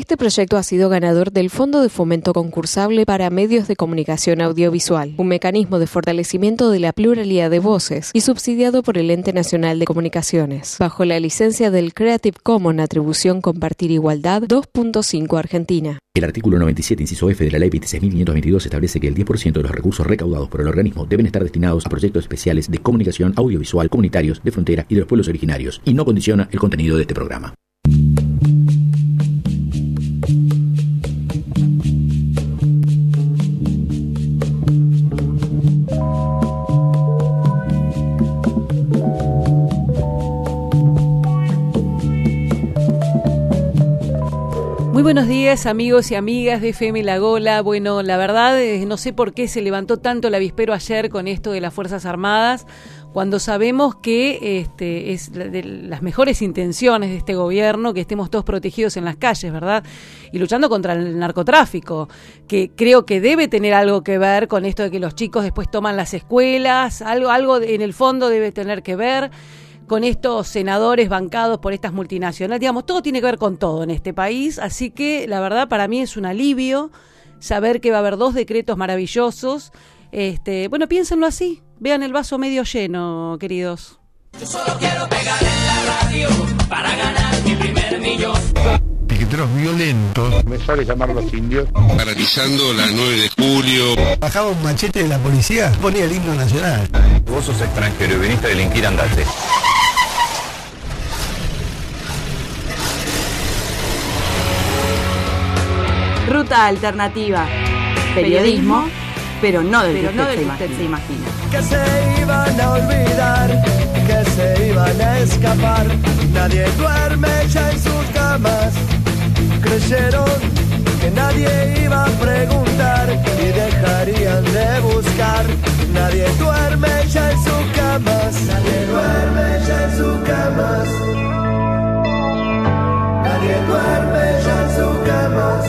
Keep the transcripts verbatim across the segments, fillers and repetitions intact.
Este proyecto ha sido ganador del Fondo de Fomento Concursable para Medios de Comunicación Audiovisual, un mecanismo de fortalecimiento de la pluralidad de voces y subsidiado por el Ente Nacional de Comunicaciones, bajo la licencia del Creative Commons Atribución Compartir Igualdad dos punto cinco Argentina. El artículo noventa y siete, inciso F de la Ley veintiséis mil quinientos veintidós establece que el diez por ciento de los recursos recaudados por el organismo deben estar destinados a proyectos especiales de comunicación audiovisual comunitarios de frontera y de los pueblos originarios, y no condiciona el contenido de este programa. Muy buenos días, amigos y amigas de F M La Gola. Bueno, la verdad, eh, no sé por qué se levantó tanto el avispero ayer con esto de las Fuerzas Armadas, cuando sabemos que este, es de las mejores intenciones de este gobierno que estemos todos protegidos en las calles, ¿verdad? Y luchando contra el narcotráfico, que creo que debe tener algo que ver con esto de que los chicos después toman las escuelas, algo, algo en el fondo debe tener que ver con estos senadores bancados por estas multinacionales. Digamos, todo tiene que ver con todo en este país, así que la verdad para mí es un alivio saber que va a haber dos decretos maravillosos. Este, bueno, piénsenlo así, vean el vaso medio lleno, queridos. Yo solo quiero pegar en la radio para ganar mi primer millón. Piqueteros violentos. Me sale llamar a los indios. Paralizando la nueve de julio. Bajaba un machete de la policía, ponía el himno nacional. Vos sos extranjero y viniste a delinquir, andate. Ruta alternativa. Periodismo, pero no del que usted, no usted se imagina. Que se iban a olvidar, que se iban a escapar. Nadie duerme ya en sus camas. Creyeron que nadie iba a preguntar y dejarían de buscar. Nadie duerme ya en sus camas. Nadie duerme ya en sus camas. Nadie duerme ya en sus camas.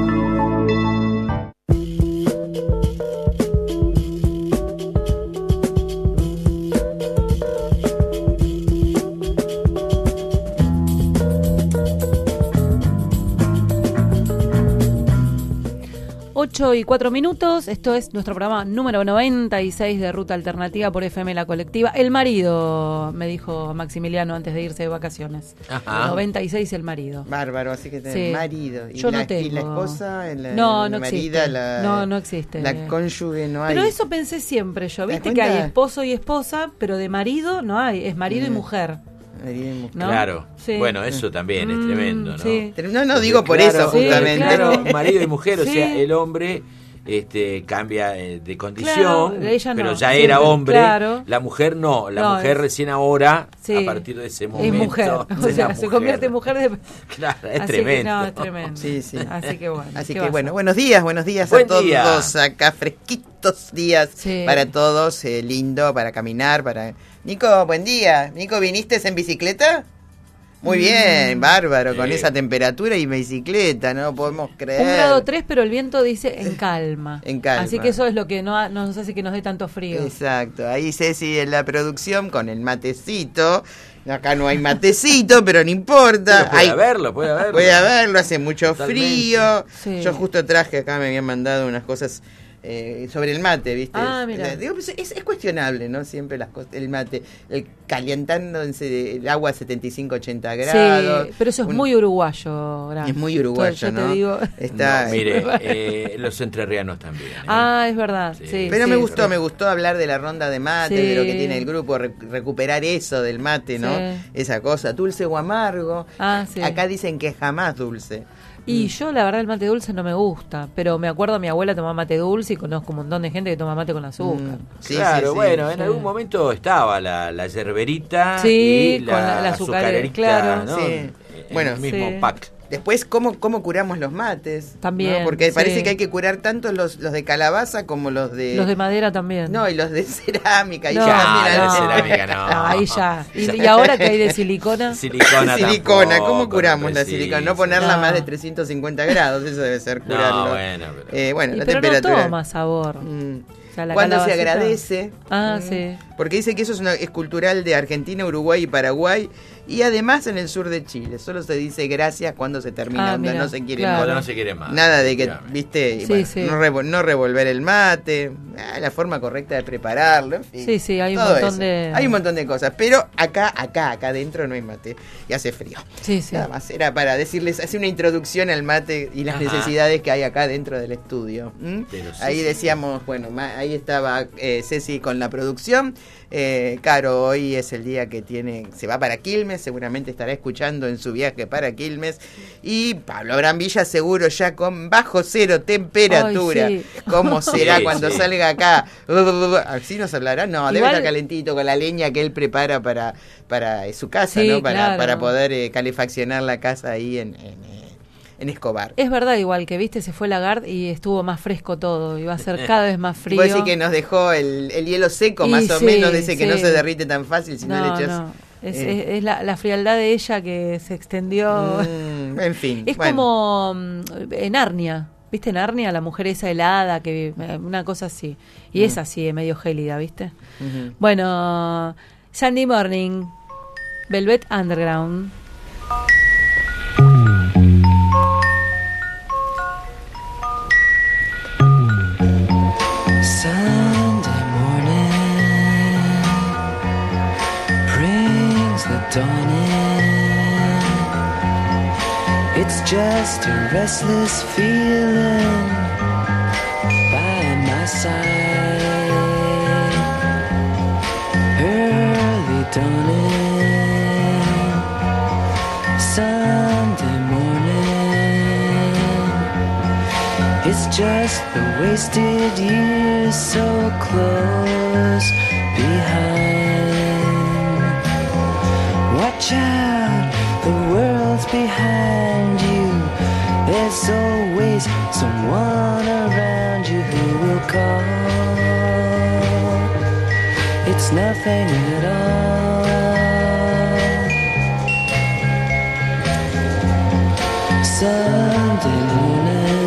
ocho y cuatro minutos, esto es nuestro programa número noventa y seis de Ruta Alternativa por F M La Colectiva. El marido, me dijo Maximiliano antes de irse de vacaciones. Ajá. noventa y seis el marido. Bárbaro, así que tenés sí. marido. ¿Y Yo la, no tengo. ¿Y la esposa? La, no, la no marida, existe. La, no, no existe. La cónyuge no hay. Pero eso pensé siempre yo, viste que hay esposo y esposa, pero de marido no hay, es marido mm. y mujer. ¿No? Claro, sí. Bueno, eso también mm, es tremendo, ¿no? Sí. No, no digo por claro, eso, justamente. Sí, claro, marido y mujer, sí. O sea, el hombre este cambia de condición, claro, ella no. Pero ya sí, era hombre, claro. La mujer no, la no, mujer es... recién ahora, sí. A partir de ese momento, es mujer, o sea, se convierte en mujer. De... Claro, es así tremendo. Que, no, es tremendo. Sí, sí. Así que bueno. Así que bueno, buenos días, buenos días Buen a todos, día. Acá fresquitos días sí. Para todos, eh, lindo para caminar, para... Nico, buen día. Nico, ¿viniste en bicicleta? Muy bien, bárbaro, sí. Con esa temperatura y bicicleta, no podemos creer. Un grado tres, pero el viento dice en calma. En calma. Así que eso es lo que no nos hace que nos dé tanto frío. Exacto, ahí Ceci en la producción con el matecito. Acá no hay matecito, pero no importa. Pero puede hay... haberlo, puede haberlo. Puede haberlo, hace mucho Totalmente. Frío. Sí. Yo justo traje, acá me habían mandado unas cosas... Eh, sobre el mate, ¿viste? Ah, mira. Digo, pues es, es cuestionable, ¿no? Siempre las cosas, el mate, el calentando el agua a setenta y cinco, ochenta grados. Sí, pero eso es un, muy uruguayo. Gran. Es muy uruguayo, ¿no? Te digo. Está, no, mire, eh, los entrerrianos también. ¿eh? Ah, es verdad. Sí. Sí, pero sí, me gustó, sí. me gustó hablar de la ronda de mate, sí. De lo que tiene el grupo, re- recuperar eso del mate, ¿no? Sí. Esa cosa, dulce o amargo. Ah, sí. Acá dicen que jamás dulce. Y yo, la verdad, el mate dulce no me gusta, pero me acuerdo, mi abuela tomaba mate dulce y conozco un montón de gente que toma mate con azúcar. Mm, sí, claro, sí, bueno, sí. En algún momento estaba la, la yerberita sí, y la, con la, la azucarerita, claro. ¿no? Sí. En bueno, el mismo sí. pack. Después, ¿cómo, cómo curamos los mates? También. ¿No? Porque parece sí. que hay que curar tanto los, los de calabaza como los de... Los de madera también. No, y los de cerámica. No, y ya, no, no. de cerámica no. no ahí ya. ¿Y, ¿Y ahora que hay de silicona? Silicona Silicona, tampoco, ¿cómo curamos no la silicona? No ponerla no. más de trescientos cincuenta grados, eso debe ser curarlo. No, bueno, pero... Eh, bueno, y la pero temperatura. no toma sabor. Mm. cuando se agradece. Ah, mm. sí. Porque dice que eso es, una, es cultural de Argentina, Uruguay y Paraguay. Y además en el sur de Chile. Solo se dice gracias cuando se termina, ah, mira, no se quiere claro. más. no se quiere más. Nada de que, viste, sí, bueno, sí. No, revo, no revolver el mate, ah, la forma correcta de prepararlo, en fin. Sí, sí, hay un montón eso. de... Hay un montón de cosas. Pero acá, acá, acá adentro no hay mate. Y hace frío. Sí, sí. Nada más, era para decirles, hacer una introducción al mate y las Ajá. necesidades que hay acá dentro del estudio. ¿Mm? Pero sí, ahí sí, decíamos, sí. bueno, ahí estaba eh, Ceci con la producción. Eh, Caro, hoy es el día que tiene, se va para Quilmes, seguramente estará escuchando en su viaje para Quilmes. Y Pablo Abraham Villa seguro ya con bajo cero temperatura. Ay, sí. ¿Cómo será sí, cuando sí. salga acá? ¿Así nos hablará? No, Igual... debe estar calentito con la leña que él prepara para, para su casa, sí, ¿no? Para, claro. para poder eh, calefaccionar la casa ahí en... en en Escobar. Es verdad, igual que viste, se fue Lagarde y estuvo más fresco todo, iba a ser cada vez más frío. Puede decir que nos dejó el, el hielo seco, y más sí, o menos, dice sí. que no se derrite tan fácil si no, no le echas... No. Es, eh. es, es la, la frialdad de ella que se extendió. Mm, en fin. Es bueno. como en Narnia, ¿viste Narnia? La mujer esa helada, que una cosa así. Y mm. es así, medio gélida, ¿viste? Uh-huh. Bueno, Sunday Morning, Velvet Underground. Sunday morning brings the dawn in. It's just a restless feeling by my side. Early dawning, Sunday morning. It's just the wasted years so close behind. Watch out, the world's behind you. There's always someone around you who will call. It's nothing at all. Sunday morning,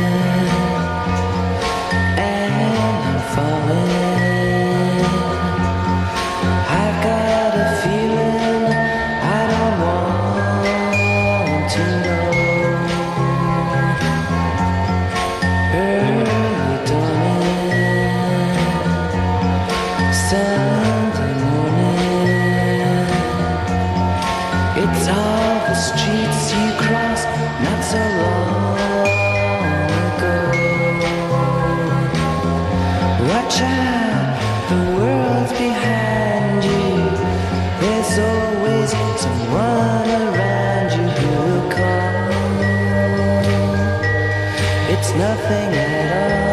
nothing at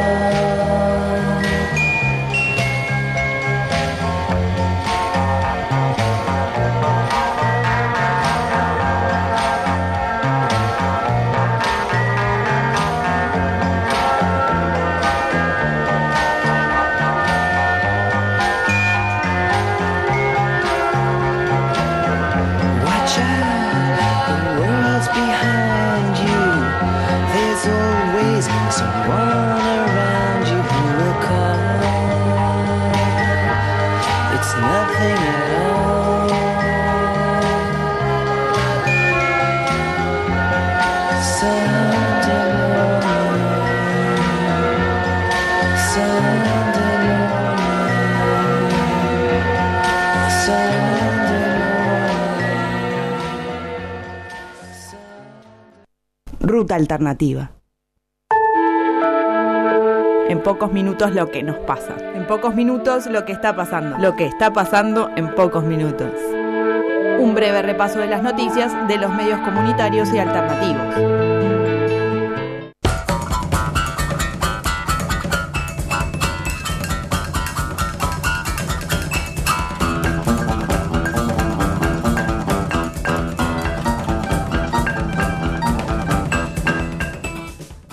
Watch out, the world's behind you. There's always someone around you who will call. It's nothing at all. Sunday morning, Sunday morning, Sunday morning. Ruta Alternativa. En pocos minutos lo que nos pasa. En pocos minutos lo que está pasando. Lo que está pasando en pocos minutos. Un breve repaso de las noticias de los medios comunitarios y alternativos.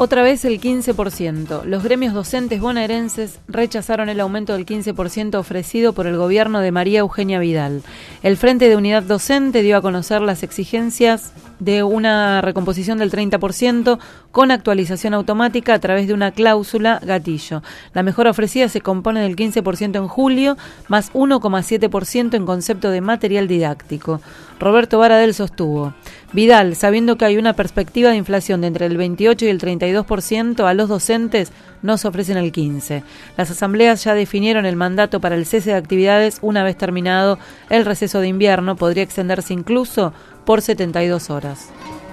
Otra vez el quince por ciento. Los gremios docentes bonaerenses rechazaron el aumento del quince por ciento ofrecido por el gobierno de María Eugenia Vidal. El Frente de Unidad Docente dio a conocer las exigencias de una recomposición del treinta por ciento con actualización automática a través de una cláusula gatillo. La mejora ofrecida se compone del quince por ciento en julio, más uno coma siete por ciento en concepto de material didáctico. Roberto Baradel sostuvo: Vidal, sabiendo que hay una perspectiva de inflación de entre el veintiocho y el treinta y dos por ciento, a los docentes nos ofrecen el quince por ciento. Las asambleas ya definieron el mandato para el cese de actividades una vez terminado el receso de invierno. Podría extenderse incluso por setenta y dos horas.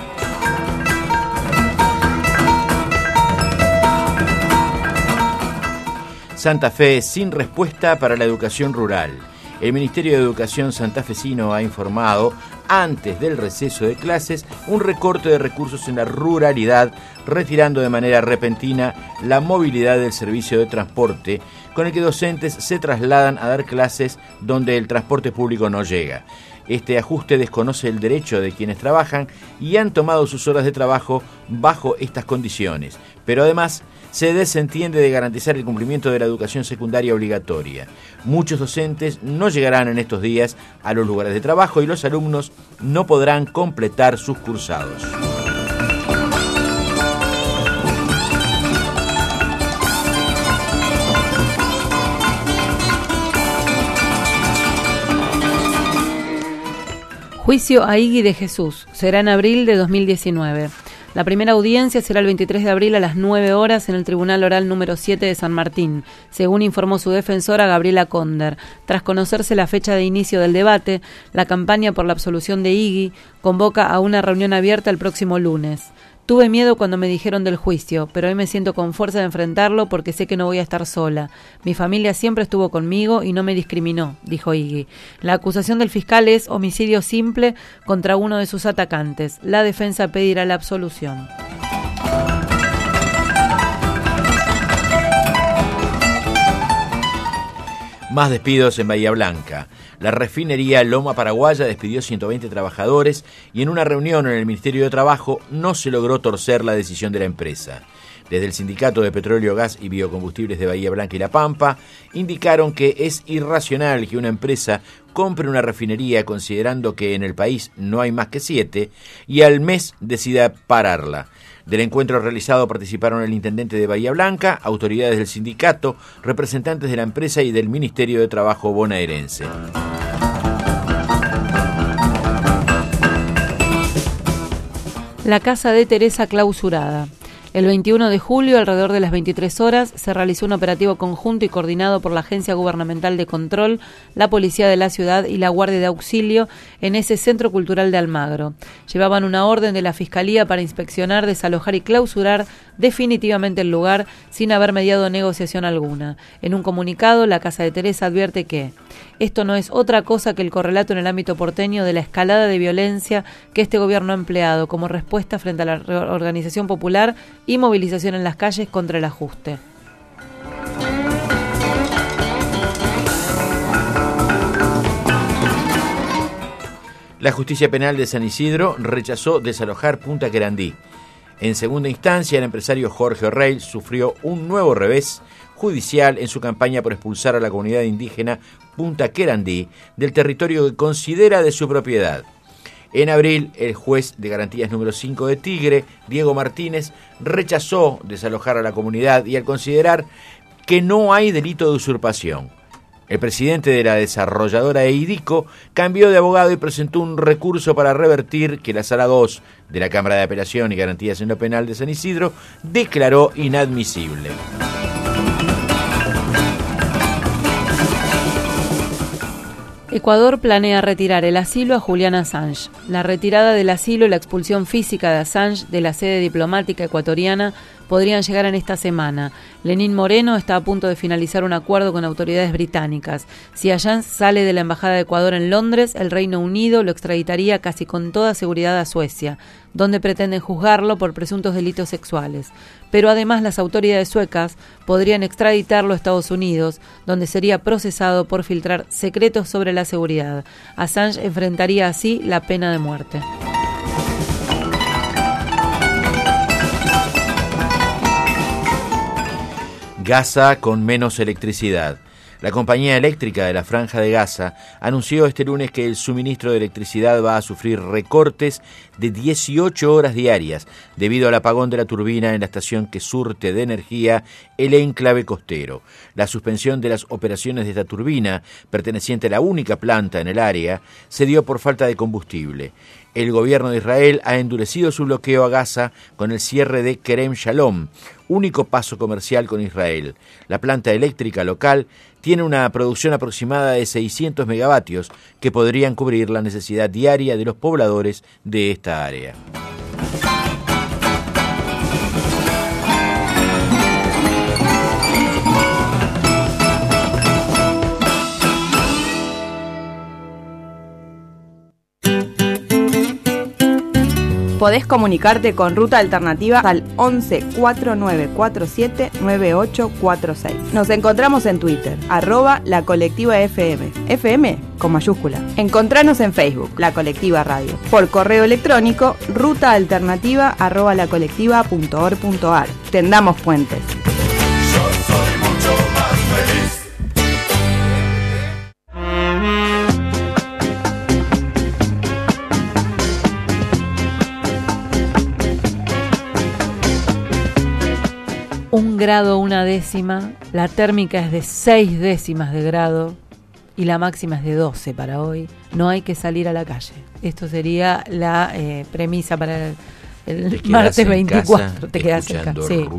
Santa Fe sin respuesta para la educación rural. El Ministerio de Educación santafesino ha informado, antes del receso de clases, un recorte de recursos en la ruralidad, retirando de manera repentina la movilidad del servicio de transporte, con el que docentes se trasladan a dar clases donde el transporte público no llega. Este ajuste desconoce el derecho de quienes trabajan y han tomado sus horas de trabajo bajo estas condiciones, pero además se desentiende de garantizar el cumplimiento de la educación secundaria obligatoria. Muchos docentes no llegarán en estos días a los lugares de trabajo y los alumnos no podrán completar sus cursados. Juicio a Iggy de Jesús. Será en abril de dos mil diecinueve. La primera audiencia será el veintitrés de abril a las nueve horas en el Tribunal Oral número siete de San Martín, según informó su defensora Gabriela Conder. Tras conocerse la fecha de inicio del debate, la campaña por la absolución de Iggy convoca a una reunión abierta el próximo lunes. Tuve miedo cuando me dijeron del juicio, pero hoy me siento con fuerza de enfrentarlo porque sé que no voy a estar sola. Mi familia siempre estuvo conmigo y no me discriminó, dijo Iggy. La acusación del fiscal es homicidio simple contra uno de sus atacantes. La defensa pedirá la absolución. Más despidos en Bahía Blanca. La refinería Loma Paraguaya despidió ciento veinte trabajadores y en una reunión en el Ministerio de Trabajo no se logró torcer la decisión de la empresa. Desde el Sindicato de Petróleo, Gas y Biocombustibles de Bahía Blanca y La Pampa indicaron que es irracional que una empresa compre una refinería considerando que en el país no hay más que siete y al mes decida pararla. Del encuentro realizado participaron el intendente de Bahía Blanca, autoridades del sindicato, representantes de la empresa y del Ministerio de Trabajo bonaerense. La casa de Teresa clausurada. El veintiuno de julio, alrededor de las veintitrés horas, se realizó un operativo conjunto y coordinado por la Agencia Gubernamental de Control, la Policía de la Ciudad y la Guardia de Auxilio en ese Centro Cultural de Almagro. Llevaban una orden de la Fiscalía para inspeccionar, desalojar y clausurar definitivamente el lugar sin haber mediado negociación alguna. En un comunicado, la Casa de Teresa advierte que esto no es otra cosa que el correlato en el ámbito porteño de la escalada de violencia que este gobierno ha empleado como respuesta frente a la reorganización popular y movilización en las calles contra el ajuste. La Justicia Penal de San Isidro rechazó desalojar Punta Querandí. En segunda instancia, el empresario Jorge O'Reilly sufrió un nuevo revés judicial en su campaña por expulsar a la comunidad indígena Punta Querandí del territorio que considera de su propiedad. En abril, el juez de garantías número cinco de Tigre, Diego Martínez, rechazó desalojar a la comunidad y al considerar que no hay delito de usurpación. El presidente de la desarrolladora Eidico cambió de abogado y presentó un recurso para revertir que la Sala dos de la Cámara de Apelación y Garantías en lo Penal de San Isidro declaró inadmisible. Ecuador planea retirar el asilo a Julian Assange. La retirada del asilo y la expulsión física de Assange de la sede diplomática ecuatoriana podrían llegar en esta semana. Lenín Moreno está a punto de finalizar un acuerdo con autoridades británicas. Si Assange sale de la Embajada de Ecuador en Londres, el Reino Unido lo extraditaría casi con toda seguridad a Suecia, donde pretenden juzgarlo por presuntos delitos sexuales. Pero además las autoridades suecas podrían extraditarlo a Estados Unidos, donde sería procesado por filtrar secretos sobre la seguridad. Assange enfrentaría así la pena de muerte. Gaza con menos electricidad. La compañía eléctrica de la Franja de Gaza anunció este lunes que el suministro de electricidad va a sufrir recortes de dieciocho horas diarias debido al apagón de la turbina en la estación que surte de energía el enclave costero. La suspensión de las operaciones de esta turbina, perteneciente a la única planta en el área, se dio por falta de combustible. El gobierno de Israel ha endurecido su bloqueo a Gaza con el cierre de Kerem Shalom, único paso comercial con Israel. La planta eléctrica local tiene una producción aproximada de seiscientos megavatios que podrían cubrir la necesidad diaria de los pobladores de esta área. Podés comunicarte con Ruta Alternativa al once cuatro nueve cuatro siete nueve ocho cuatro seis. Nos encontramos en Twitter, arroba La Colectiva F M. F M con mayúscula. Encontranos en Facebook, La Colectiva Radio. Por correo electrónico, rutaalternativa arroba lacolectiva punto org punto ar. Tendamos puentes. Yo soy mucho más feliz. Un grado, una décima, la térmica es de seis décimas de grado y la máxima es de doce para hoy. No hay que salir a la calle. Esto sería la eh, premisa para el, el martes veinticuatro. Te quedas en casa. Sí.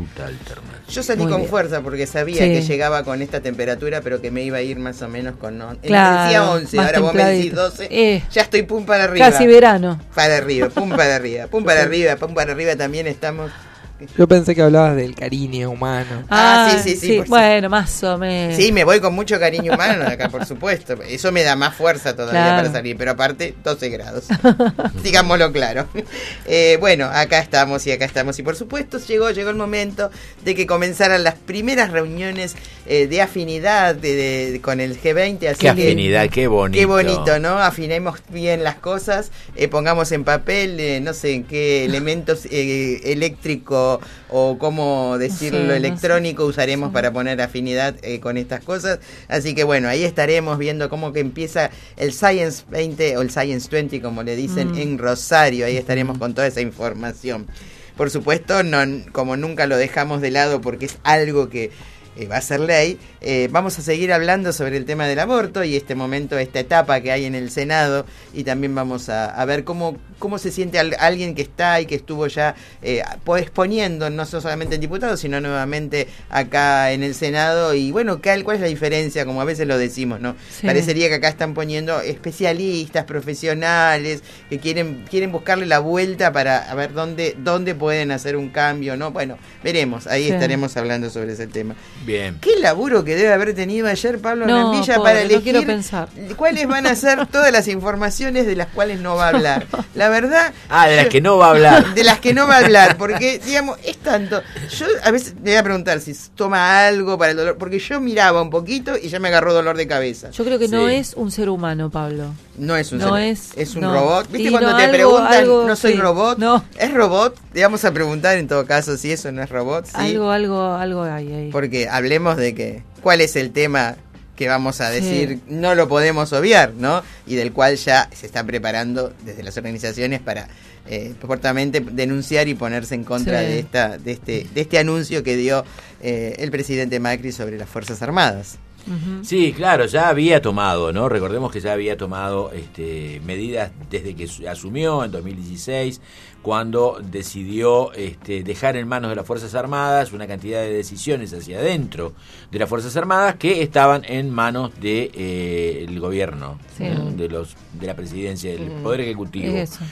Yo salí Muy con bien. fuerza porque sabía sí. que llegaba con esta temperatura, pero que me iba a ir más o menos con... No, claro, decía once, ahora vos me decís doce, eh, ya estoy pum para arriba. Casi verano. Para arriba, pum para arriba, pum para arriba, pum para arriba también estamos... Yo pensé que hablabas del cariño humano. Ah, ah sí, sí, sí. sí bueno, más o menos. Sí, me voy con mucho cariño humano acá, por supuesto. Eso me da más fuerza todavía claro. para salir. Pero aparte, doce grados. Digámoslo claro. Eh, bueno, acá estamos y acá estamos. Y por supuesto, llegó llegó el momento de que comenzaran las primeras reuniones eh, de afinidad de, de, de, con el G veinte. Así qué que, afinidad, qué bonito. Qué bonito, ¿no? Afinemos bien las cosas. Eh, pongamos en papel, eh, no sé en qué elementos eh, eléctricos o cómo decirlo, no sé, electrónico no sé. usaremos sí. para poner afinidad eh, con estas cosas. Así que bueno, ahí estaremos viendo cómo que empieza el Science veinte o el Science veinte, como le dicen, mm. en Rosario. Ahí estaremos con toda esa información. Por supuesto, no, como nunca lo dejamos de lado porque es algo que eh, va a ser ley, eh, vamos a seguir hablando sobre el tema del aborto y este momento, esta etapa que hay en el Senado, y también vamos a, a ver cómo, cómo se siente al, alguien que está y que estuvo ya eh, exponiendo, no solamente en diputados, sino nuevamente acá en el Senado, y bueno, ¿cuál, cuál es la diferencia? Como a veces lo decimos, ¿no? Sí. Parecería que acá están poniendo especialistas, profesionales, que quieren quieren buscarle la vuelta para a ver dónde, dónde pueden hacer un cambio, ¿no? Bueno, veremos, ahí sí. estaremos hablando sobre ese tema. Bien. ¿Qué laburo que debe haber tenido ayer Pablo no, Rambilla pobre, para elegir no quiero pensar. cuáles van a ser todas las informaciones de las cuales no va a hablar? La verdad... Ah, de yo, las que no va a hablar. De las que no va a hablar, porque, digamos, es tanto... Yo a veces le voy a preguntar si toma algo para el dolor, porque yo miraba un poquito y ya me agarró dolor de cabeza. Yo creo que sí. no es un ser humano, Pablo. No es un no ser es, es un no. robot. ¿Viste y cuando no, te algo, preguntan, algo, no soy sí. robot? No. ¿Es robot? Le vamos a preguntar en todo caso si eso no es robot. ¿sí? Algo, algo, algo hay ahí. Porque hablemos de que cuál es el tema que vamos a decir, sí. no lo podemos obviar, ¿no? Y del cual ya se está preparando desde las organizaciones para eh, fuertemente denunciar y ponerse en contra sí. de esta de este de este anuncio que dio eh, el presidente Macri sobre las Fuerzas Armadas. Uh-huh. Sí, claro, ya había tomado, ¿no? Recordemos que ya había tomado este, medidas desde que asumió en dos mil dieciséis, cuando decidió este, dejar en manos de las Fuerzas Armadas una cantidad de decisiones hacia adentro de las Fuerzas Armadas que estaban en manos de eh, el gobierno, sí. ¿no? de los de la presidencia, del uh-huh. Poder Ejecutivo. Eso.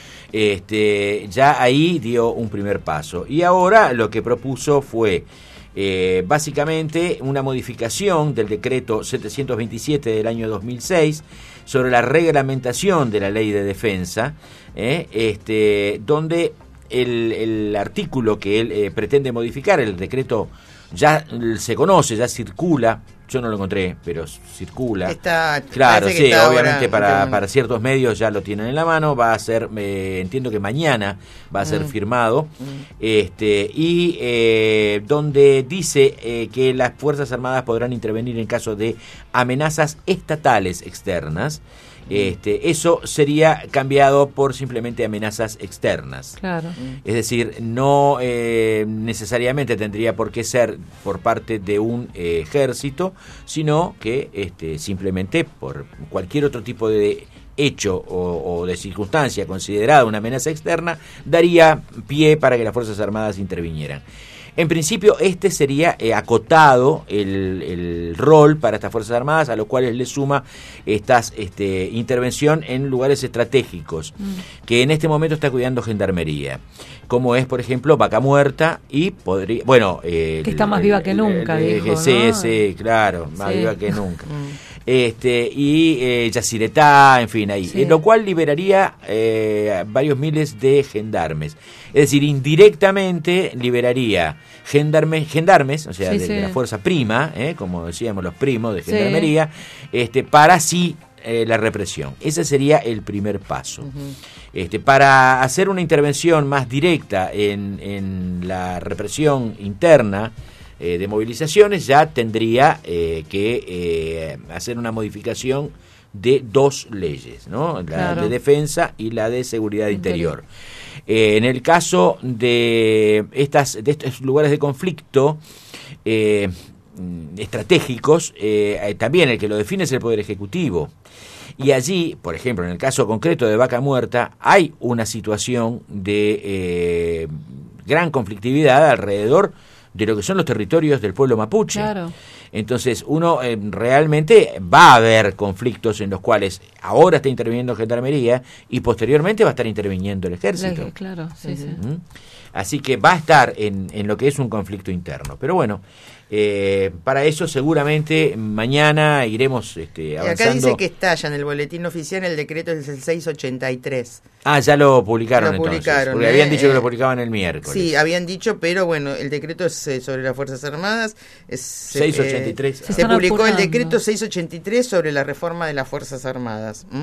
Este, ya ahí dio un primer paso. Y ahora lo que propuso fue Eh, básicamente una modificación del decreto setecientos veintisiete del año dos mil seis sobre la reglamentación de la ley de defensa, eh, este, donde el, el artículo que él eh, pretende modificar, el decreto ya se conoce, ya circula. Yo no lo encontré, pero circula. Está, claro, sí, está obviamente para, en... para ciertos medios ya lo tienen en la mano. Va a ser, eh, entiendo que mañana va a ser mm. firmado. Mm. este Y eh, donde dice eh, que las Fuerzas Armadas podrán intervenir en caso de amenazas estatales externas. Este, eso sería cambiado por simplemente amenazas externas. Claro. Es decir, no eh, necesariamente tendría por qué ser por parte de un eh, ejército, sino que este, simplemente por cualquier otro tipo de hecho o, o de circunstancia considerada una amenaza externa, daría pie para que las Fuerzas Armadas intervinieran. En principio, este sería eh, acotado el, el rol para estas Fuerzas Armadas, a lo cual le suma estas este, intervención en lugares estratégicos, mm. que en este momento está cuidando Gendarmería, como es, por ejemplo, Vaca Muerta y podría... bueno eh, que está más viva que nunca, el, el, dijo, sí, ¿no? sí, claro, más sí. viva que nunca. Este, y eh, Yacyretá, en fin, ahí. Sí. Eh, lo cual liberaría eh, varios miles de gendarmes. Es decir, indirectamente liberaría gendarme, gendarmes, o sea, sí, de, sí. de la fuerza prima, eh, como decíamos, los primos de Gendarmería, sí. este, para así eh, la represión. Ese sería el primer paso. Uh-huh. Este, para hacer una intervención más directa en, en la represión interna, Eh, de movilizaciones, ya tendría eh, que eh, hacer una modificación de dos leyes, ¿no? La claro. de defensa y la de seguridad interior. Eh, en el caso de estas de estos lugares de conflicto eh, estratégicos, eh, también el que lo define es el Poder Ejecutivo. Y allí, por ejemplo, en el caso concreto de Vaca Muerta, hay una situación de eh, gran conflictividad alrededor de lo que son los territorios del pueblo mapuche. Claro. Entonces, uno eh, realmente va a haber conflictos en los cuales ahora está interviniendo Gendarmería y posteriormente va a estar interviniendo el Ejército. Le, claro, sí, sí. ¿Mm? Así que va a estar en, en lo que es un conflicto interno. Pero bueno, eh, para eso seguramente mañana iremos este, avanzando. Y acá dice que está ya en el boletín oficial, el decreto es el seiscientos ochenta y tres. Ah, ya lo publicaron, lo publicaron entonces. Porque eh, habían dicho eh, que lo publicaban el miércoles. Sí, habían dicho, pero bueno, el decreto es eh, sobre las Fuerzas Armadas. Es, seiscientos ochenta y tres. Eh, se, se publicó apurando. El decreto seiscientos ochenta y tres sobre la reforma de las Fuerzas Armadas. ¿Mm?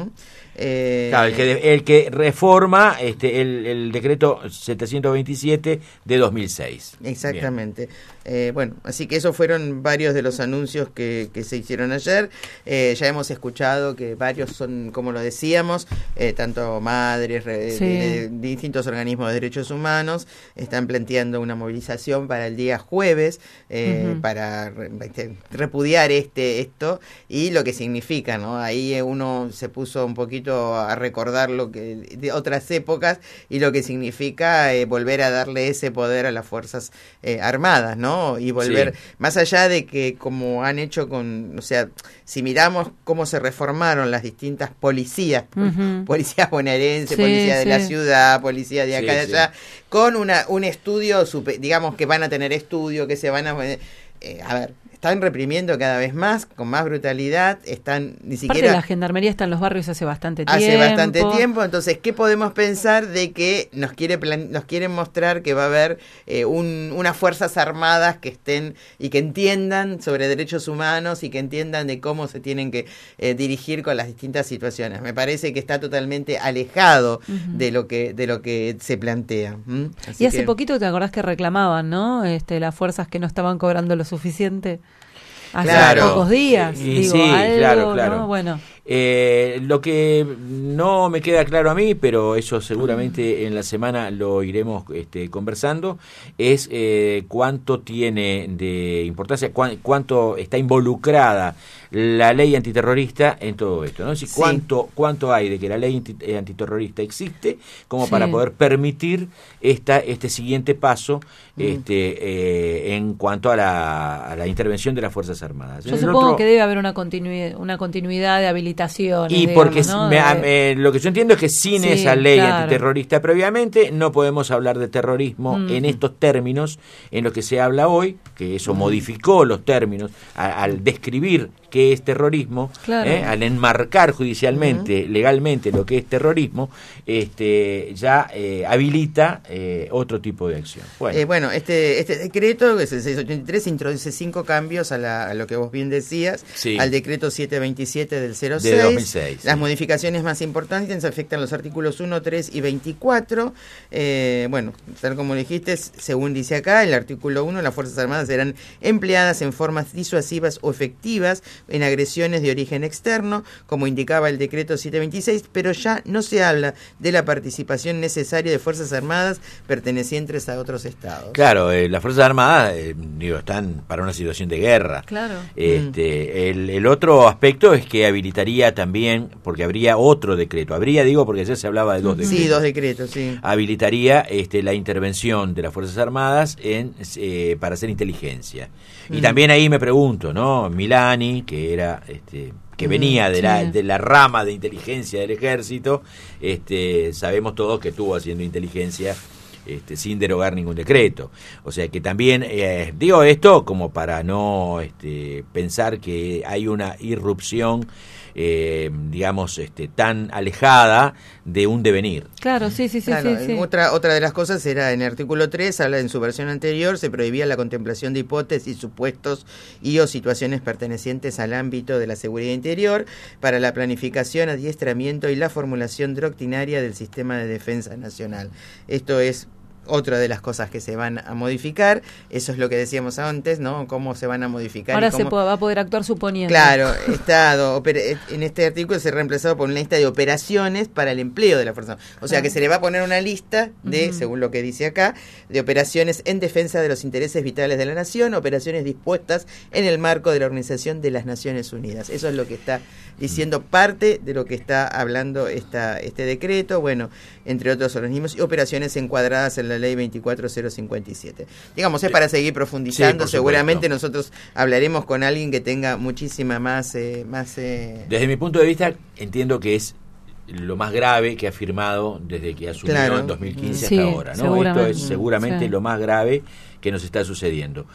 Eh, claro, el que, de, el que reforma este, el, el decreto setecientos veintisiete de dos mil seis. Exactamente. Eh, bueno, así que esos fueron varios de los anuncios que, que se hicieron ayer. Eh, ya hemos escuchado que varios son, como lo decíamos, eh, tanto madres, re, sí. de, de, de distintos organismos de derechos humanos, están planteando una movilización para el día jueves eh, uh-huh. para este, repudiar este esto y lo que significa, ¿no? Ahí uno se puso un poquito a recordar lo que de otras épocas y lo que significa eh, volver a darle ese poder a las Fuerzas eh, Armadas, ¿no? Y volver, sí. más allá de que como han hecho con, o sea, si miramos cómo se reformaron las distintas policías, uh-huh. policía bonaerense, sí, policía de sí. la ciudad, policía de acá sí, de allá, sí. con una un estudio, super, digamos que van a tener estudio, que se van a... Eh, a ver, están reprimiendo cada vez más, con más brutalidad, están ni siquiera... Aparte la Gendarmería está en los barrios hace bastante tiempo. Hace bastante tiempo, entonces, ¿qué podemos pensar de que nos quiere plan, nos quieren mostrar que va a haber eh, un, unas Fuerzas Armadas que estén y que entiendan sobre derechos humanos y que entiendan de cómo se tienen que eh, dirigir con las distintas situaciones? Me parece que está totalmente alejado uh-huh. de lo que de lo que se plantea. ¿Mm? Así y hace que... poquito te acordás que reclamaban, ¿no? Este, las fuerzas que no estaban cobrando lo suficiente. Hace claro. pocos días, y, digo, sí, algo, claro, claro. ¿no? Bueno. Eh, lo que no me queda claro a mí, pero eso seguramente en la semana lo iremos este, conversando, es eh, cuánto tiene de importancia, cu- cuánto está involucrada la ley antiterrorista en todo esto, ¿no? Es decir, sí. cuánto, cuánto hay de que la ley anti- antiterrorista existe como sí. para poder permitir esta, este siguiente paso mm. este, eh, en cuanto a la, a la intervención de las Fuerzas Armadas. Yo en supongo otro... que debe haber una continuidad, una continuidad de habilitación habilitaciones. Y digamos, porque ¿no? me, de... eh, lo que yo entiendo es que sin sí, esa ley claro. antiterrorista previamente no podemos hablar de terrorismo mm. en estos términos en los que se habla hoy, que eso mm. modificó los términos a, al describir qué es terrorismo, claro. eh, al enmarcar judicialmente, mm. legalmente lo que es terrorismo, este ya eh, habilita eh, otro tipo de acción. Bueno, eh, bueno este, este decreto, que es el seiscientos ochenta y tres, introduce cinco cambios a, la, a lo que vos bien decías, sí. al decreto setecientos veintisiete del cero seis. De dos mil seis. Las sí. modificaciones más importantes afectan los artículos uno, tres y veinticuatro. Eh, bueno, tal como dijiste, según dice acá, el artículo uno, las Fuerzas Armadas serán empleadas en formas disuasivas o efectivas en agresiones de origen externo, como indicaba el decreto setecientos veintiséis, pero ya no se habla de la participación necesaria de Fuerzas Armadas pertenecientes a otros estados. Claro, eh, las Fuerzas Armadas eh, digo, están para una situación de guerra. Claro. Este, mm. el, el otro aspecto es que habilitaría también, porque habría otro decreto, habría, digo, porque ayer se hablaba de dos decretos. Sí, dos decretos, sí. Habilitaría este, la intervención de las Fuerzas Armadas en eh, para hacer inteligencia. Mm. Y también ahí me pregunto, ¿no? Milani, que era... este que venía de la, de la rama de inteligencia del ejército, este, sabemos todos que estuvo haciendo inteligencia este, sin derogar ningún decreto. O sea que también, eh, digo esto como para no este, pensar que hay una irrupción, eh, digamos, este, tan alejada de un devenir. Claro, sí, sí, sí. Claro, sí, sí. Otra, otra de las cosas era en el artículo tres, habla en su versión anterior, se prohibía la contemplación de hipótesis, supuestos y o situaciones pertenecientes al ámbito de la seguridad interior para la planificación, adiestramiento y la formulación doctrinaria del sistema de defensa nacional. Esto es otra de las cosas que se van a modificar, eso es lo que decíamos antes, ¿no? Cómo se van a modificar. Ahora y cómo... se puede, va a poder actuar suponiendo. Claro, Estado, en este artículo se ha reemplazado por una lista de operaciones para el empleo de la fuerza. O sea, ah. que se le va a poner una lista de, uh-huh. según lo que dice acá, de operaciones en defensa de los intereses vitales de la nación, operaciones dispuestas en el marco de la Organización de las Naciones Unidas. Eso es lo que está diciendo parte de lo que está hablando esta, este decreto, bueno, entre otros organismos, y operaciones encuadradas en la ley veinticuatro mil cincuenta y siete. Digamos, es para seguir profundizando, sí, seguramente nosotros hablaremos con alguien que tenga muchísima más... Eh, más eh... Desde mi punto de vista, entiendo que es lo más grave que ha firmado desde que asumió claro. en dos mil quince sí, hasta ahora, ¿no? Esto es seguramente sí. lo más grave que nos está sucediendo.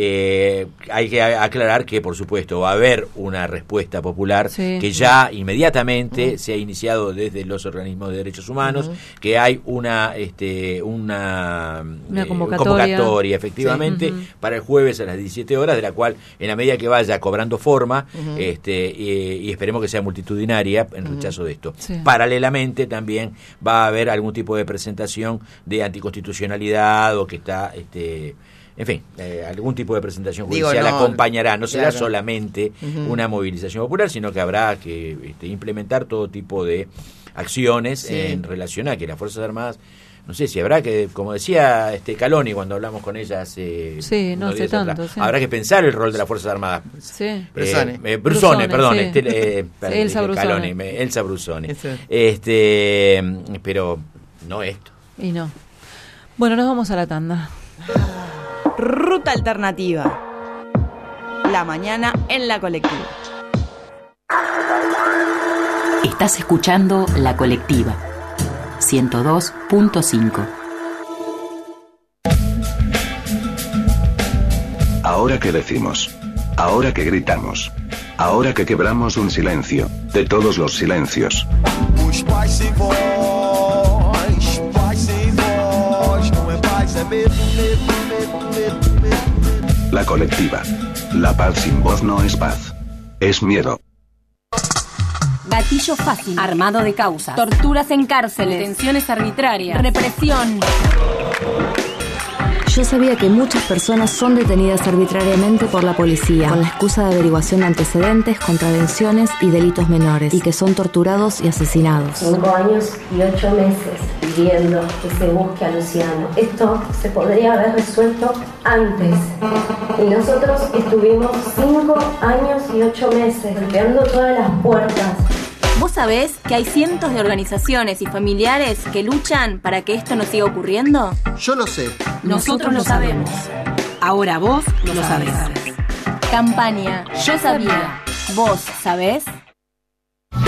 Eh, hay que aclarar que, por supuesto, va a haber una respuesta popular sí. que ya inmediatamente uh-huh. se ha iniciado desde los organismos de derechos humanos, uh-huh. que hay una este una, una eh, convocatoria. convocatoria, efectivamente, sí. uh-huh. para el jueves a las diecisiete horas, de la cual, en la medida que vaya cobrando forma, uh-huh. este y, y esperemos que sea multitudinaria en uh-huh. rechazo de esto. Sí. Paralelamente, también va a haber algún tipo de presentación de anticonstitucionalidad o que está... este En fin, eh, algún tipo de presentación judicial Digo, no, acompañará, no será claro. solamente uh-huh. una movilización popular, sino que habrá que este, implementar todo tipo de acciones sí. en relación a que las Fuerzas Armadas, no sé si habrá que, como decía este Caloni cuando hablamos con ella hace sí, no sé tanto, atrás, sí. habrá que pensar el rol de las Fuerzas Armadas. Sí. Eh, Brusone. Eh, Brusone, perdón, sí. este, eh, sí, Elsa Brusone. Caloni, me, Elsa Brusone. Eso. Este, pero no esto. Y no. Bueno, nos vamos a la tanda. Ruta alternativa. La mañana en la colectiva. Estás escuchando La Colectiva ciento dos punto cinco. Ahora que decimos, ahora que gritamos, ahora que quebramos un silencio, de todos los silencios. La colectiva. La paz sin voz no es paz. Es miedo. Gatillo fácil. Armado de causas. Torturas en cárceles. Detenciones arbitrarias. Represión. Yo sabía que muchas personas son detenidas arbitrariamente por la policía, con la excusa de averiguación de antecedentes, contravenciones y delitos menores, y que son torturados y asesinados. Cinco años y ocho meses pidiendo que se busque a Luciano. Esto se podría haber resuelto antes. Y nosotros estuvimos cinco años y ocho meses golpeando todas las puertas. ¿Vos sabés que hay cientos de organizaciones y familiares que luchan para que esto no siga ocurriendo? Yo lo sé. Nosotros lo sabemos. Ahora vos lo sabés. Campaña Yo Sabía. ¿Vos sabés?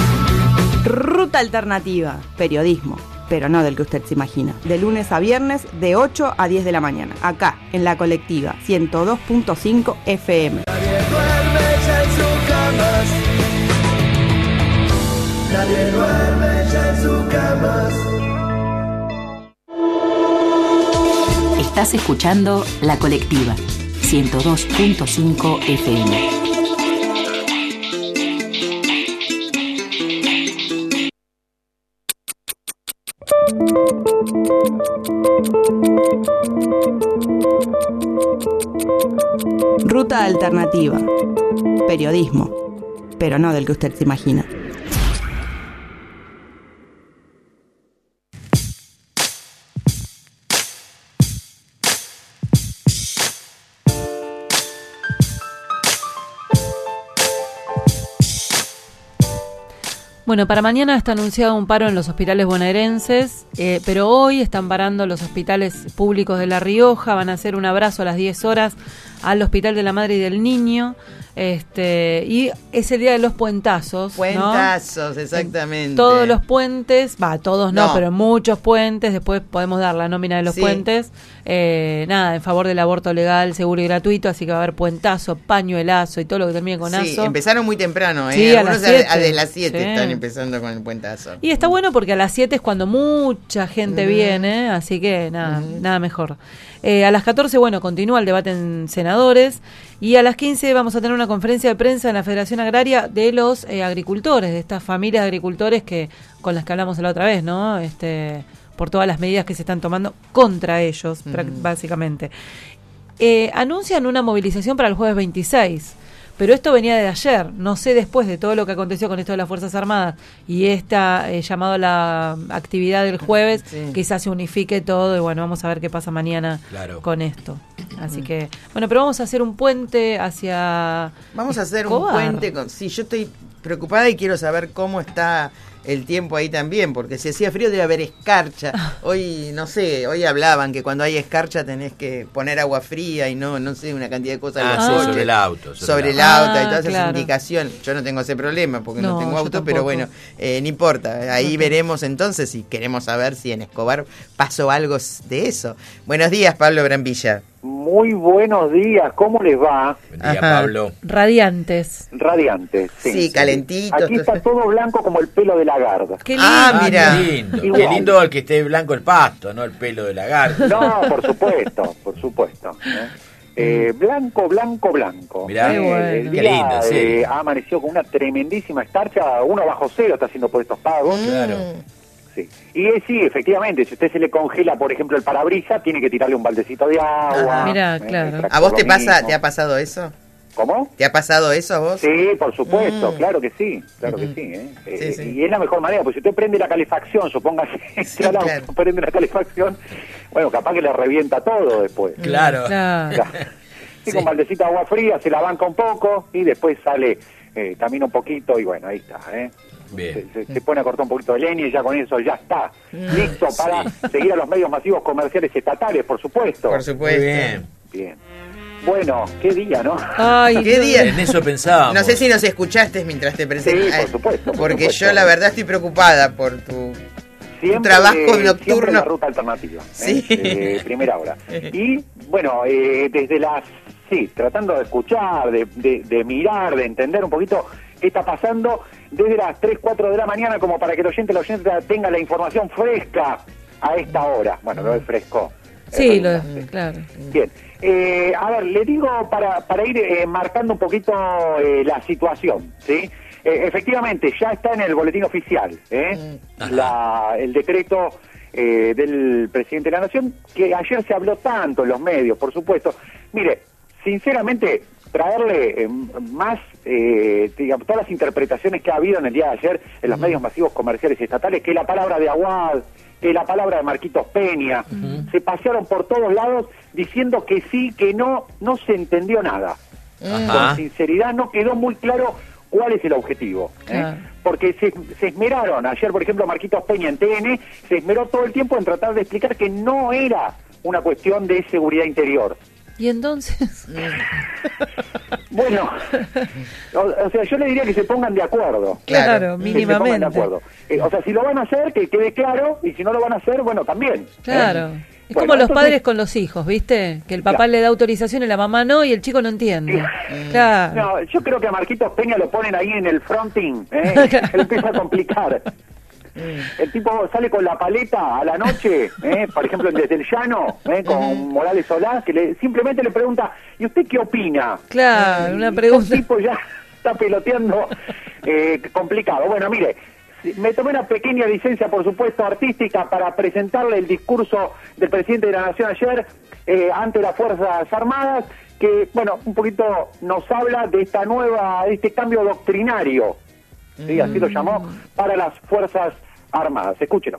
Ruta Alternativa, periodismo, pero no del que usted se imagina. De lunes a viernes, de ocho a diez de la mañana. Acá, en La Colectiva, ciento dos punto cinco F M. Nadie duerme ya en sus camas. Nadie duerme ya en sus camas. Estás escuchando La Colectiva, ciento dos punto cinco F M. Ruta Alternativa, periodismo, pero no del que usted se imagina. Bueno, para mañana está anunciado un paro en los hospitales bonaerenses, eh, pero hoy están parando los hospitales públicos de La Rioja, van a hacer un abrazo a las diez horas al Hospital de la Madre y del Niño, este y es el día de los puentazos. Puentazos, ¿no? Exactamente. Todos los puentes, va, todos no, no, pero muchos puentes, después podemos dar la nómina de los sí. puentes, eh, nada, en favor del aborto legal, seguro y gratuito, así que va a haber puentazo, pañuelazo y todo lo que termine con sí, azo. Empezaron muy temprano, ¿eh? Sí, Algunos a las siete. A de las siete Sí. están empezando con el puentazo. Y está bueno porque a las siete es cuando mucha gente uh-huh. viene, así que nada, uh-huh. nada mejor. Eh, a las catorce, bueno, continúa el debate en senadores y a las quince vamos a tener una conferencia de prensa en la Federación Agraria de los eh, agricultores, de estas familias de agricultores que con las que hablamos la otra vez, ¿no? Este, por todas las medidas que se están tomando contra ellos, uh-huh. básicamente. Eh, anuncian una movilización para el jueves veintiséis. Pero esto venía de ayer, no sé después de todo lo que aconteció con esto de las Fuerzas Armadas y esta eh, llamado a la actividad del jueves, sí. quizás se unifique todo y bueno, vamos a ver qué pasa mañana claro. con esto. Así que, bueno, pero vamos a hacer un puente hacia Vamos a hacer Escobar. un puente con... Sí, yo estoy preocupada y quiero saber cómo está el tiempo ahí también, porque si hacía frío debe haber escarcha. Hoy, no sé, hoy hablaban que cuando hay escarcha tenés que poner agua fría y no no sé, una cantidad de cosas. Ah, sí, sobre el auto. Sobre, sobre el auto ah, y todas claro. esas indicaciones. Yo no tengo ese problema porque no, no tengo auto, pero bueno, eh, no importa. Ahí no veremos entonces si queremos saber si en Escobar pasó algo de eso. Buenos días, Pablo Brambilla. Muy buenos días, ¿cómo les va? Buen día, Ajá. Pablo. Radiantes. Radiantes, sí. Sí, calentitos. Aquí está todo blanco como el pelo de lagarto. Qué lindo. Ah, mira. Ah, qué lindo. Qué wow. lindo el que esté blanco el pasto, no el pelo de lagarto. No, por supuesto, por supuesto. ¿eh? Eh, blanco, blanco, blanco. Mirá, eh, bueno. el día, Qué lindo, sí. eh, ha amanecido con una tremendísima escarcha, uno bajo cero está haciendo por estos pagos. Mm. Claro. Sí. Y eh, sí, efectivamente, si usted se le congela, por ejemplo, el parabrisas, tiene que tirarle un baldecito de agua. Ah, mira, eh, claro. ¿A vos te pasa, te ha pasado eso? ¿Cómo? ¿Te ha pasado eso a vos? Sí, por supuesto, mm. claro que sí, claro mm-hmm. que sí, ¿eh? Sí, eh, sí. Y es la mejor manera, porque si usted prende la calefacción, supóngase, sí, claro. prende la calefacción, bueno, capaz que le revienta todo después. Claro. claro. Sí, sí. Con baldecito de agua fría, se la banca un poco y después sale, eh, camina un poquito y bueno, ahí está, ¿eh? Bien. Se, se, se pone a cortar un poquito de leña y ya con eso ya está listo para sí. seguir a los medios masivos comerciales estatales, por supuesto. Por supuesto. Bien. Bien. Bueno, qué día, ¿no? Ay, qué día. En eso pensábamos. No sé si nos escuchaste mientras te presenté. Sí, por supuesto. Por porque supuesto. yo la verdad estoy preocupada por tu, siempre, tu trabajo nocturno. Siempre la ruta alternativa. Sí. ¿eh? Eh, primera hora. Y bueno, eh, desde las... Sí, tratando de escuchar, de, de, de mirar, de entender un poquito qué está pasando desde las tres, cuatro de la mañana, como para que el oyente, el oyente tenga la información fresca a esta hora. Bueno, lo es fresco. Sí, lo es, claro. Bien. Eh, a ver, le digo para, para ir eh, marcando un poquito eh, la situación, ¿sí? Eh, efectivamente, ya está en el boletín oficial, ¿eh? La, el decreto eh, del presidente de la Nación, que ayer se habló tanto en los medios, por supuesto. Mire, sinceramente, traerle eh, más, eh, digamos, todas las interpretaciones que ha habido en el día de ayer en los uh-huh. medios masivos comerciales estatales, que la palabra de Aguad, que la palabra de Marquitos Peña, uh-huh. se pasearon por todos lados diciendo que sí, que no, no se entendió nada. Uh-huh. Con sinceridad no quedó muy claro cuál es el objetivo. ¿eh? Uh-huh. Porque se, se esmeraron, ayer por ejemplo Marquitos Peña en T N, se esmeró todo el tiempo en tratar de explicar que no era una cuestión de seguridad interior. ¿Y entonces? Bueno, o, o sea, yo le diría que se pongan de acuerdo. Claro, que mínimamente. se pongan de acuerdo. Eh, o sea, si lo van a hacer, que quede claro, y si no lo van a hacer, bueno, también. Claro. ¿Eh? Es Bueno, como los entonces- padres con los hijos, ¿viste? Que el papá Claro. le da autorización y la mamá no, y el chico no entiende. Claro. No, yo creo que a Marquitos Peña lo ponen ahí en el fronting, ¿eh? Se le empieza a complicar. El tipo sale con la paleta a la noche, ¿eh? Por ejemplo, desde el llano, ¿eh? Con Morales Solá, que le, simplemente le pregunta, ¿y usted qué opina? Claro, una Y pregunta. El tipo ya está peloteando, eh, complicado. Bueno, mire, me tomé una pequeña licencia, por supuesto, artística para presentarle el discurso del presidente de la Nación ayer eh, ante las Fuerzas Armadas, que, bueno, un poquito nos habla de esta nueva, de este cambio doctrinario, ¿sí? Así lo llamó, para las Fuerzas Armadas. Escúchelo.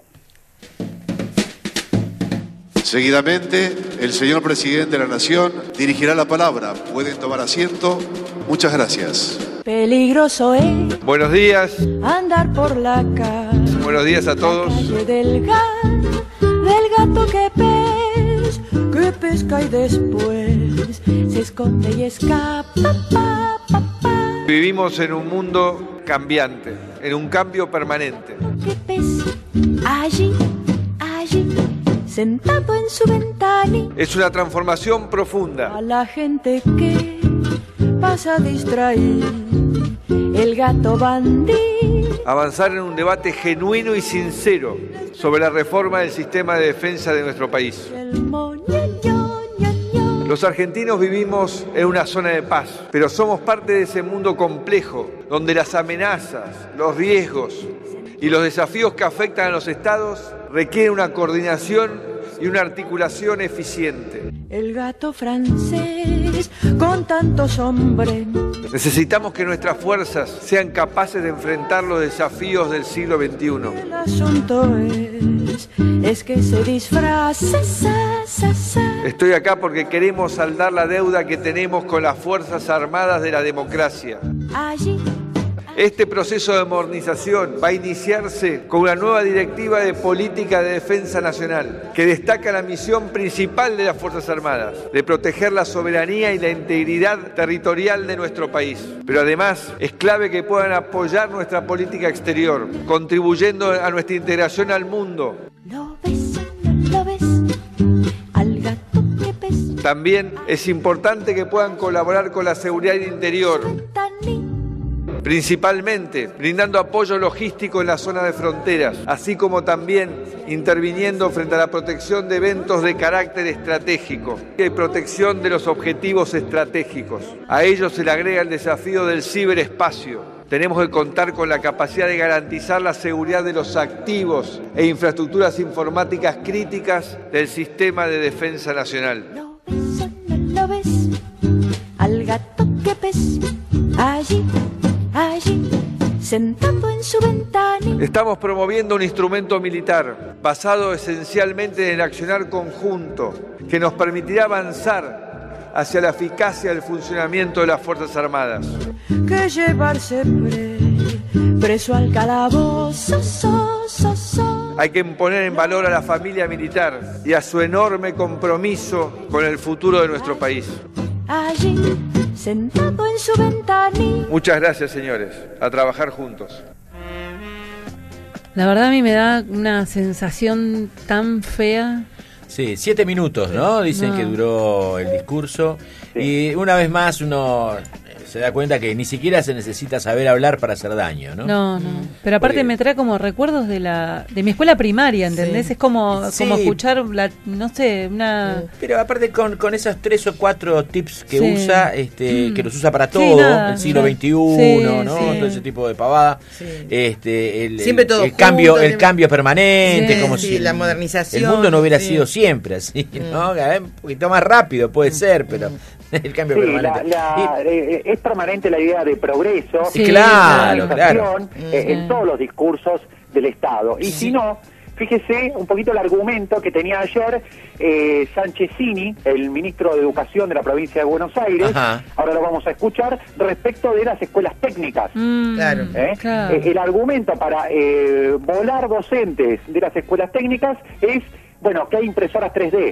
Seguidamente, el señor presidente de la Nación dirigirá la palabra. Pueden tomar asiento. Muchas gracias. Peligroso es Buenos días, andar por la calle buenos días a todos. del gato, del gato que pes, que pesca y después se esconde y escapa. Pa, pa, pa. Vivimos en un mundo cambiante, en un cambio permanente. Que pes allí, allí, sentado en su ventana. Es una transformación profunda. A la gente que pasa distraída, el gato bandido. Avanzar en un debate genuino y sincero sobre la reforma del sistema de defensa de nuestro país. Los argentinos vivimos en una zona de paz, pero somos parte de ese mundo complejo, donde las amenazas, los riesgos y los desafíos que afectan a los estados requieren una coordinación y una articulación eficiente. El gato francés con tantos hombres. Necesitamos que nuestras fuerzas sean capaces de enfrentar los desafíos del siglo veintiuno. El asunto es, es que se disfraza. Sa, sa, sa. Estoy acá porque queremos saldar la deuda que tenemos con las Fuerzas Armadas de la democracia. Allí. Este proceso de modernización va a iniciarse con una nueva directiva de política de defensa nacional que destaca la misión principal de las Fuerzas Armadas, de proteger la soberanía y la integridad territorial de nuestro país. Pero además es clave que puedan apoyar nuestra política exterior, contribuyendo a nuestra integración al mundo. ¿Lo ves? ¿Lo ves? Al gato que pes. También es importante que puedan colaborar con la seguridad interior, principalmente brindando apoyo logístico en la zona de fronteras, así como también interviniendo frente a la protección de eventos de carácter estratégico y protección de los objetivos estratégicos. A ello se le agrega el desafío del ciberespacio. Tenemos que contar con la capacidad de garantizar la seguridad de los activos e infraestructuras informáticas críticas del sistema de defensa nacional. ¿Lo ves? Al gato que pes. Allí, allí, sentado en su ventana. Estamos promoviendo un instrumento militar basado esencialmente en el accionar conjunto que nos permitirá avanzar hacia la eficacia del funcionamiento de las Fuerzas Armadas. Que llevarse pre, preso al calabozo. So, so, so. Hay que poner en valor a la familia militar y a su enorme compromiso con el futuro de nuestro país. Allí, sentado en su ventana. Muchas gracias, señores. A trabajar juntos. La verdad a mí me da una sensación tan fea. Sí, siete minutos, ¿no? Dicen No. que duró el discurso. Y una vez más uno se da cuenta que ni siquiera se necesita saber hablar para hacer daño, ¿no? No, no. Pero aparte Porque- me trae como recuerdos de la de mi escuela primaria, ¿entendés? Sí. Es como, Sí. como escuchar, la, no sé, una... Pero aparte con, con esos tres o cuatro tips que Sí. usa, este, Mm. que los usa para Sí, todo, nada, el siglo nada. veintiuno, Sí, ¿no? sí. Todo ese tipo de pavada. Este, el, Siempre el- todo el cambio, junto, el siempre- cambio permanente, Sí, como sí, si la el- modernización, el mundo no hubiera sí. sido siempre así, ¿no? Cada vez un poquito más rápido puede ser, pero el cambio Sí, permanente. la- la- eh, es permanente la idea de progreso, Sí, claro, de claro. eh, en todos los discursos del Estado. Y si no, fíjese un poquito el argumento que tenía ayer eh, Sanchezini, el ministro de Educación de la provincia de Buenos Aires, Ajá. ahora lo vamos a escuchar, respecto de las escuelas técnicas. Claro. ¿Eh? Claro. Eh, el argumento para eh, volar docentes de las escuelas técnicas es, bueno, que hay impresoras tres D.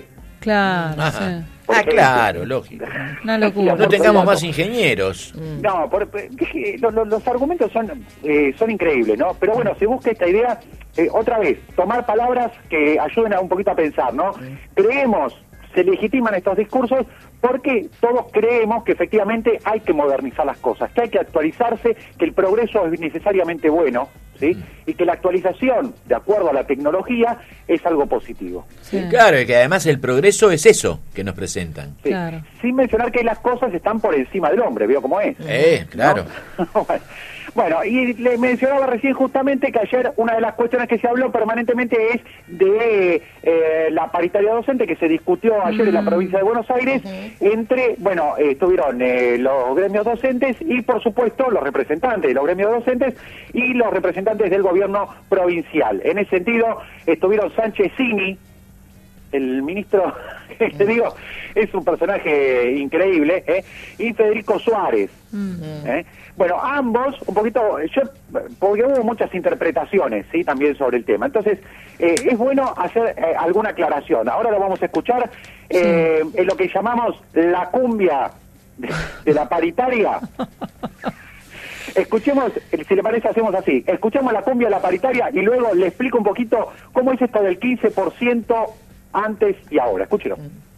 Claro, Ajá. sí. Ah, claro, lógico. Una locura. No tengamos más ingenieros. No, por, los, los, los argumentos son eh, son increíbles, ¿no? Pero bueno, se busca esta idea, eh, otra vez, tomar palabras que ayuden a un poquito a pensar, ¿no? Creemos, se legitiman estos discursos porque todos creemos que efectivamente hay que modernizar las cosas, que hay que actualizarse, que el progreso es necesariamente bueno, ¿sí? Y que la actualización, de acuerdo a la tecnología, es algo positivo. Sí. Claro, y que además el progreso es eso que nos presentan. Sí. Claro. Sin mencionar que las cosas están por encima del hombre, ¿veo cómo es? Eh, claro. ¿No? Bueno, y le mencionaba recién justamente que ayer una de las cuestiones que se habló permanentemente es de eh, la paritaria docente que se discutió ayer mm. en la provincia de Buenos Aires uh-huh. entre, bueno, eh, estuvieron eh, los gremios docentes y por supuesto los representantes de los gremios docentes y los representantes del gobierno provincial. En ese sentido estuvieron Sánchez Cini, el ministro, te digo, es un personaje increíble, ¿eh? y Federico Suárez. Uh-huh. ¿eh? Bueno, ambos, un poquito, yo, porque hubo muchas interpretaciones, sí, también sobre el tema. Entonces, eh, es bueno hacer eh, alguna aclaración. Ahora lo vamos a escuchar eh, sí. en lo que llamamos la cumbia de, de la paritaria. Escuchemos, si le parece hacemos así, escuchemos la cumbia de la paritaria y luego le explico un poquito cómo es esto del quince por ciento antes y ahora. Escúchelo.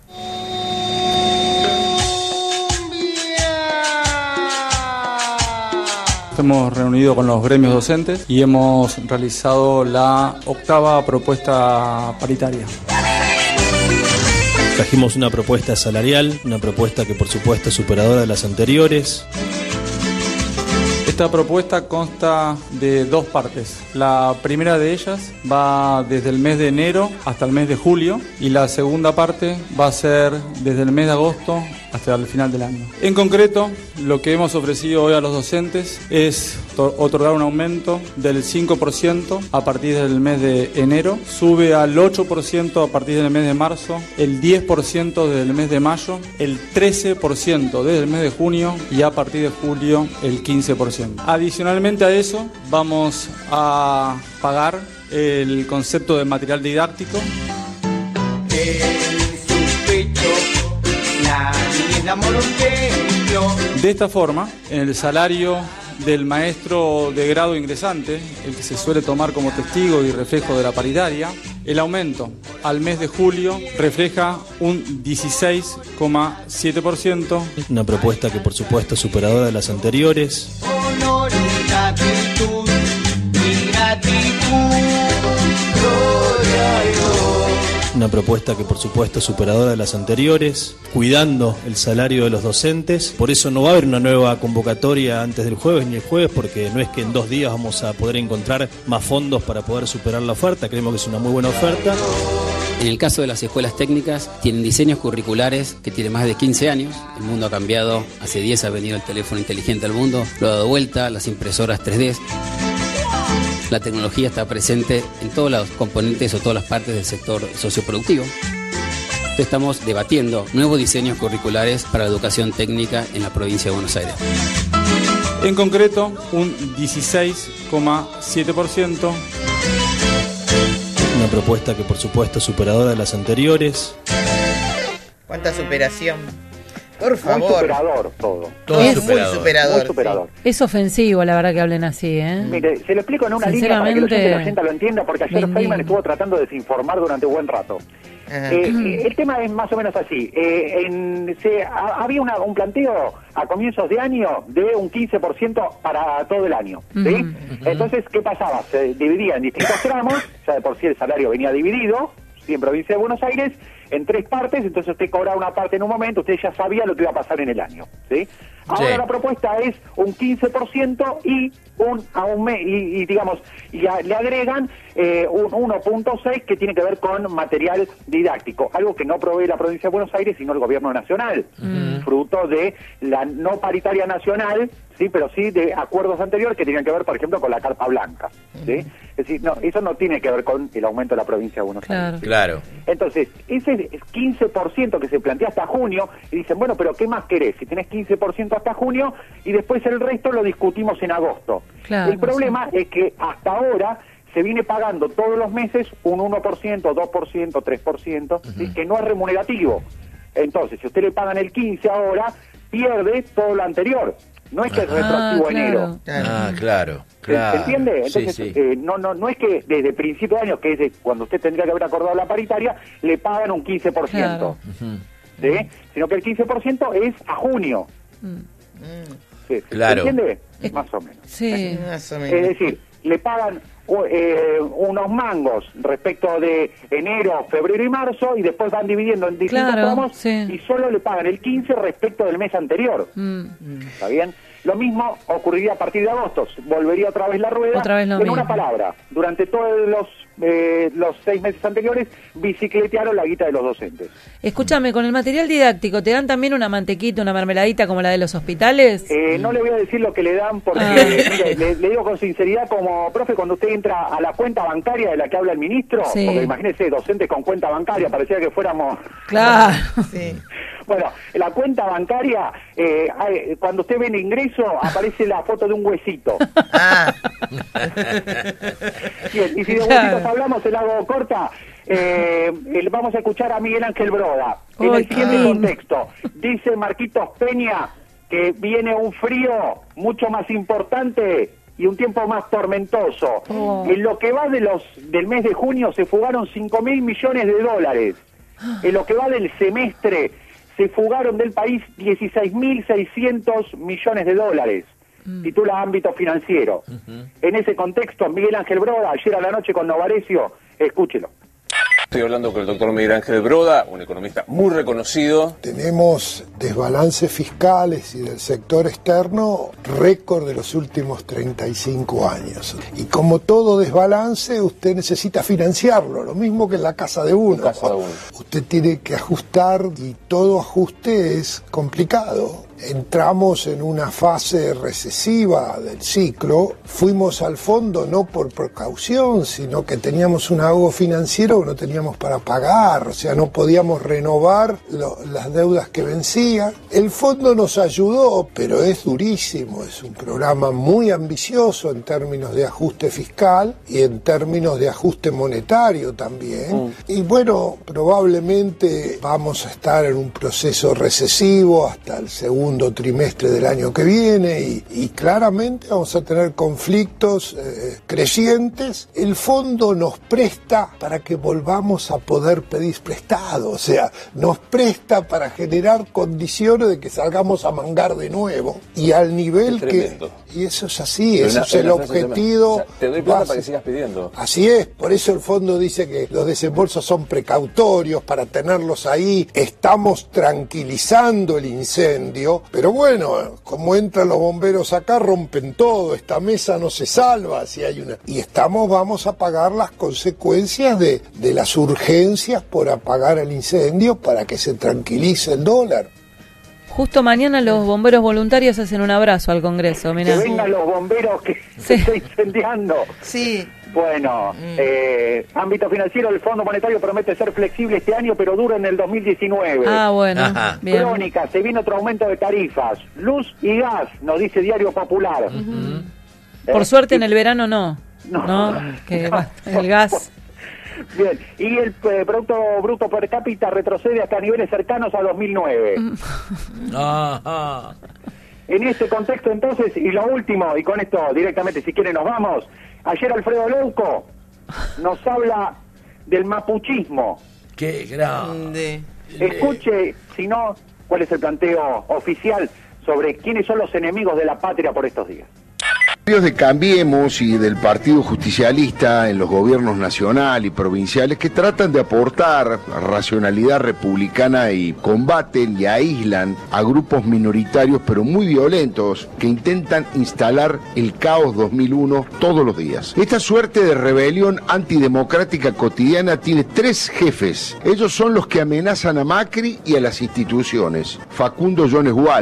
Hemos reunido con los gremios docentes y hemos realizado la octava propuesta paritaria. Trajimos una propuesta salarial, una propuesta que por supuesto es superadora de las anteriores. Esta propuesta consta de dos partes. La primera de ellas va desde el mes de enero hasta el mes de julio y la segunda parte va a ser desde el mes de agosto hasta el final del año. En concreto, lo que hemos ofrecido hoy a los docentes es otorgar un aumento del cinco por ciento a partir del mes de enero, sube al ocho por ciento a partir del mes de marzo, el diez por ciento desde el mes de mayo, el trece por ciento desde el mes de junio y a partir de julio el quince por ciento. Adicionalmente a eso, vamos a pagar el concepto de material didáctico. De esta forma, en el salario del maestro de grado ingresante, el que se suele tomar como testigo y reflejo de la paritaria, el aumento al mes de julio refleja un dieciséis coma siete por ciento. Una propuesta que por supuesto es superadora de las anteriores. Honor y gratitud, y gratitud, gloria a Dios. Una propuesta que por supuesto es superadora de las anteriores, cuidando el salario de los docentes. Por eso no va a haber una nueva convocatoria antes del jueves ni el jueves, porque no es que en dos días vamos a poder encontrar más fondos para poder superar la oferta. Creemos que es una muy buena oferta. En el caso de las escuelas técnicas, tienen diseños curriculares que tienen más de quince años. El mundo ha cambiado, hace diez ha venido el teléfono inteligente al mundo, lo ha dado vuelta, las impresoras tres D. La tecnología está presente en todos los componentes o todas las partes del sector socioproductivo. Entonces estamos debatiendo nuevos diseños curriculares para la educación técnica en la provincia de Buenos Aires. En concreto, un dieciséis coma siete por ciento. Una propuesta que por supuesto es superadora de las anteriores. ¿Cuánta superación? Por favor. Muy superador todo. Todo es superador. Muy superador. Muy superador. Sí. Es ofensivo, la verdad, que hablen así, ¿eh? Mire, se lo explico en una línea para que la gente, la gente lo entienda, porque ayer Feynman estuvo tratando de desinformar durante un buen rato. Eh, el tema es más o menos así. Eh, en, se, a, había una, un planteo a comienzos de año de un quince por ciento para todo el año, ¿sí? Uh-huh. Entonces, ¿qué pasaba? Se dividía en distintos tramos, ya de por sí el salario venía dividido, ¿sí? En provincia de Buenos Aires, en tres partes, entonces usted cobraba una parte en un momento, usted ya sabía lo que iba a pasar en el año, ¿sí? Ahora sí. La propuesta es un quince por ciento y un, a un mes, y, y digamos, y a, le agregan eh, un uno punto seis que tiene que ver con material didáctico, algo que no provee la provincia de Buenos Aires, sino el gobierno nacional, mm. fruto de la no paritaria nacional, sí, pero sí de acuerdos anteriores que tenían que ver, por ejemplo, con la Carta Blanca, ¿sí? Mm. Es decir, no, eso no tiene que ver con el aumento de la provincia de Buenos claro. Aires. ¿Sí? Claro. Entonces, ese quince por ciento que se plantea hasta junio, y dicen, bueno, pero ¿qué más querés? Si tenés quince por ciento hasta junio, y después el resto lo discutimos en agosto. Claro, el problema sí. es que hasta ahora se viene pagando todos los meses un uno por ciento, dos por ciento, tres por ciento, uh-huh. ¿sí? que no es remunerativo. Entonces, si usted le pagan el quince ahora, pierde todo lo anterior. No es que es retroactivo ah, enero. Claro. Ah, claro. ¿Se, claro. ¿Se entiende? Entonces, sí, sí. Eh, no, no, no es que desde principio de año, que es de cuando usted tendría que haber acordado la paritaria, le pagan un quince por ciento. Claro. Uh-huh. ¿Sí? Sino que el quince por ciento es a junio. Mm. ¿Sí? Claro. ¿Se entiende? Es, Más o menos. Sí. Más o menos. Es decir, le pagan eh, unos mangos respecto de enero, febrero y marzo, y después van dividiendo en distintos claro, tramos sí. y solo le pagan el quince respecto del mes anterior. Mm. ¿Está bien? Lo mismo ocurriría a partir de agosto. Volvería otra vez la rueda. Otra vez lo en mismo. Una palabra, durante todos los eh, los seis meses anteriores, bicicletearon la guita de los docentes. Escúchame, con el material didáctico, ¿te dan también una mantequita, una mermeladita como la de los hospitales? Eh, no le voy a decir lo que le dan porque, ah. mire, le, le digo con sinceridad, como profe, cuando usted entra a la cuenta bancaria de la que habla el ministro, sí. porque imagínese, docentes con cuenta bancaria, parecía que fuéramos... Claro. Sí. Bueno, la cuenta bancaria, eh, cuando usted ve el ingreso, aparece la foto de un huesito. Ah. Bien, y si de huesitos hablamos, el hago corta, eh, vamos a escuchar a Miguel Ángel Broda. En el siguiente contexto, dice Marquitos Peña que viene un frío mucho más importante y un tiempo más tormentoso. Oh. En lo que va de los del mes de junio se fugaron cinco mil millones de dólares. En lo que va del semestre se fugaron del país dieciséis mil seiscientos millones de dólares. Mm. Titula Ámbito Financiero. Uh-huh. En ese contexto, Miguel Ángel Broda, ayer a la noche con Novarecio, escúchelo. Estoy hablando con el doctor Miguel Ángel Broda, un economista muy reconocido. Tenemos desbalances fiscales y del sector externo récord de los últimos treinta y cinco años. Y como todo desbalance, usted necesita financiarlo, lo mismo que en la casa de uno. Casa de uno. Usted tiene que ajustar y todo ajuste es complicado. Entramos en una fase recesiva del ciclo, fuimos al fondo no por precaución, sino que teníamos un ahogo financiero que no teníamos para pagar, o sea, no podíamos renovar lo, las deudas que vencían. El fondo nos ayudó, pero es durísimo, es un programa muy ambicioso en términos de ajuste fiscal y en términos de ajuste monetario también. Mm. Y bueno, probablemente vamos a estar en un proceso recesivo hasta el segundo segundo trimestre del año que viene y, y claramente vamos a tener conflictos eh, crecientes. El fondo nos presta para que volvamos a poder pedir prestado, o sea, nos presta para generar condiciones de que salgamos a mangar de nuevo y al nivel que... Y eso es así, ese es el objetivo. O sea, te doy plata para que sigas pidiendo. Así es, por eso el fondo dice que los desembolsos son precautorios para tenerlos ahí. Estamos tranquilizando el incendio, pero bueno, como entran los bomberos acá, rompen todo. Esta mesa no se salva si hay una. Y estamos, vamos a pagar las consecuencias de, de las urgencias por apagar el incendio para que se tranquilice el dólar. Justo mañana los bomberos voluntarios hacen un abrazo al Congreso. Mirá. Que vengan los bomberos que sí. se está incendiando. Sí. Bueno, mm. eh, ámbito financiero, el Fondo Monetario promete ser flexible este año, pero dura en el dos mil diecinueve. Ah, bueno. Ajá. Bien. Crónica, se viene otro aumento de tarifas. Luz y gas, nos dice Diario Popular. Uh-huh. eh, Por suerte y... en el verano no. No. ¿No? Que no. El gas... Bien, y el eh, Producto Bruto Per Cápita retrocede hasta niveles cercanos a dos mil nueve. Ajá. En este contexto entonces, y lo último, y con esto directamente si quieren nos vamos, ayer Alfredo Leuco nos habla del mapuchismo. ¡Qué grande! Escuche, si no, cuál es el planteo oficial sobre quiénes son los enemigos de la patria por estos días. De Cambiemos y del Partido Justicialista en los gobiernos nacional y provinciales que tratan de aportar racionalidad republicana y combaten y aíslan a grupos minoritarios pero muy violentos que intentan instalar el caos dos mil uno todos los días. Esta suerte de rebelión antidemocrática cotidiana tiene tres jefes. Ellos son los que amenazan a Macri y a las instituciones. Facundo Jones Guala,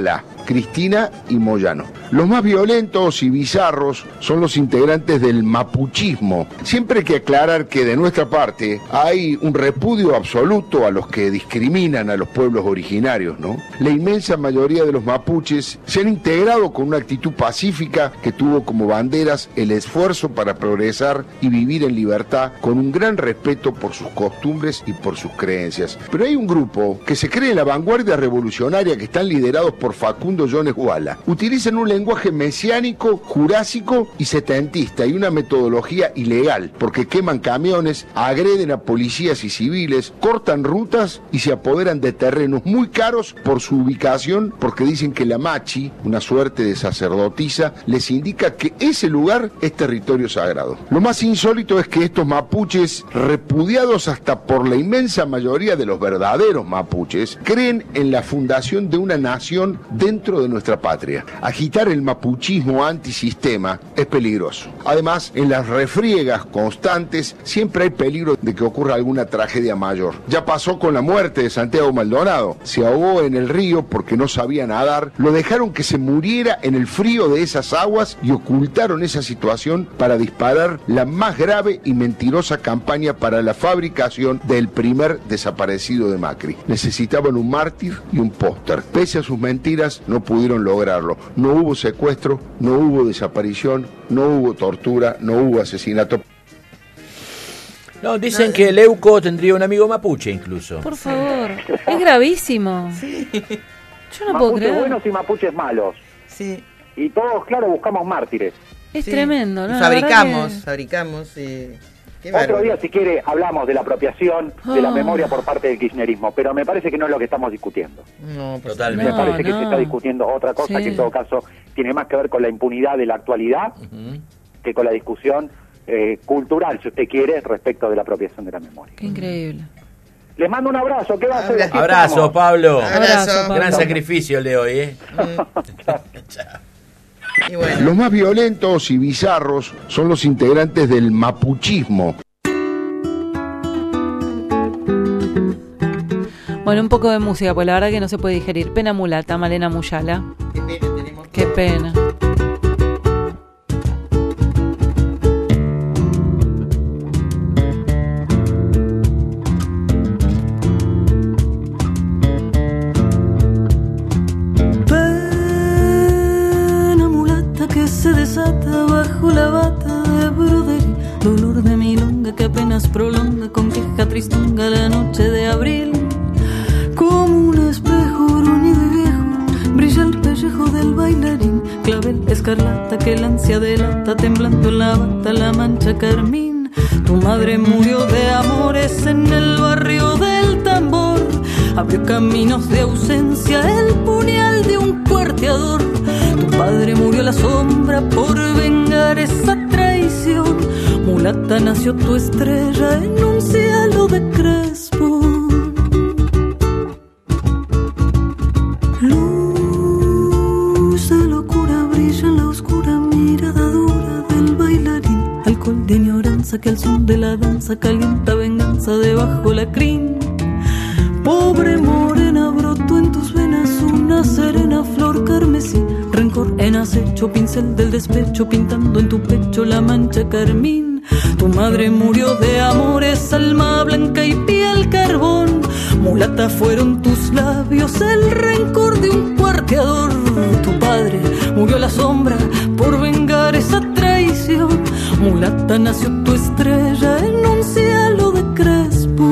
Cristina y Moyano. Los más violentos y bizarros son los integrantes del mapuchismo. Siempre hay que aclarar que de nuestra parte hay un repudio absoluto a los que discriminan a los pueblos originarios, ¿no? La inmensa mayoría de los mapuches se han integrado con una actitud pacífica que tuvo como banderas el esfuerzo para progresar y vivir en libertad con un gran respeto por sus costumbres y por sus creencias. Pero hay un grupo que se cree en la vanguardia revolucionaria, que están liderados por Facundo Jones Guala. Utilizan un lenguaje mesiánico, jurásico y setentista y una metodología ilegal, porque queman camiones, agreden a policías y civiles, cortan rutas y se apoderan de terrenos muy caros por su ubicación, porque dicen que la machi, una suerte de sacerdotisa, les indica que ese lugar es territorio sagrado. Lo más insólito es que estos mapuches, repudiados hasta por la inmensa mayoría de los verdaderos mapuches, creen en la fundación de una nación dentro de nuestra patria. Agitar el mapuchismo antisistema es peligroso. Además, en las refriegas constantes siempre hay peligro de que ocurra alguna tragedia mayor. Ya pasó con la muerte de Santiago Maldonado. Se ahogó en el río porque no sabía nadar, lo dejaron que se muriera en el frío de esas aguas y ocultaron esa situación para disparar la más grave y mentirosa campaña para la fabricación del primer desaparecido de Macri. Necesitaban un mártir y un póster. Pese a sus mentiras, no pudieron lograrlo. No hubo secuestro, no hubo desaparición, no hubo tortura, no hubo asesinato. No, dicen que Leuco tendría un amigo mapuche incluso. Por favor, es gravísimo. Sí. Yo no puedo Mapuches creer. buenos y mapuches malos. Sí. Y todos, claro, buscamos mártires. Es Sí. tremendo, ¿no? Y La fabricamos, verdad fabricamos. Eh, qué Otro bárbaro. día, si quiere, hablamos de la apropiación de la Oh. memoria por parte del kirchnerismo, pero me parece que no es lo que estamos discutiendo. No, pues, Totalmente. Me parece No, que no. se está discutiendo otra cosa Sí. que en todo caso tiene más que ver con la impunidad de la actualidad Ujú. que con la discusión eh, cultural, si usted quiere, respecto de la apropiación de la memoria. que- Qué increíble. Les mando un abrazo, ¿qué va a hacer? Aquí Abrazo, estamos. Pablo. Abrazo, Pablo. Gran sacrificio el de hoy, ¿eh? Y bueno, Los más violentos y bizarros son los integrantes del mapuchismo. Bueno, un poco de música, pues la verdad que no se puede digerir. Pena mulata, Malena Muyala. qué pena tenemos. Qué pena. Pena mulata que se desata bajo la bata de brodería. Dolor de milonga que apenas prolonga con queja tristonga la noche de abril. Como un espejo gruñido y viejo, brilla el pellejo del bailarín. Clavel escarlata que el ansia delata, temblando en la bata la mancha carmín. Tu madre murió de amores en el barrio del Tambor. Abrió caminos de ausencia, el puñal de un cuarteador. Tu padre murió a la sombra por vengar esa traición. Mulata, nació tu estrella en un cielo de crespo. Luz de locura brilla en la oscura mirada dura del bailarín. Alcohol de ignoranza que al son de la danza calienta venganza debajo la crin. Pobre morena, brotó en tus venas una serena flor carmesí. Rencor en acecho, pincel del despecho, pintando en tu pecho la mancha carmín. Tu madre murió de amores, alma blanca y piel carbón. Mulata, fueron tus labios el rencor de un cuarteador. Tu padre murió a la sombra por vengar esa traición. Mulata, nació tu estrella en un cielo de crespo.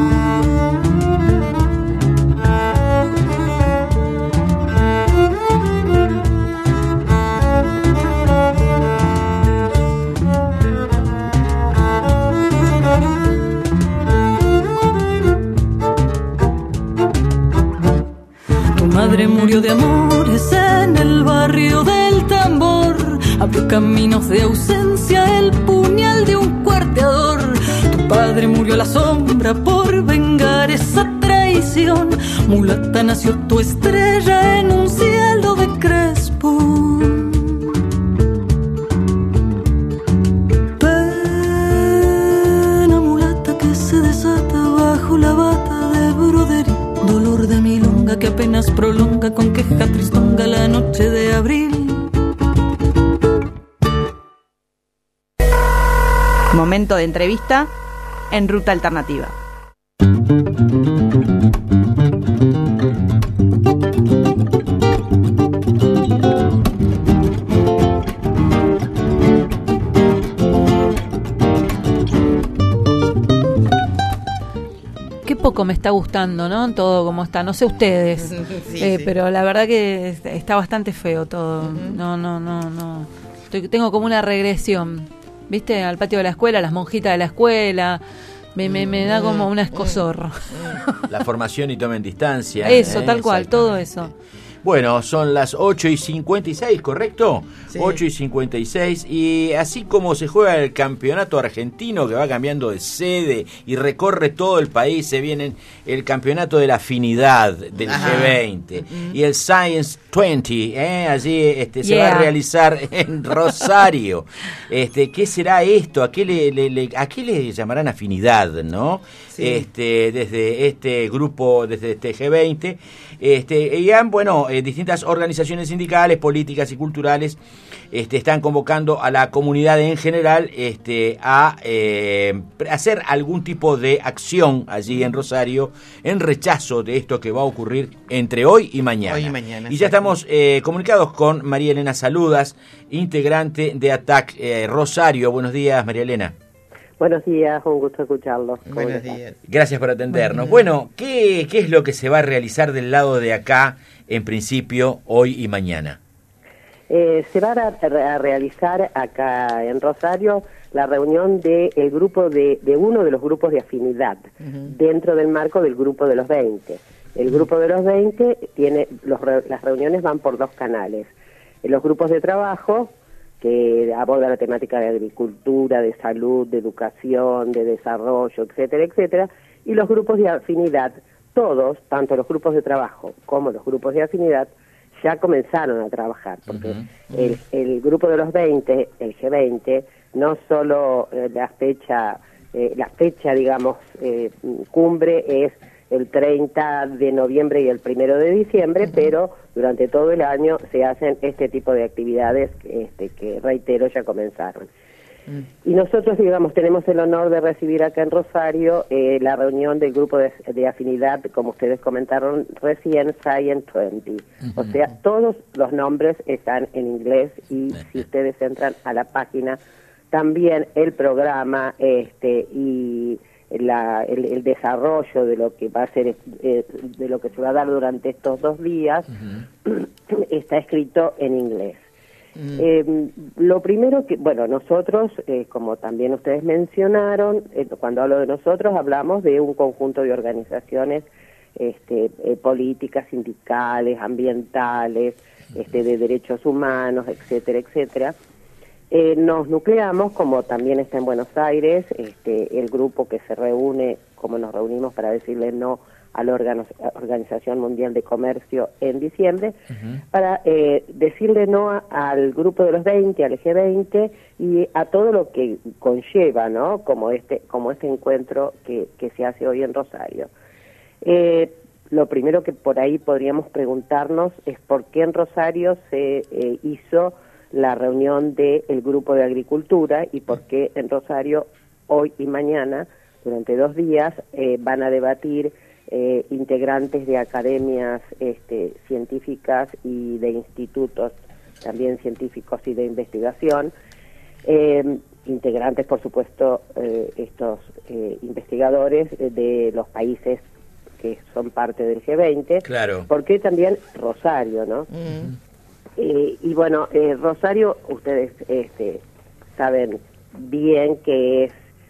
Tu madre murió de amores en el barrio del Tambor. Abrió caminos de ausencia, el puñal de un cuarteador. Tu padre murió a la sombra por vengar esa traición. Mulata, nació tu estrella en un cielo de crespo. Pena mulata que se desata bajo la bata de brodería. Dolor de milonga que apenas apenas prolonga con queja tristonga la noche de abril. Momento de entrevista en Ruta Alternativa. Qué poco me está gustando, ¿no? Todo como está. No sé ustedes, sí, eh, sí. pero la verdad que está bastante feo todo. Uh-huh. No, no, no, no. Estoy, tengo como una regresión, ¿viste? Al patio de la escuela, las monjitas de la escuela. Me, me, me da como un escozor. La formación y tomen distancia. Eso, ¿eh? tal cual, todo eso. Bueno, son las ocho y cincuenta y seis, ¿correcto? Sí. ocho y cincuenta y seis. Y así como se juega el campeonato argentino, que va cambiando de sede y recorre todo el país, se viene el campeonato de la afinidad del Ajá. G veinte uh-huh. y el Science veinte, ¿eh? Allí este, se yeah. va a realizar en Rosario. este, ¿Qué será esto? ¿A qué le, le, le, a qué le llamarán afinidad, no? Sí. Este, desde este grupo, desde este G veinte, este, y han, bueno, eh, distintas organizaciones sindicales, políticas y culturales este, están convocando a la comunidad en general este, a eh, hacer algún tipo de acción allí en Rosario en rechazo de esto que va a ocurrir entre hoy y mañana. Hoy y mañana. Y ya estamos eh, comunicados con María Elena Saludas, integrante de ATAC eh, Rosario. Buenos días, María Elena. Buenos días, un gusto escucharlos. Buenos días. Gracias por atendernos. Bueno, ¿qué, ¿qué es lo que se va a realizar del lado de acá, en principio, hoy y mañana? Eh, se va a, a realizar acá en Rosario la reunión del de grupo de, de uno de los grupos de afinidad, uh-huh. dentro del marco del grupo de los veinte. El grupo de los veinte tiene, los, las reuniones van por dos canales. Los grupos de trabajo, que aborda la temática de agricultura, de salud, de educación, de desarrollo, etcétera, etcétera, y los grupos de afinidad, todos, tanto los grupos de trabajo como los grupos de afinidad, ya comenzaron a trabajar, porque uh-huh. el, el grupo de los veinte, el G veinte, no solo eh, la fecha, eh, la fecha, digamos, eh, cumbre es el treinta de noviembre y el primero de diciembre, uh-huh. pero durante todo el año se hacen este tipo de actividades este, que, reitero, ya comenzaron. Uh-huh. Y nosotros, digamos, tenemos el honor de recibir acá en Rosario eh, la reunión del grupo de, de afinidad, como ustedes comentaron recién, Science veinte. Uh-huh. O sea, todos los nombres están en inglés y uh-huh. si ustedes entran a la página, también el programa este y... La, el, el desarrollo de lo que va a ser eh, de lo que se va a dar durante estos dos días uh-huh. está escrito en inglés. Uh-huh. Eh, lo primero que, bueno, nosotros, eh, como también ustedes mencionaron, eh, cuando hablo de nosotros hablamos de un conjunto de organizaciones este, eh, políticas, sindicales, ambientales, uh-huh. este, de derechos humanos, etcétera, etcétera. Eh, nos nucleamos, como también está en Buenos Aires, este, el grupo que se reúne, como nos reunimos para decirle no a la Organ- Organización Mundial de Comercio en diciembre, uh-huh. para eh, decirle no a, al grupo de los veinte, al G veinte y a todo lo que conlleva, ¿no? Como este, como este encuentro que, que se hace hoy en Rosario. Eh, lo primero que por ahí podríamos preguntarnos es por qué en Rosario se eh, hizo la reunión del grupo de agricultura y por qué en Rosario hoy y mañana, durante dos días, eh, van a debatir eh, integrantes de academias este, científicas y de institutos también científicos y de investigación, eh, integrantes, por supuesto, eh, estos eh, investigadores de los países que son parte del G veinte, claro. porque también Rosario, ¿no? Mm. Eh, y bueno, eh, Rosario, ustedes este, saben bien que es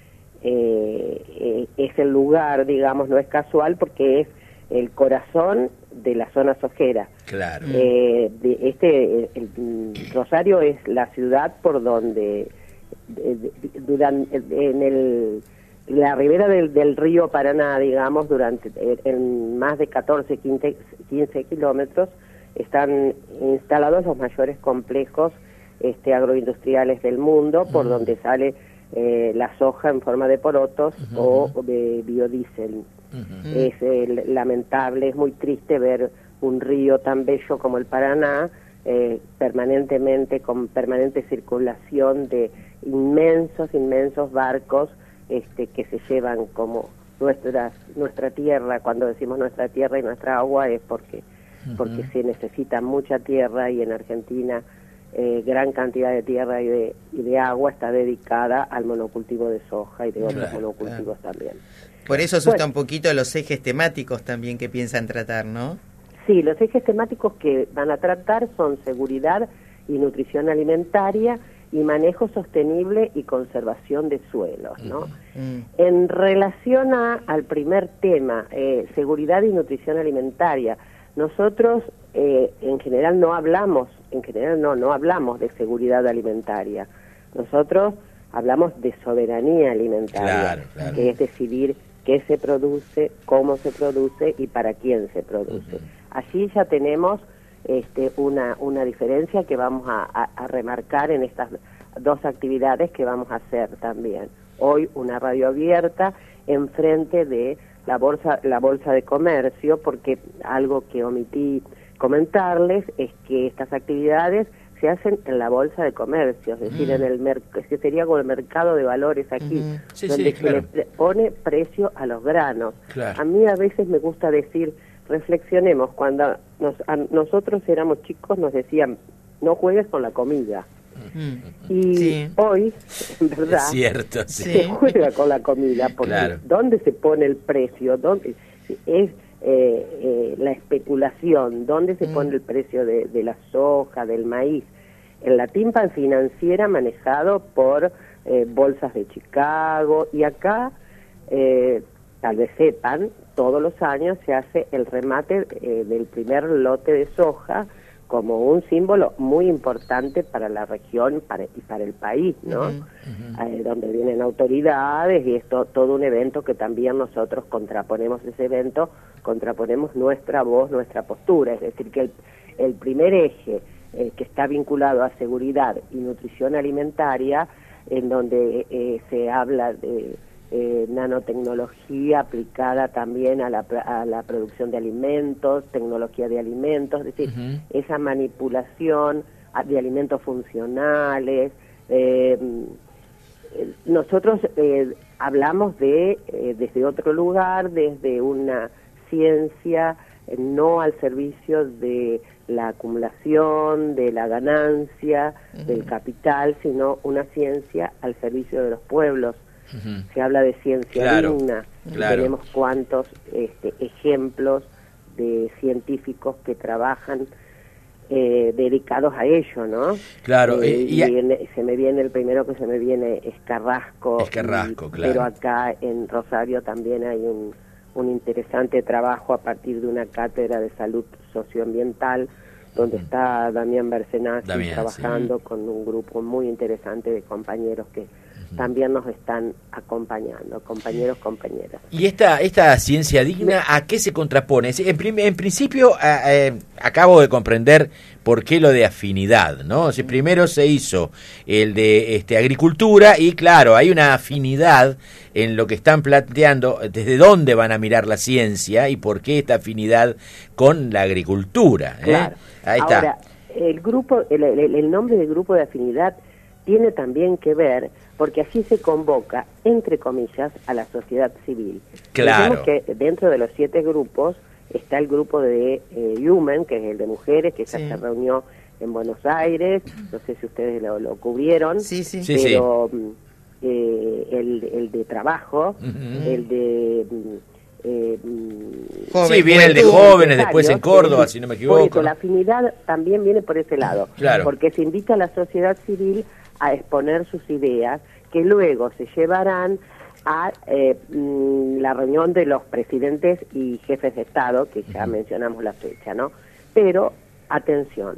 eh, eh, es el lugar, digamos, no es casual porque es el corazón de la zona sojera. Claro. Eh, de este, el, el, Rosario es la ciudad por donde de, de, durante, en el la ribera del, del río Paraná, digamos, durante en más de catorce, quince, quince kilómetros, están instalados los mayores complejos este, agroindustriales del mundo, uh-huh. por donde sale eh, la soja en forma de porotos uh-huh. o de biodiesel. Uh-huh. Es eh, lamentable, es muy triste ver un río tan bello como el Paraná, eh, permanentemente, con permanente circulación de inmensos, inmensos barcos este, que se llevan como nuestras, nuestra tierra. Cuando decimos nuestra tierra y nuestra agua es porque, uh-huh. porque se necesita mucha tierra, y en Argentina eh, gran cantidad de tierra y de, y de agua está dedicada al monocultivo de soja y de otros claro, monocultivos claro. también. Por eso asusta bueno, un poquito los ejes temáticos también que piensan tratar, ¿no? Sí, los ejes temáticos que van a tratar son seguridad y nutrición alimentaria y manejo sostenible y conservación de suelos, ¿no? Mm. En relación a, al primer tema, eh, seguridad y nutrición alimentaria, nosotros eh, en general no hablamos, en general no, no hablamos de seguridad alimentaria. Nosotros hablamos de soberanía alimentaria, claro, claro. que es decidir qué se produce, cómo se produce y para quién se produce. Uh-huh. Allí ya tenemos este, una, una diferencia que vamos a, a, a remarcar en estas dos actividades que vamos a hacer también. Hoy una radio abierta enfrente de la bolsa, la bolsa de comercio, porque algo que omití comentarles es que estas actividades se hacen en la bolsa de comercio, es decir, mm. en el merc- que sería como el mercado de valores aquí, mm. sí, donde sí, claro. se le pone precio a los granos. Claro. A mí a veces me gusta decir, reflexionemos, cuando nos, a nosotros éramos chicos nos decían, no juegues con la comida. Mm. Y sí. hoy, en verdad, es cierto, sí. se juega con la comida, porque claro. ¿dónde se pone el precio? ¿Dónde es Eh, eh, la especulación, dónde se mm. pone el precio de, de la soja, del maíz? En la timpa financiera manejado por eh, bolsas de Chicago, y acá, eh, tal vez sepan, todos los años se hace el remate eh, del primer lote de soja como un símbolo muy importante para la región para, y para el país, ¿no? Uh-huh, uh-huh. Eh, donde vienen autoridades, y esto todo un evento que también nosotros contraponemos ese evento, contraponemos nuestra voz, nuestra postura, es decir, que el, el primer eje eh, que está vinculado a seguridad y nutrición alimentaria, en donde eh, se habla de eh, nanotecnología aplicada también a la, a la producción de alimentos, tecnología de alimentos, es decir, uh-huh. esa manipulación de alimentos funcionales. Eh, nosotros eh, hablamos de eh, desde otro lugar, desde una ciencia eh, no al servicio de la acumulación, de la ganancia, uh-huh. del capital, sino una ciencia al servicio de los pueblos. Uh-huh. Se habla de ciencia claro, digna, claro. Tenemos cuantos este, ejemplos de científicos que trabajan eh, dedicados a ello, ¿no? Claro. Eh, y, y a... viene, se me viene, el primero que se me viene es Carrasco. Es Carrasco, y, claro. Pero acá en Rosario también hay un, un interesante trabajo a partir de una cátedra de salud socioambiental, donde uh-huh. está Damián Bersenazzi Damián, trabajando sí. con un grupo muy interesante de compañeros que también nos están acompañando, compañeros, compañeras. ¿Y esta esta ciencia digna a qué se contrapone? En, prim, en principio, eh, eh, acabo de comprender por qué lo de afinidad, ¿no? O sea, primero se hizo el de este agricultura, y claro, hay una afinidad en lo que están planteando, desde dónde van a mirar la ciencia y por qué esta afinidad con la agricultura. ¿eh? Claro. Ahí está. Ahora, el grupo, el, el, el nombre del grupo de afinidad tiene también que ver, porque así se convoca, entre comillas, a la sociedad civil. Claro. Decimos que dentro de los siete grupos está el grupo de eh, Human, que es el de mujeres, que ya sí. se reunió en Buenos Aires, no sé si ustedes lo, lo cubrieron, sí, sí. pero sí, sí. Eh, el, el de trabajo, uh-huh. el de... Eh, Joven, sí, viene el de jóvenes, después en Córdoba, si no me equivoco. Por eso, la afinidad también viene por ese lado, claro. porque se invita a la sociedad civil a exponer sus ideas, que luego se llevarán a eh, la reunión de los presidentes y jefes de Estado, que ya uh-huh. mencionamos la fecha, ¿no? Pero, atención,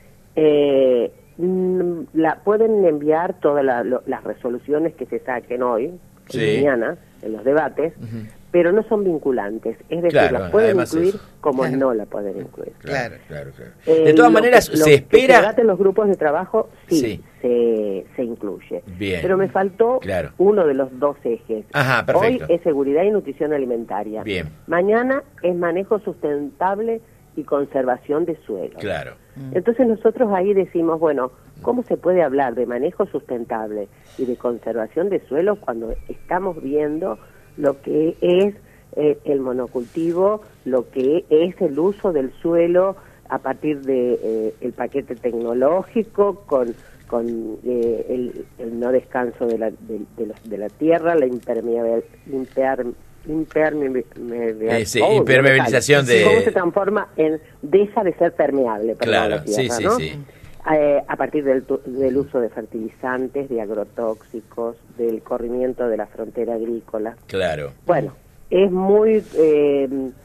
eh, la, pueden enviar todas la, lo, las resoluciones que se saquen hoy, sí. mañana, en los debates, uh-huh. pero no son vinculantes, es decir, claro, las pueden incluir eso. como claro. no la pueden incluir. Claro, claro, claro. Eh, de todas maneras, que, se espera... Se debate en los grupos de trabajo, sí, sí. Se, se incluye. Bien. Pero me faltó claro. uno de los dos ejes. Ajá, perfecto. Hoy es seguridad y nutrición alimentaria. Bien. Mañana es manejo sustentable y conservación de suelos. Claro. Entonces nosotros ahí decimos, bueno, ¿cómo se puede hablar de manejo sustentable y de conservación de suelos cuando estamos viendo lo que es eh, el monocultivo, lo que es el uso del suelo a partir de eh, el paquete tecnológico, con con eh, el, el no descanso de la de, de, los, de la tierra, la impermeabilidad, imper, impermeabilidad, eh, sí, oh, impermeabilización de... ¿Cómo se transforma en... deja de ser permeable, perdón, claro, la tierra, sí, ¿no? sí, sí. Eh, a partir del, del uso de fertilizantes, de agrotóxicos, del corrimiento de la frontera agrícola. Claro. Bueno, es muy eh,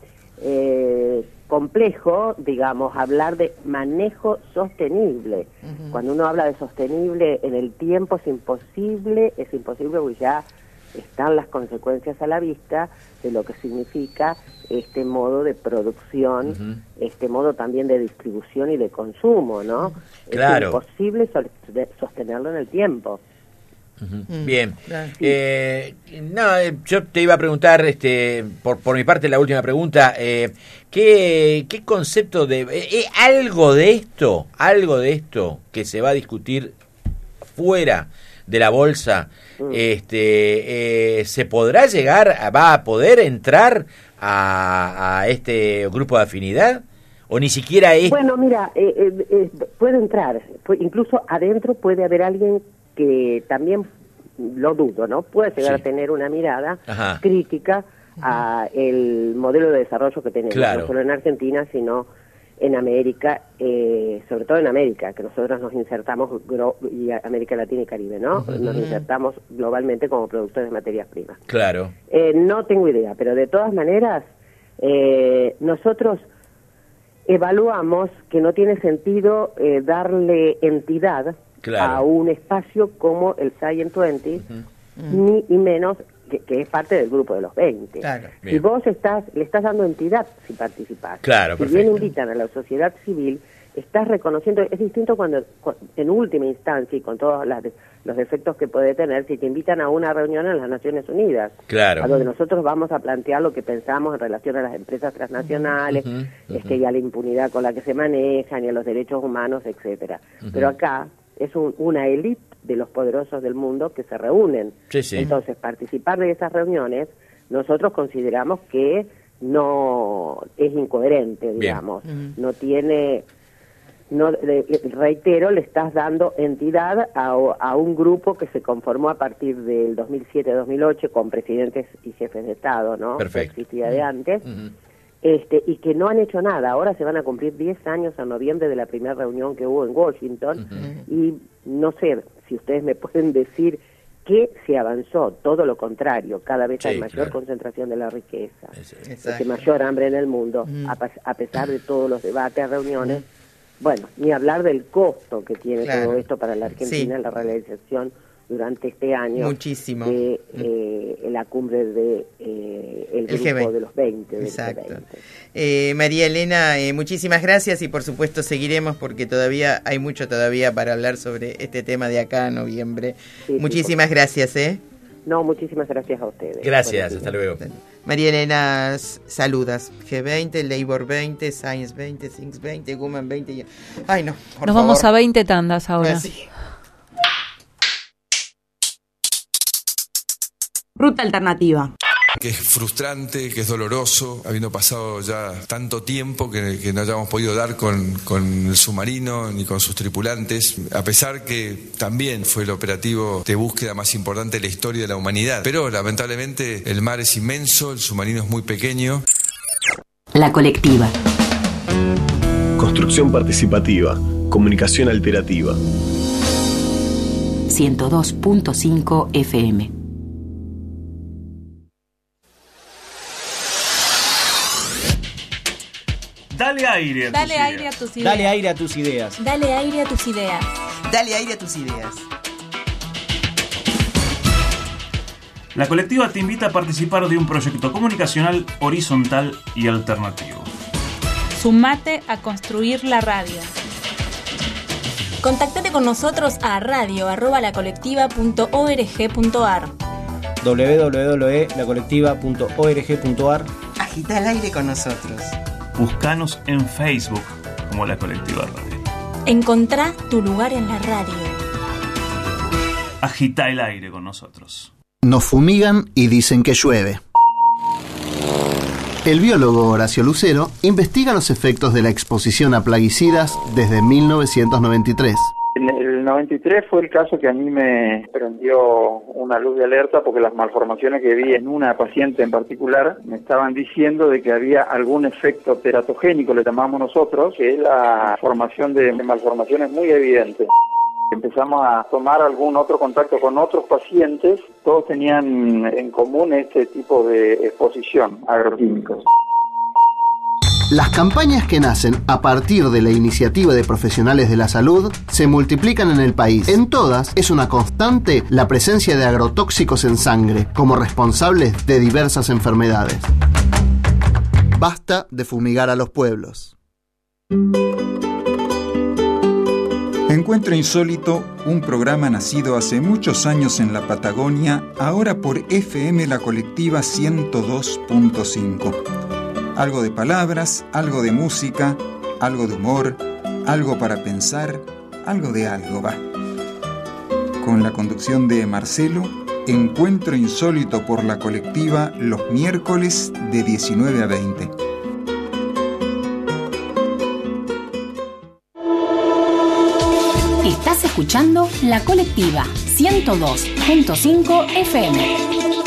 eh, complejo, digamos, hablar de manejo sostenible. Uh-huh. Cuando uno habla de sostenible en el tiempo es imposible, es imposible porque ya están las consecuencias a la vista de lo que significa este modo de producción, uh-huh. este modo también de distribución y de consumo, ¿no? Claro. Es imposible sostenerlo en el tiempo. Uh-huh. Mm. Bien. Eh, no, yo te iba a preguntar, este, por, por mi parte, la última pregunta, eh, ¿qué, qué concepto de... Eh, algo de esto, algo de esto que se va a discutir fuera de la bolsa, mm. este, eh, ¿se podrá llegar, a, va a poder entrar a, a este grupo de afinidad? ¿O ni siquiera es...? Bueno, mira, eh, eh, eh, puede entrar, incluso adentro puede haber alguien que también, lo dudo, ¿no? Puede llegar sí. a tener una mirada Ajá. crítica a el modelo de desarrollo que tenemos, claro. no solo en Argentina, sino en América, eh, sobre todo en América, que nosotros nos insertamos, y América Latina y Caribe, ¿no? Uh-huh. Nos insertamos globalmente como productores de materias primas. Claro. Eh, no tengo idea, pero de todas maneras, eh, nosotros evaluamos que no tiene sentido eh, darle entidad claro. a un espacio como el Science veinte, uh-huh. ni y menos que, que es parte del grupo de los veinte. Claro. Si vos estás le estás dando entidad si participás. Claro, si perfecto. bien invitan a la sociedad civil, estás reconociendo, es distinto cuando, en última instancia y con todos las, los defectos que puede tener, si te invitan a una reunión en las Naciones Unidas, claro. a donde nosotros vamos a plantear lo que pensamos en relación a las empresas transnacionales, uh-huh, uh-huh. este, y a la impunidad con la que se manejan, y a los derechos humanos, etcétera. Uh-huh. Pero acá es un, una élite de los poderosos del mundo que se reúnen. Sí, sí. Entonces, participar de esas reuniones, nosotros consideramos que no es incoherente, digamos. Uh-huh. No tiene... No, le, reitero, le estás dando entidad a, a un grupo que se conformó a partir del dos mil siete dos mil ocho con presidentes y jefes de Estado, ¿no? Perfecto. Que existía de antes. Uh-huh. Este, y que no han hecho nada. Ahora se van a cumplir diez años en noviembre de la primera reunión que hubo en Washington, uh-huh. y no sé si ustedes me pueden decir que se avanzó, todo lo contrario, cada vez sí, hay mayor claro. concentración de la riqueza, hay mayor hambre en el mundo, uh-huh. a, a pesar de todos los debates, reuniones, uh-huh. bueno, ni hablar del costo que tiene claro. todo esto para la Argentina, sí. la realización durante este año muchísimo de eh, la cumbre de eh, el, el grupo de los veinte. Exacto. G veinte. Eh, María Elena, eh, muchísimas gracias y por supuesto seguiremos porque todavía hay mucho todavía para hablar sobre este tema de acá a noviembre. Sí, muchísimas sí, gracias, ¿eh? No, muchísimas gracias a ustedes. Gracias, hasta luego. María Elena, saludas. G veinte, Labor veinte, Science veinte, Things veinte, Women veinte. Ay, no, por Nos favor. vamos a veinte tandas ahora. Sí. Ruta alternativa. Que es frustrante, que es doloroso, habiendo pasado ya tanto tiempo que, que no hayamos podido dar con, con el submarino ni con sus tripulantes, a pesar que también fue el operativo de búsqueda más importante de la historia de la humanidad. Pero lamentablemente el mar es inmenso, el submarino es muy pequeño. La colectiva. Construcción participativa, comunicación alterativa. ciento dos punto cinco F M. Dale aire a Dale tus aire ideas. a tus ideas. Dale aire a tus ideas. Dale aire a tus ideas. Dale aire a tus ideas. La colectiva te invita a participar de un proyecto comunicacional horizontal y alternativo. Sumate a construir la radio. Contactate con nosotros a radio arroba la colectiva punto org punto ar. doble u doble u doble u punto la colectiva punto org punto ar. Agita el aire con nosotros. Búscanos en Facebook como La Colectiva Radio. Encontrá tu lugar en la radio. Agita el aire con nosotros. Nos fumigan y dicen que llueve. El biólogo Horacio Lucero investiga los efectos de la exposición a plaguicidas desde mil novecientos noventa y tres. En el noventa y tres fue el caso que a mí me prendió una luz de alerta porque las malformaciones que vi en una paciente en particular me estaban diciendo de que había algún efecto teratogénico, le llamamos nosotros, que es la formación de malformaciones muy evidente. Empezamos a tomar algún otro contacto con otros pacientes, todos tenían en común este tipo de exposición a agroquímicos. Las campañas que nacen a partir de la iniciativa de profesionales de la salud se multiplican en el país. En todas es una constante la presencia de agrotóxicos en sangre como responsables de diversas enfermedades. Basta de fumigar a los pueblos. Encuentro Insólito, un programa nacido hace muchos años en la Patagonia, ahora por F M La Colectiva ciento dos punto cinco. Algo de palabras, algo de música, algo de humor, algo para pensar, algo de algo va. Con la conducción de Marcelo, Encuentro Insólito por La Colectiva los miércoles de diecinueve a veinte. Estás escuchando La Colectiva ciento dos punto cinco F M.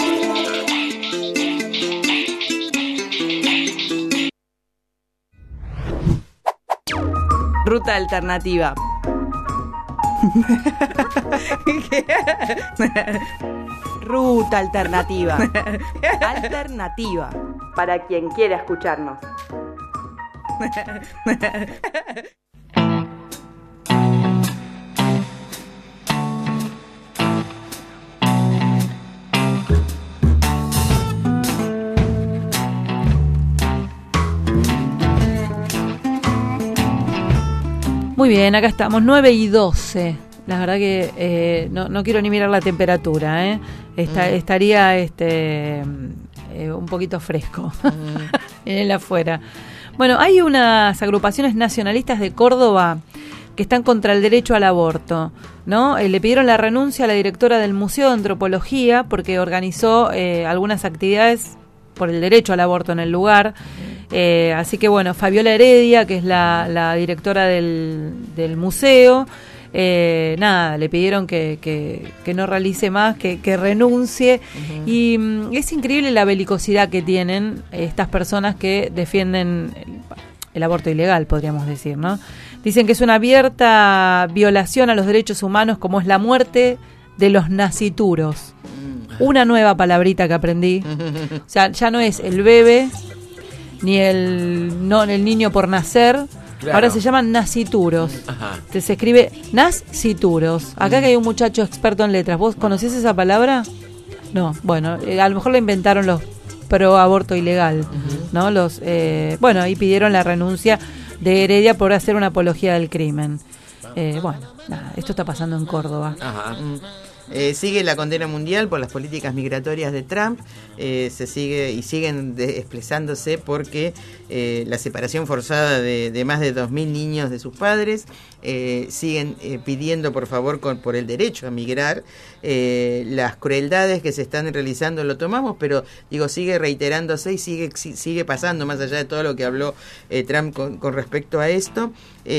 Ruta alternativa. Ruta alternativa. Alternativa. Para quien quiera escucharnos. Muy bien, acá estamos, nueve y doce. La verdad que eh, no, no quiero ni mirar la temperatura, ¿eh? Está, mm. Estaría este eh, un poquito fresco mm. en el afuera. Bueno, hay unas agrupaciones nacionalistas de Córdoba que están contra el derecho al aborto, ¿no? Eh, le pidieron la renuncia a la directora del Museo de Antropología porque organizó eh, algunas actividades por el derecho al aborto en el lugar. Eh, así que bueno, Fabiola Heredia, que es la, la directora del, del museo, eh, nada, le pidieron que, que, que no realice más, que, que renuncie. Uh-huh. Y mm, es increíble la belicosidad que tienen estas personas que defienden el, el aborto ilegal, podríamos decir, ¿no? Dicen que es una abierta violación a los derechos humanos, como es la muerte de los nacituros. Una nueva palabrita que aprendí. O sea, ya no es el bebé ni el no el niño por nacer. Claro. Ahora se llaman nacituros. Ajá. Se, se escribe nacituros. Acá mm. que hay un muchacho experto en letras. ¿Vos conocés esa palabra? No. Bueno, eh, a lo mejor la inventaron los pro aborto ilegal, uh-huh. ¿no? Los eh, bueno, ahí pidieron la renuncia de Heredia por hacer una apología del crimen. Eh, bueno, nada, esto está pasando en Córdoba. Ajá. Mm. Eh, sigue la condena mundial por las políticas migratorias de Trump, eh, se sigue y siguen de, expresándose porque eh, la separación forzada de, de más de dos mil niños de sus padres, eh, siguen eh, pidiendo por favor con, por el derecho a migrar, eh, las crueldades que se están realizando lo tomamos, pero digo sigue reiterándose y sigue sigue pasando más allá de todo lo que habló eh, Trump con, con respecto a esto,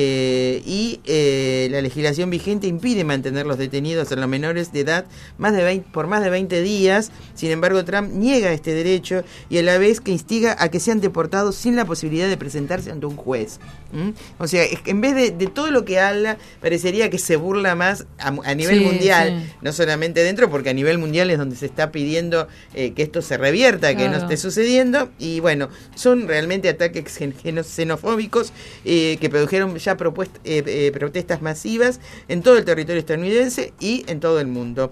eh, y eh, la legislación vigente impide mantener los detenidos a los menores de edad más de veinte, por más de veinte días. Sin embargo, Trump niega este derecho y a la vez que instiga a que sean deportados sin la posibilidad de presentarse ante un juez. ¿Mm? O sea, en vez de, de todo lo que habla, parecería que se burla más a, a nivel sí, mundial, sí. No solamente dentro, porque a nivel mundial es donde se está pidiendo eh, que esto se revierta, que claro. no esté sucediendo. Y bueno, son realmente ataques xenofóbicos eh, que produjeron ya propuest- eh, eh, protestas masivas en todo el territorio estadounidense y en todo el mundo.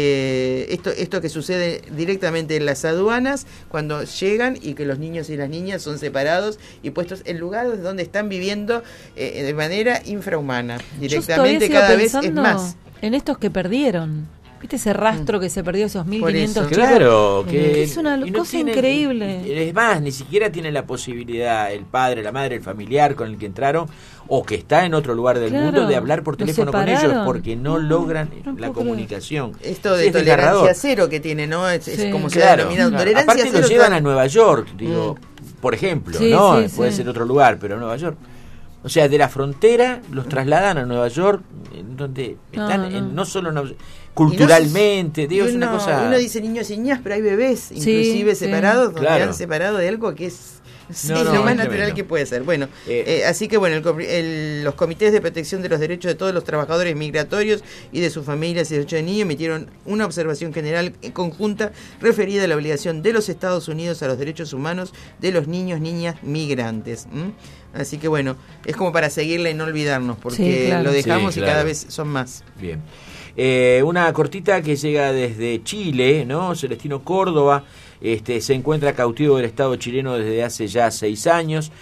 Eh, esto, esto que sucede directamente en las aduanas cuando llegan y que los niños y las niñas son separados y puestos en lugares donde están viviendo eh, de manera infrahumana. Directamente cada vez es más. En estos que perdieron. ¿Viste ese rastro que se perdió, esos mil quinientos chicos? Claro, que es una no cosa tienen, increíble. Es más, ni siquiera tiene la posibilidad el padre, la madre, el familiar con el que entraron o que está en otro lugar del Claro, mundo de hablar por los teléfono con ellos separaron. porque no logran no la puedo comunicación. Esto de Sí, es tolerancia desgarrador. cero que tiene, ¿no? Es, es Sí. como se Claro, denomina claro. tolerancia Aparte cero. lo llevan toda- a Nueva York, digo, por ejemplo, Sí, ¿no? sí, Puede sí. ser otro lugar, pero Nueva York. O sea, de la frontera los trasladan a Nueva York, en donde No, están no. en- no solo una- culturalmente, Y digo, es uno, una cosa. uno dice niños y niñas, pero hay bebés, Sí, inclusive sí. separados, donde Claro. han separado de algo que es sí, No, no, lo más es natural tremendo. que puede ser. Bueno, Eh, eh, así que bueno, el com- el- los comités de protección de los derechos de todos los trabajadores migratorios y de sus familias y derechos de niños emitieron una observación general conjunta referida a la obligación de los Estados Unidos a los derechos humanos de los niños, niñas migrantes. ¿m? Así que bueno, es como para seguirla y no olvidarnos, porque Sí, claro. lo dejamos Sí, y claro. cada vez son más. Bien. Eh, una cortita que llega desde Chile, ¿no? Celestino Córdoba este, se encuentra cautivo del Estado chileno desde hace ya seis años.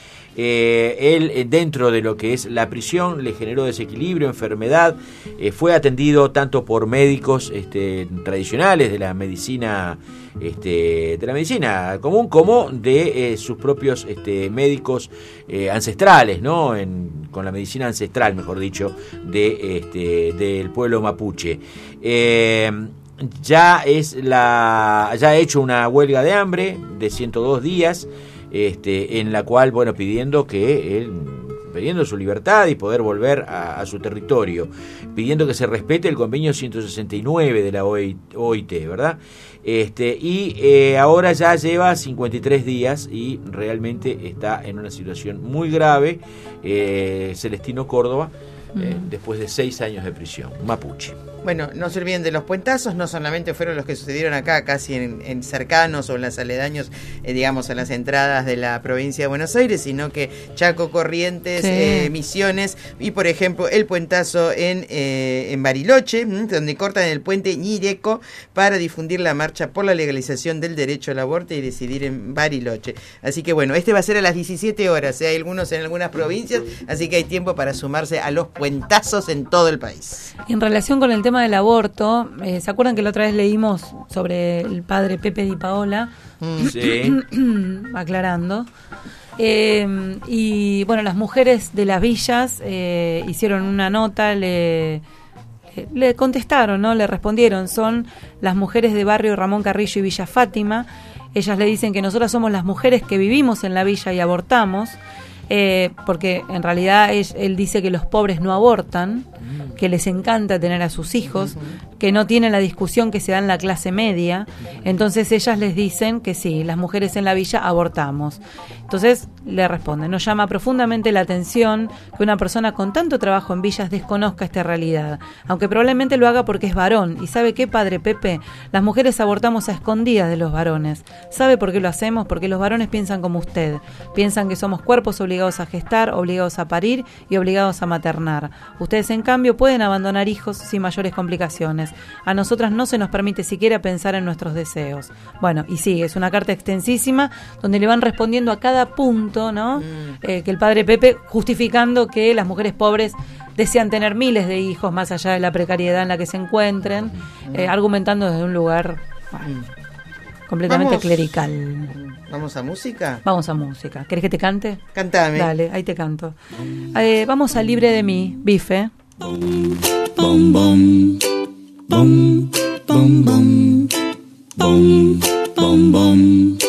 Eh, él, eh, dentro de lo que es la prisión, le generó desequilibrio, enfermedad. Eh, fue atendido tanto por médicos este, tradicionales de la medicina este, de la medicina común como de eh, sus propios este, médicos eh, ancestrales, ¿no? En, con la medicina ancestral, mejor dicho, de este, del pueblo mapuche. Eh, ya es la ya ha hecho una huelga de hambre de ciento dos días. Este, en la cual, bueno, pidiendo que él, pidiendo su libertad y poder volver a, a su territorio, pidiendo que se respete el convenio ciento sesenta y nueve de la O I T, ¿verdad? Este, y eh, ahora ya lleva cincuenta y tres días y realmente está en una situación muy grave, eh, Celestino Córdoba, eh, Mm. después de seis años de prisión, mapuche. Bueno, no se olviden de los puentazos, no solamente fueron los que sucedieron acá, casi en, en cercanos o en las aledaños, eh, digamos, a las entradas de la provincia de Buenos Aires, sino que Chaco, Corrientes, Sí. eh, Misiones y, por ejemplo, el puentazo en, eh, en Bariloche, ¿m? donde cortan el puente Ñireco para difundir la marcha por la legalización del derecho al aborto y decidir en Bariloche. Así que, bueno, este va a ser a las diecisiete horas, ¿eh? Hay algunos en algunas provincias, así que hay tiempo para sumarse a los puentazos en todo el país. En relación con el tema del aborto, eh, ¿se acuerdan que la otra vez leímos sobre el padre Pepe Di Paola? Sí. Aclarando. Eh, y bueno, las mujeres de las villas eh, hicieron una nota, le, le contestaron, ¿no? Le respondieron, son las mujeres de barrio Ramón Carrillo y Villa Fátima. Ellas le dicen que nosotras somos las mujeres que vivimos en la villa y abortamos. Eh, porque en realidad él, él dice que los pobres no abortan, que les encanta tener a sus hijos, que no tienen la discusión que se da en la clase media. Entonces ellas les dicen que sí, las mujeres en la villa abortamos. Entonces le responden, nos llama profundamente la atención que una persona con tanto trabajo en villas desconozca esta realidad, aunque probablemente lo haga porque es varón. ¿Y sabe qué, padre Pepe? Las mujeres abortamos a escondidas de los varones. ¿Sabe por qué lo hacemos? Porque los varones piensan como usted, piensan que somos cuerpos obligados a gestar, obligados a parir y obligados a maternar. Ustedes, en cambio, pueden abandonar hijos sin mayores complicaciones. A nosotras no se nos permite siquiera pensar en nuestros deseos. Bueno, y sí, es una carta extensísima donde le van respondiendo a cada punto, ¿no? Eh, que el padre Pepe, justificando que las mujeres pobres desean tener miles de hijos más allá de la precariedad en la que se encuentren, eh, argumentando desde un lugar, bueno, completamente Vamos. clerical. ¿Vamos a música? Vamos a música. ¿Querés que te cante? Cantame. Dale, ahí te canto. Eh, vamos a Libre de mí, Bife. Bom, bom, bom, bom, bom, bom, bom, bom, bom.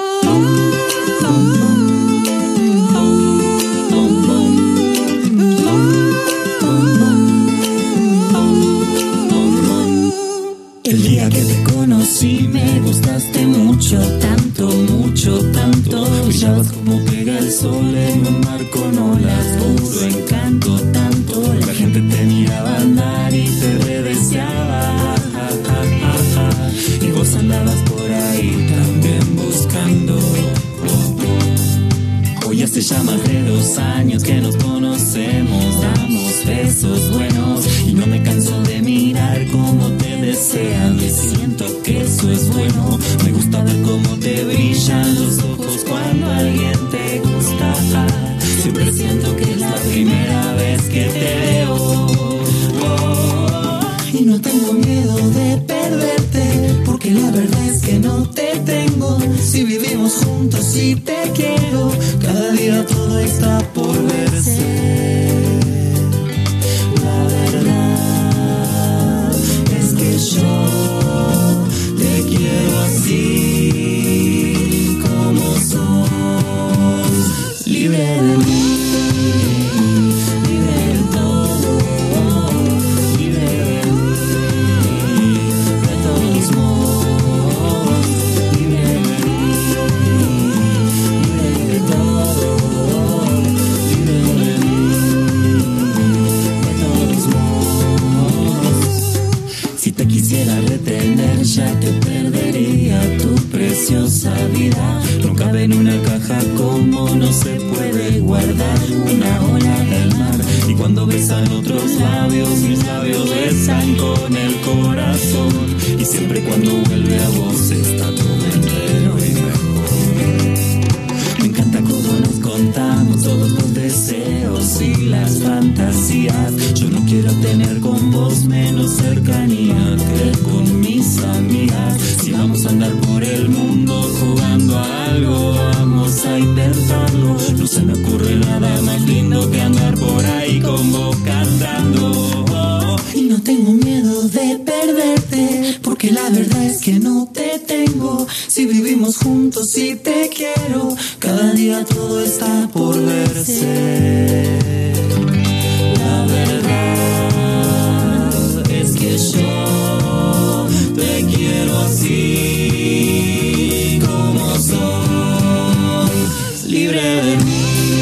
El día que te conocí me gustaste mucho, tanto, mucho, tanto. Brillabas como pega el sol en un mar con olas, puro encanto, tanto. La gente te miraba andar y te deseaba. Y vos andabas por ahí también buscando. Hoy hace ya más de dos años que nos conocemos, damos besos buenos y no me canso de mirar cómo te desean y siento que eso es bueno. Me gusta ver cómo te brillan los ojos cuando alguien te gusta. Siempre siento que es la primera vez que te veo. Oh, y no tengo miedo de te quiero. Cada día todo está por verse. La verdad es que yo te quiero así como sos, libre de mí. Ya te perdería tu preciosa vida. No cabe en una caja como no se puede guardar una ola del mar. Y cuando besan otros labios, mis labios besan con el corazón. Y siempre cuando vuelve a vos está todo entero y mejor. Me encanta cómo nos contamos todos los deseos y las fantasías. Yo no quiero tener con vos menos cercanía que con mis amigas. Si vamos a andar por el mundo jugando a algo, vamos a intentarlo. No se me ocurre nada más lindo que andar por ahí con vos cantando. Y no tengo miedo de perderte, porque la verdad es que no te tengo. Si vivimos juntos y te quiero, cada día todo está por verse. La verdad es que yo te quiero así como sos, libre de mí.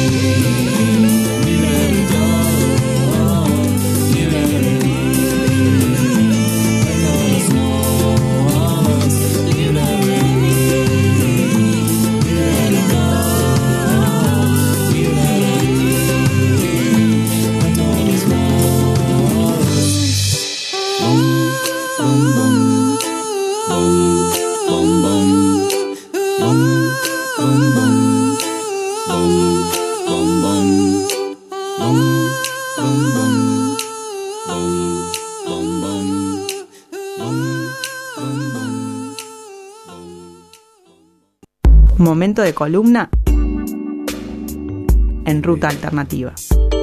Momento de columna en Ruta Alternativa.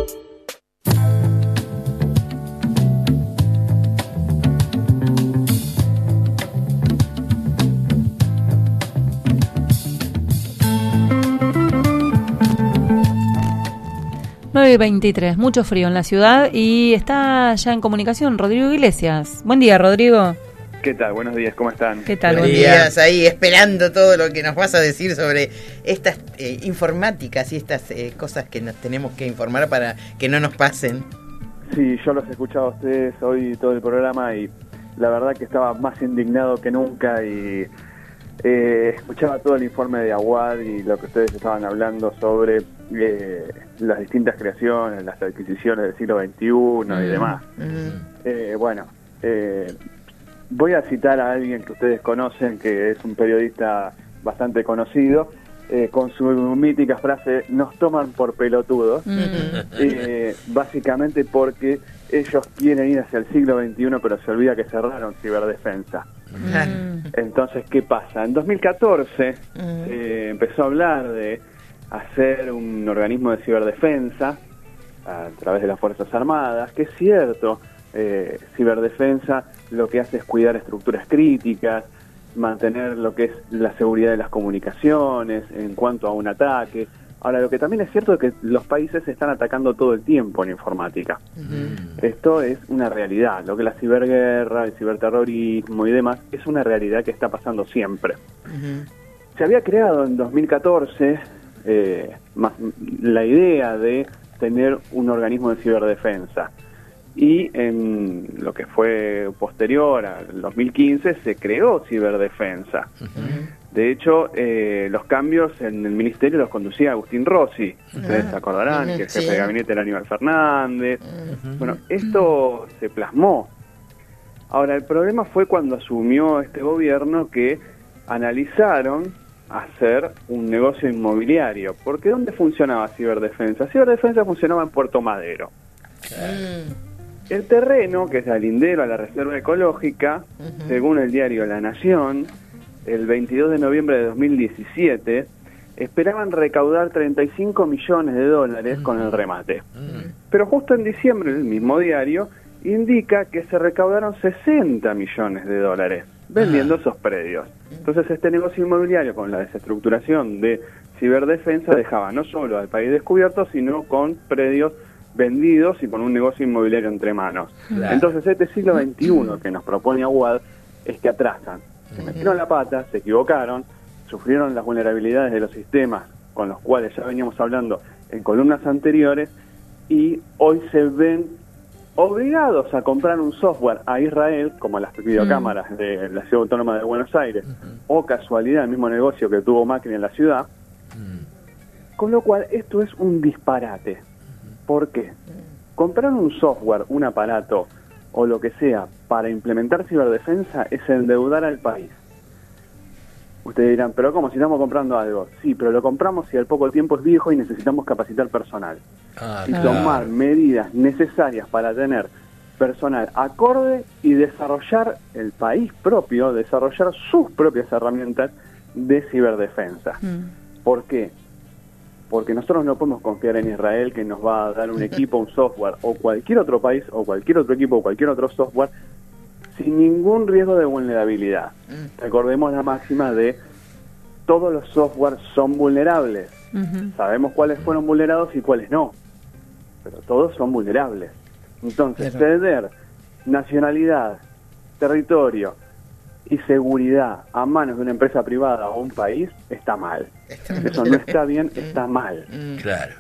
nueve y veintitrés, mucho frío en la ciudad y está ya en comunicación Rodrigo Iglesias. Buen día, Rodrigo. ¿Qué tal? Buenos días, ¿cómo están? ¿Qué tal? Buenos días, ahí esperando todo lo que nos vas a decir sobre estas eh, informáticas y estas eh, cosas que nos tenemos que informar para que no nos pasen. Sí, yo los he escuchado a ustedes hoy todo el programa y la verdad que estaba más indignado que nunca y eh, escuchaba todo el informe de Aguad y lo que ustedes estaban hablando sobre eh, las distintas creaciones, las adquisiciones del siglo veintiuno mm. y demás. Mm. Eh, bueno, eh, voy a citar a alguien que ustedes conocen, que es un periodista bastante conocido, eh, con su mítica frase, nos toman por pelotudos, mm. eh, básicamente porque ellos quieren ir hacia el siglo veintiuno, pero se olvida que cerraron ciberdefensa. Mm. Entonces, ¿qué pasa? En dos mil catorce mm. eh, empezó a hablar de hacer un organismo de ciberdefensa a través de las Fuerzas Armadas, que es cierto, eh, ciberdefensa lo que hace es cuidar estructuras críticas, mantener lo que es la seguridad de las comunicaciones en cuanto a un ataque. Ahora, lo que también es cierto es que los países se están atacando todo el tiempo en informática. Uh-huh. Esto es una realidad. Lo que es la ciberguerra, el ciberterrorismo y demás, es una realidad que está pasando siempre. Uh-huh. Se había creado en dos mil catorce eh, más, la idea de tener un organismo de ciberdefensa. Y en lo que fue posterior al dos mil quince se creó ciberdefensa. Uh-huh. De hecho, eh, los cambios en el ministerio los conducía Agustín Rossi. Ustedes uh-huh. se acordarán uh-huh. que el jefe sí. de gabinete era Aníbal Fernández. Uh-huh. Bueno, esto se plasmó. Ahora, el problema fue cuando asumió este gobierno que analizaron hacer un negocio inmobiliario. Porque ¿dónde funcionaba ciberdefensa? Ciberdefensa funcionaba en Puerto Madero. Uh-huh. El terreno, que es al lindero a la reserva ecológica, uh-huh. según el diario La Nación, el veintidós de noviembre de dos mil diecisiete, esperaban recaudar treinta y cinco millones de dólares con el remate. Pero justo en diciembre, el mismo diario indica que se recaudaron sesenta millones de dólares vendiendo esos predios. Entonces este negocio inmobiliario, con la desestructuración de ciberdefensa, dejaba no solo al país descubierto, sino con predios vendidos y con un negocio inmobiliario entre manos. Claro. Entonces este siglo veintiuno que nos propone Aguad es que atrasan. Se metieron la pata, se equivocaron, sufrieron las vulnerabilidades de los sistemas con los cuales ya veníamos hablando en columnas anteriores, y hoy se ven obligados a comprar un software a Israel, como las videocámaras mm. de la Ciudad Autónoma de Buenos Aires, uh-huh. o casualidad el mismo negocio que tuvo Macri en la ciudad, mm. con lo cual esto es un disparate. Uh-huh. ¿Por qué? Comprar un software, un aparato o lo que sea para implementar ciberdefensa es endeudar al país. Ustedes dirán, pero ¿cómo? Si estamos comprando algo. Sí, pero lo compramos y al poco tiempo es viejo y necesitamos capacitar personal. Ah, y claro. tomar medidas necesarias para tener personal acorde y desarrollar el país propio, desarrollar sus propias herramientas de ciberdefensa. Mm. ¿Por qué? Porque nosotros no podemos confiar en Israel, que nos va a dar un equipo, un software, o cualquier otro país, o cualquier otro equipo, o cualquier otro software, sin ningún riesgo de vulnerabilidad. Mm. Recordemos la máxima de todos los softwares son vulnerables. Uh-huh. Sabemos cuáles fueron vulnerados y cuáles no, pero todos son vulnerables. Entonces, pero... ceder nacionalidad, territorio y seguridad a manos de una empresa privada o un país está mal. Eso no está bien, está mal. Claro.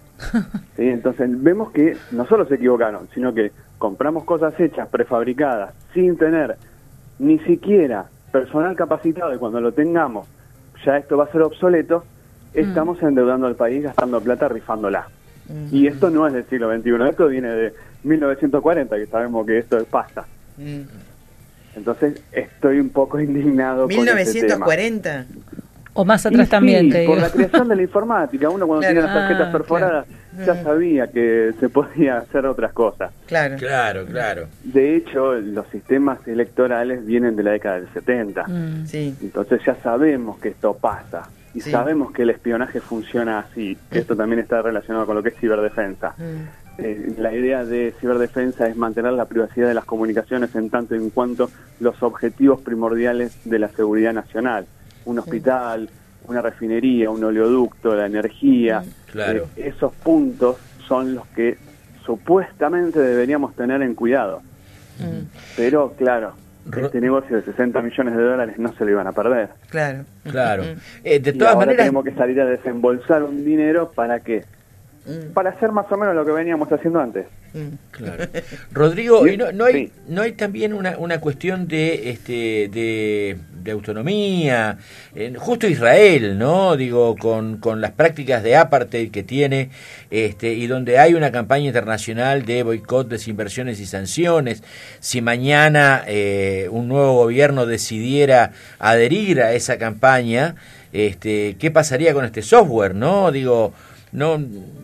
¿Sí? Entonces, vemos que no solo se equivocaron, sino que compramos cosas hechas, prefabricadas, sin tener ni siquiera personal capacitado, y cuando lo tengamos ya esto va a ser obsoleto, estamos mm. endeudando al país, gastando plata, rifándola. Mm. Y esto no es del siglo veintiuno, esto viene de mil novecientos cuarenta, que sabemos que esto pasa. Mm. Entonces estoy un poco indignado ¿mil novecientos cuarenta? Con ese tema. O más atrás y también, sí, te por digo. la creación de la informática, uno cuando claro. tenía las tarjetas ah, perforadas claro. ya sabía que se podía hacer otras cosas. Claro, claro, claro. De hecho, los sistemas electorales vienen de la década del setenta. Mm. Sí. Entonces ya sabemos que esto pasa. Y sí. sabemos que el espionaje funciona así. Que esto también está relacionado con lo que es ciberdefensa. Mm. Eh, la idea de ciberdefensa es mantener la privacidad de las comunicaciones en tanto en cuanto los objetivos primordiales de la seguridad nacional. Un hospital, una refinería, un oleoducto, la energía, claro. eh, esos puntos son los que supuestamente deberíamos tener en cuidado. Mm. Pero claro, este negocio de sesenta millones de dólares no se lo iban a perder. Claro, claro. Eh, de todas y ahora maneras tenemos que salir a desembolsar un dinero para qué. Mm. Para hacer más o menos lo que veníamos haciendo antes. Claro. Rodrigo, ¿y no, no hay sí. no hay también una, una cuestión de este de, de autonomía, eh, justo Israel, ¿no? Digo, con, con las prácticas de apartheid que tiene, este y donde hay una campaña internacional de boicot, desinversiones y sanciones. Si mañana eh, un nuevo gobierno decidiera adherir a esa campaña, este ¿qué pasaría con este software, no? Digo, no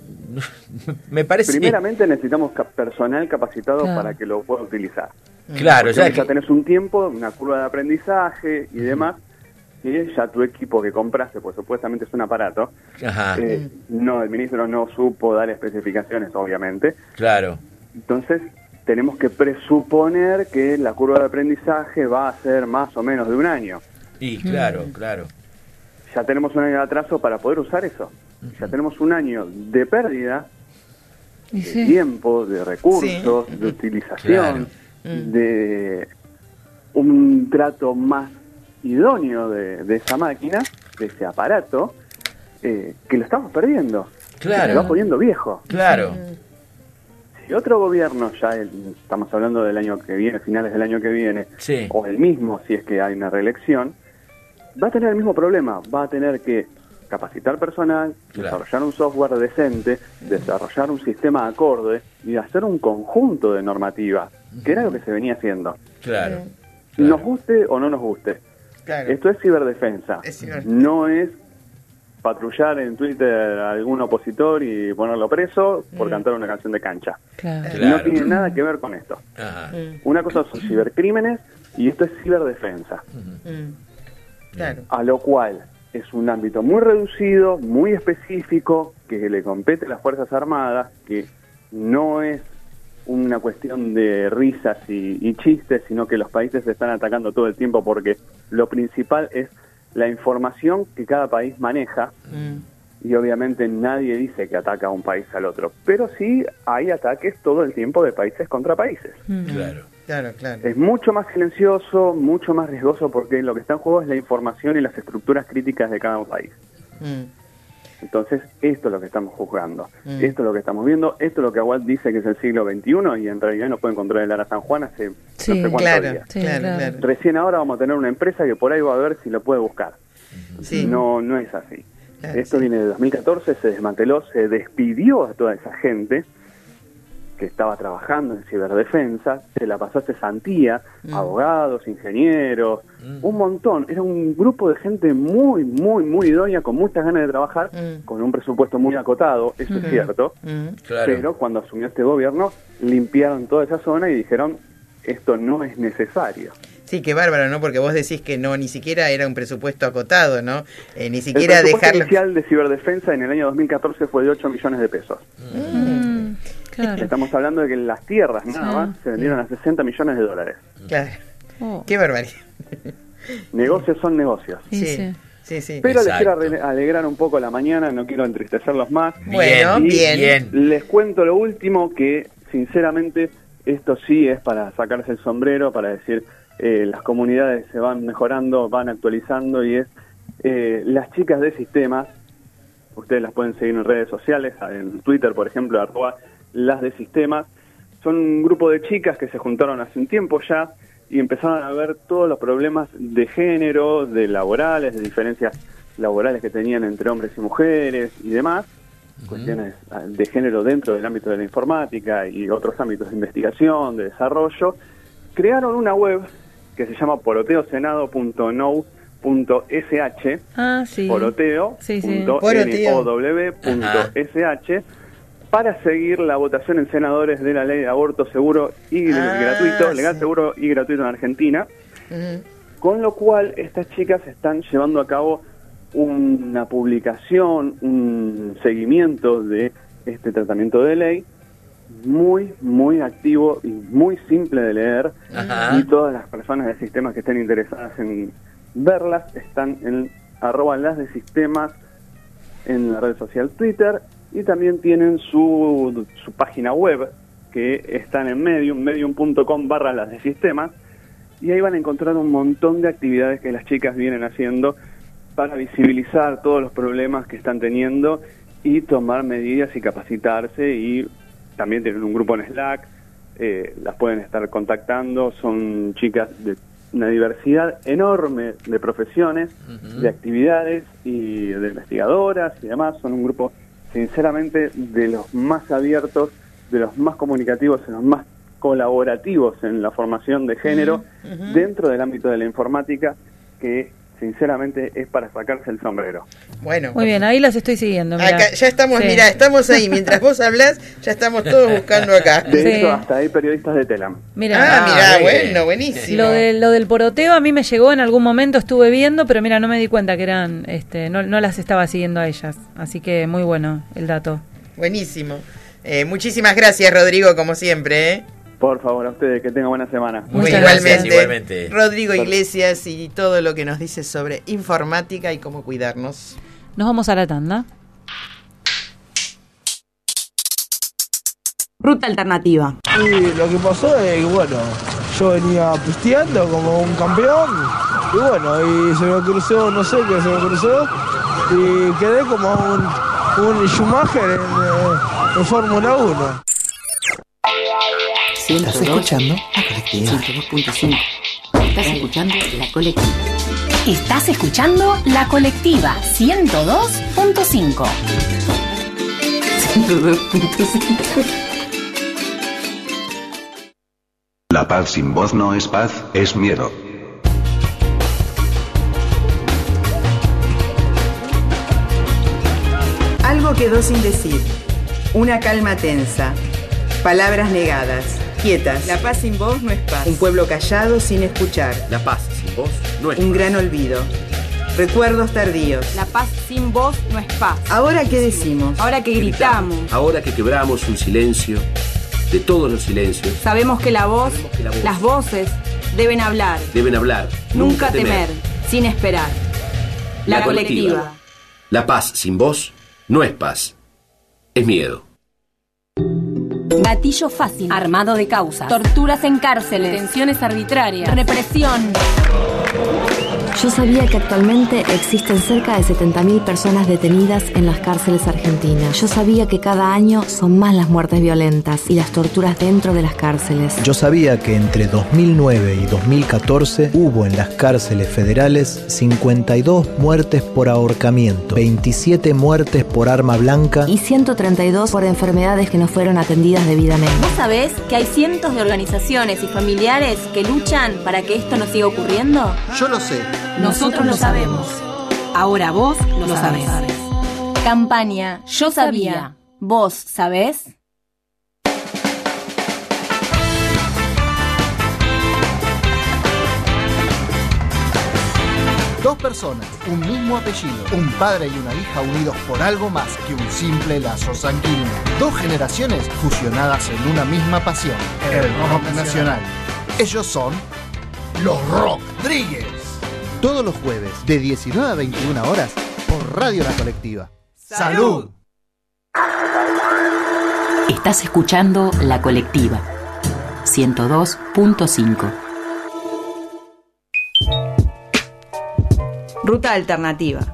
me parece... Primeramente necesitamos personal capacitado claro. para que lo pueda utilizar. Claro, ya, ya, ya que... tenés un tiempo, una curva de aprendizaje y demás, y ya tu equipo que compraste, pues supuestamente es un aparato. Ajá. Eh, no, el ministro no supo dar especificaciones, obviamente. Claro. Entonces tenemos que presuponer que la curva de aprendizaje va a ser más o menos de un año. Y claro, mm. claro. Ya tenemos un año de atraso para poder usar eso. Ya tenemos un año de pérdida de sí. tiempo, de recursos, sí. de utilización, claro. de un trato más idóneo de, de esa máquina, de ese aparato, eh, que lo estamos perdiendo. Claro. Se va poniendo viejo. Claro. Si otro gobierno, ya el, estamos hablando del año que viene, finales del año que viene, sí. o el mismo, si es que hay una reelección, va a tener el mismo problema, va a tener que capacitar personal, claro. desarrollar un software decente, desarrollar un sistema acorde y hacer un conjunto de normativas, que era lo que se venía haciendo. Claro. claro. Nos guste o no nos guste. Claro. Esto es ciberdefensa. Es ciber... No es patrullar en Twitter a algún opositor y ponerlo preso por mm. cantar una canción de cancha. Claro. No claro. tiene nada que ver con esto. Ajá. Una cosa son cibercrímenes y esto es ciberdefensa. Mm. Claro. A lo cual es un ámbito muy reducido, muy específico, que le compete a las Fuerzas Armadas, que no es una cuestión de risas y, y chistes, sino que los países se están atacando todo el tiempo, porque lo principal es la información que cada país maneja, mm. y obviamente nadie dice que ataca a un país al otro, pero sí hay ataques todo el tiempo de países contra países. Mm. Claro, claro, claro. Es mucho más silencioso, mucho más riesgoso, porque lo que está en juego es la información y las estructuras críticas de cada país. Mm. Entonces, esto es lo que estamos juzgando, mm. esto es lo que estamos viendo, esto es lo que Aguad dice que es el siglo veintiuno, y en realidad no pueden controlar el Ara San Juan hace sí, no sé cuántos claro, días. Sí, claro, claro. Recién ahora vamos a tener una empresa que por ahí va a ver si lo puede buscar. Sí. No, no es así. Claro, esto sí. viene de dos mil catorce, se desmanteló, se despidió a toda esa gente que estaba trabajando en ciberdefensa, se la pasó a cesantía, mm. abogados, ingenieros, mm. un montón. Era un grupo de gente muy, muy, muy idónea, con muchas ganas de trabajar, mm. con un presupuesto muy acotado, eso mm. es cierto, mm. claro. pero cuando asumió este gobierno, limpiaron toda esa zona y dijeron, esto no es necesario. Sí, qué bárbaro, ¿no? Porque vos decís que no, ni siquiera era un presupuesto acotado, ¿no? Eh, ni siquiera dejarlo... El presupuesto inicial dejarlo... de ciberdefensa en el año dos mil catorce fue de ocho millones de pesos. Mm. Claro. Estamos hablando de que las tierras nada más sí. se vendieron a sesenta millones de dólares. Claro. Oh. Qué barbaridad. Negocios son negocios. Sí, sí. sí, sí. Pero Exacto. les quiero alegrar un poco la mañana, no quiero entristecerlos más. Bueno, y bien. bien. Les cuento lo último, que sinceramente esto sí es para sacarse el sombrero, para decir eh, las comunidades se van mejorando, van actualizando, y es eh, las chicas de sistemas. Ustedes las pueden seguir en redes sociales, en Twitter, por ejemplo, arroba las de sistemas. Son un grupo de chicas que se juntaron hace un tiempo ya y empezaron a ver todos los problemas de género, de laborales, de diferencias laborales que tenían entre hombres y mujeres y demás, uh-huh. cuestiones de género dentro del ámbito de la informática y otros ámbitos de investigación, de desarrollo. Crearon una web que se llama poroteosenado punto now punto s h, ah, sí. poroteo punto n o w punto s h, para seguir la votación en senadores de la ley de aborto seguro y ah, gratuito, legal, sí. seguro y gratuito en Argentina, uh-huh. con lo cual estas chicas están llevando a cabo una publicación, un seguimiento de este tratamiento de ley muy, muy activo y muy simple de leer, uh-huh. y todas las personas de sistemas que estén interesadas en verlas están en arroba las de sistemas en la red social Twitter, y también tienen su, su página web, que están en Medium, medium punto com barra las de sistemas, y ahí van a encontrar un montón de actividades que las chicas vienen haciendo para visibilizar todos los problemas que están teniendo y tomar medidas y capacitarse, y también tienen un grupo en Slack, eh, las pueden estar contactando. Son chicas de una diversidad enorme de profesiones, uh-huh. de actividades y de investigadoras y demás. Son un grupo sinceramente de los más abiertos, de los más comunicativos, de los más colaborativos en la formación de género, uh-huh. dentro del ámbito de la informática, que sinceramente es para sacarse el sombrero. Bueno, muy bien, ahí las estoy siguiendo. Mirá. Acá ya estamos, sí. Mirá, estamos ahí, mientras vos hablás, ya estamos todos buscando acá. De sí. hecho, hasta hay periodistas de Telam. Mirá. Ah, mirá, ah, bueno, buenísimo. Lo, de, lo del poroteo a mí me llegó en algún momento, estuve viendo, pero mira, no me di cuenta que eran, este, no, no las estaba siguiendo a ellas, así que muy bueno el dato. Buenísimo. Eh, muchísimas gracias, Rodrigo, como siempre, ¿eh? Por favor, a ustedes, que tengan buena semana. Muy igualmente, igualmente. Rodrigo Iglesias y todo lo que nos dice sobre informática y cómo cuidarnos. Nos vamos a la tanda. Ruta alternativa. Y lo que pasó es que, bueno, yo venía pisteando como un campeón, y bueno, y se me cruzó, no sé qué se me cruzó, y quedé como un, un Schumacher en, en Fórmula uno. ¿Estás escuchando? La Colectiva. ciento dos punto cinco. Estás escuchando La Colectiva. Estás escuchando La Colectiva ciento dos punto cinco. ciento dos punto cinco. La paz sin voz no es paz, es miedo. Algo quedó sin decir. Una calma tensa. Palabras negadas. Quietas. La paz sin voz no es paz. Un pueblo callado sin escuchar. La paz sin voz no es un gran olvido. Recuerdos tardíos. La paz sin voz no es paz. Ahora qué decimos. Ahora que gritamos. Ahora que quebramos un silencio, de todos los silencios. Sabemos que la voz, que la voz las voces deben hablar. Deben hablar. Nunca, nunca temer, temer, sin esperar. La, la colectiva. colectiva. La paz sin voz no es paz, es miedo. Gatillo fácil, armado de causas, torturas en cárceles, detenciones arbitrarias, represión. Yo sabía que actualmente existen cerca de setenta mil personas detenidas en las cárceles argentinas. Yo sabía que cada año son más las muertes violentas y las torturas dentro de las cárceles. Yo sabía que entre dos mil nueve y dos mil catorce hubo en las cárceles federales cincuenta y dos muertes por ahorcamiento, veintisiete muertes por arma blanca y ciento treinta y dos por enfermedades que no fueron atendidas debidamente. ¿Vos sabés que hay cientos de organizaciones y familiares que luchan para que esto no siga ocurriendo? Yo lo sé. Nosotros lo sabemos. Ahora vos lo sabés. Campaña Yo Sabía. ¿Vos sabés? Dos personas, un mismo apellido, un padre y una hija unidos por algo más que un simple lazo sanguíneo. Dos generaciones fusionadas en una misma pasión, el rock nacional. Ellos son los Rockdríguez. Todos los jueves, de diecinueve a veintiuna horas, por Radio La Colectiva. ¡Salud! Estás escuchando La Colectiva, ciento dos punto cinco. Ruta alternativa.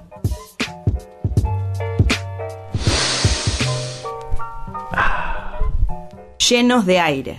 Llenos de aire.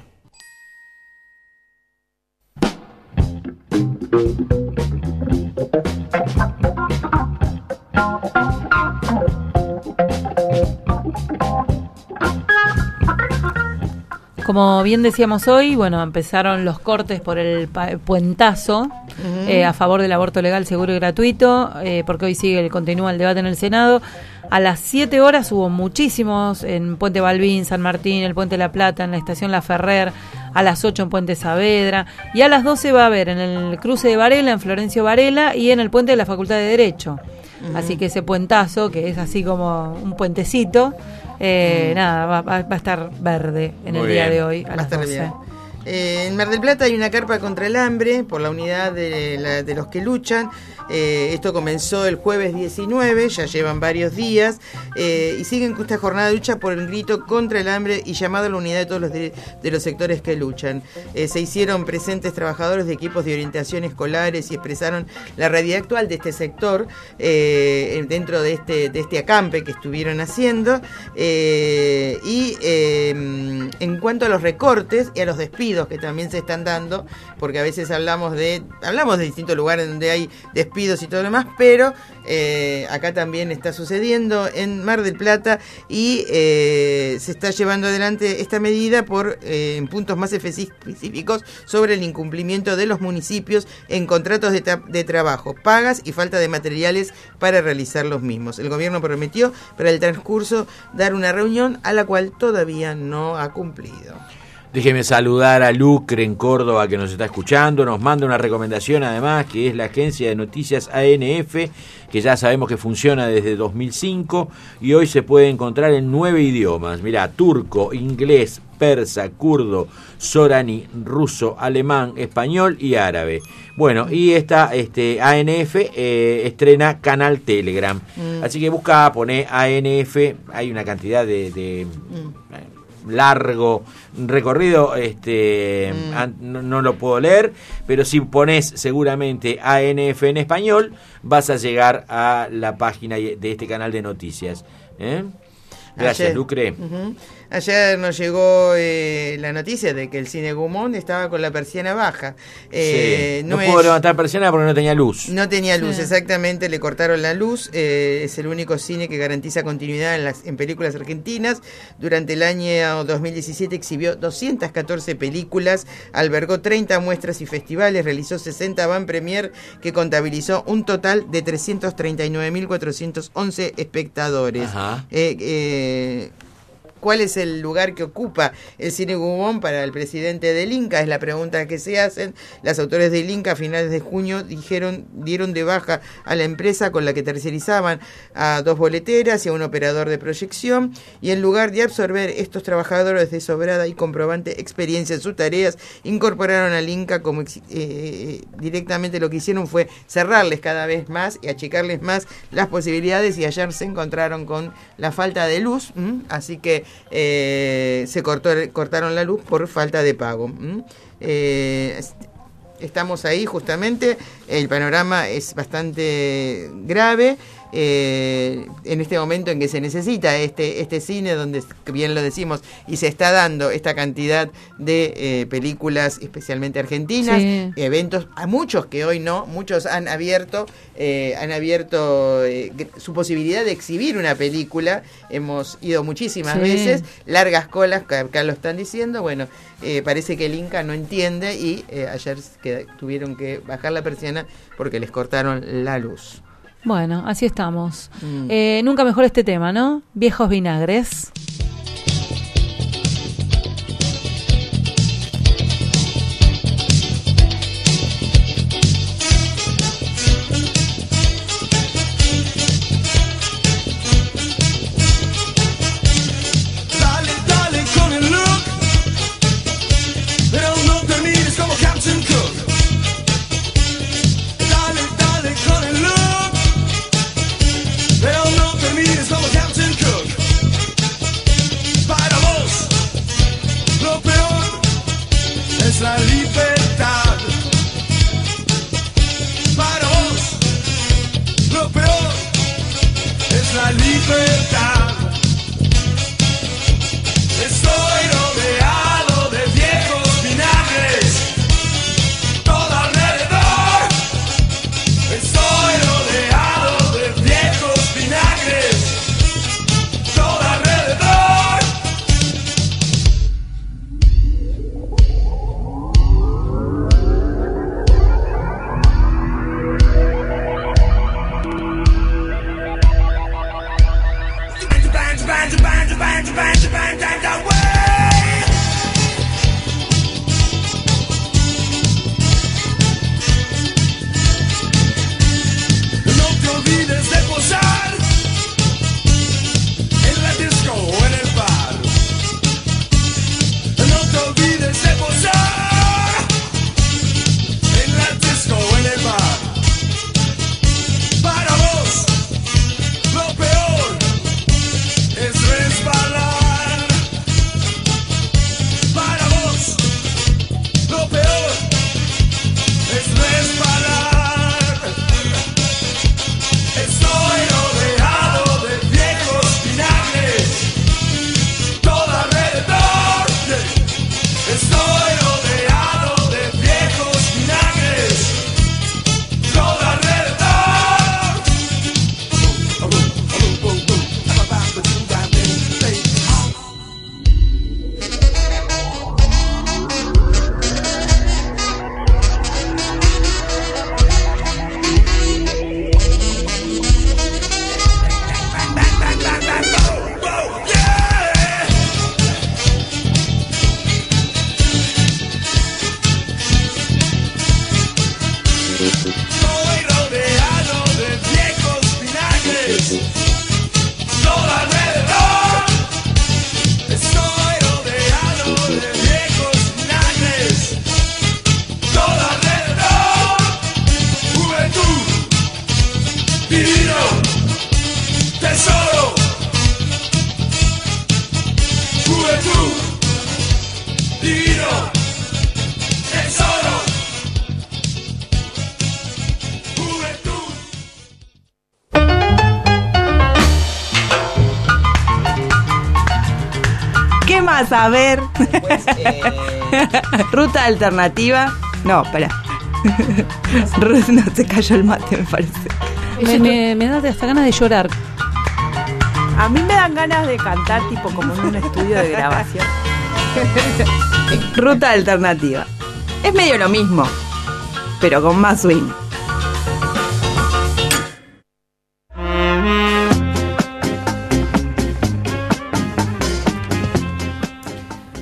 Como bien decíamos hoy, bueno, empezaron los cortes por el pa- puentazo uh-huh. eh, a favor del aborto legal, seguro y gratuito, eh, porque hoy sigue, continúa el debate en el Senado. A las siete horas hubo muchísimos en Puente Balbín, San Martín, el Puente La Plata, en la estación La Ferrer, a las ocho en Puente Saavedra, y a las doce va a haber en el cruce de Varela, en Florencio Varela, y en el puente de la Facultad de Derecho. Uh-huh. Así que ese puentazo, que es así como un puentecito, eh, uh-huh. nada, va, va, va a estar verde en Muy el día bien. de hoy, a va las a doce. Eh, en Mar del Plata hay una carpa contra el hambre por la unidad de, la, de los que luchan. Eh, esto comenzó el jueves diecinueve, ya llevan varios días, eh, y siguen con esta jornada de lucha por el grito contra el hambre y llamado a la unidad de todos los de, de los sectores que luchan. Eh, se hicieron presentes trabajadores de equipos de orientación escolares y expresaron la realidad actual de este sector eh, dentro de este, de este acampe que estuvieron haciendo. Eh, y eh, en cuanto a los recortes y a los despidos que también se están dando, porque a veces hablamos de hablamos de distintos lugares donde hay despidos y todo lo demás, pero eh, acá también está sucediendo en Mar del Plata y eh, se está llevando adelante esta medida por eh, en puntos más específicos sobre el incumplimiento de los municipios en contratos de, tra- de trabajo, pagas y falta de materiales para realizar los mismos. El gobierno prometió para el transcurso dar una reunión a la cual todavía no ha cumplido. Déjeme saludar a Lucre en Córdoba, que nos está escuchando, nos manda una recomendación además, que es la agencia de noticias A N F, que ya sabemos que funciona desde dos mil cinco y hoy se puede encontrar en nueve idiomas. Mirá, turco, inglés, persa, kurdo, sorani, ruso, alemán, español y árabe. Bueno, y esta este, A N F eh, estrena canal Telegram. Mm. Así que busca, pone A N F, hay una cantidad de... de mm. largo recorrido, este mm. a, no, no lo puedo leer, pero si pones seguramente A N F en español, vas a llegar a la página de este canal de noticias. ¿eh? Gracias, Ayer, Lucre. Uh-huh. Ayer nos llegó eh, la noticia de que el Cine Gumón estaba con la persiana baja. Eh, sí. No, no pudo es... levantar persiana porque no tenía luz. No tenía luz, sí. exactamente, le cortaron la luz. Eh, es el único cine que garantiza continuidad en, las, en películas argentinas. Durante el año dos mil diecisiete exhibió doscientas catorce películas, albergó treinta muestras y festivales, realizó sesenta van premier que contabilizó un total de trescientos treinta y nueve mil cuatrocientos once espectadores. Ajá. Eh, eh, ¿cuál es el lugar que ocupa el Cine Gubón para el presidente del Inca? Es la pregunta que se hacen. Las autoridades del Inca a finales de junio dijeron, dieron de baja a la empresa con la que tercerizaban a dos boleteras y a un operador de proyección, y en lugar de absorber estos trabajadores de sobrada y comprobante experiencia en sus tareas, incorporaron al Inca como eh, directamente lo que hicieron fue cerrarles cada vez más y achicarles más las posibilidades, y ayer se encontraron con la falta de luz, ¿m? Así que eh, se cortó, cortaron la luz por falta de pago. Eh, estamos ahí justamente, el panorama es bastante grave. Eh, en este momento en que se necesita este este cine donde, bien lo decimos, y se está dando esta cantidad de eh, películas especialmente argentinas, sí. Eventos, a muchos que hoy no, muchos han abierto eh, han abierto eh, su posibilidad de exhibir una película. Hemos ido muchísimas sí. veces, largas colas, acá lo están diciendo. Bueno, eh, parece que el Inca no entiende y eh, ayer que tuvieron que bajar la persiana porque les cortaron la luz. Bueno, así estamos. Mm. Eh, nunca mejor este tema, ¿no? Viejos vinagres. Dale, dale con el look, pero no termines como Captain Cook. Dale, dale con el look, pero no termines como Captain Cook. Para vos, lo peor es la libertad. Para vos, lo peor es la libertad. Estoy rodeado de viejos vinagres todo alrededor. Estoy rodeado de viejos vinagres todo alrededor. No te olvides de posar en la disco o en el bar. No te olvides de posar en la disco o en el bar. Para vos, lo peor es resbalar. Para vos, lo peor es resbalar. Estoy rodeado de viejos vinagres todo alrededor. Estoy rodeado de viejos vinagres todo alrededor. Estoy rodeado de viejos vinagres todo alrededor. Estoy rodeado de viejos vinagres todo alrededor. Juventud, divino, tesoro. Juventud, divino, tesoro. ¿Qué más? A ver. Pues, eh... Ruta alternativa. No, espera. No, se cayó el mate, me parece. Me, me, me da hasta ganas de llorar. A mí me dan ganas de cantar tipo como en un estudio de grabación. Ruta alternativa. Es medio lo mismo, pero con más swing.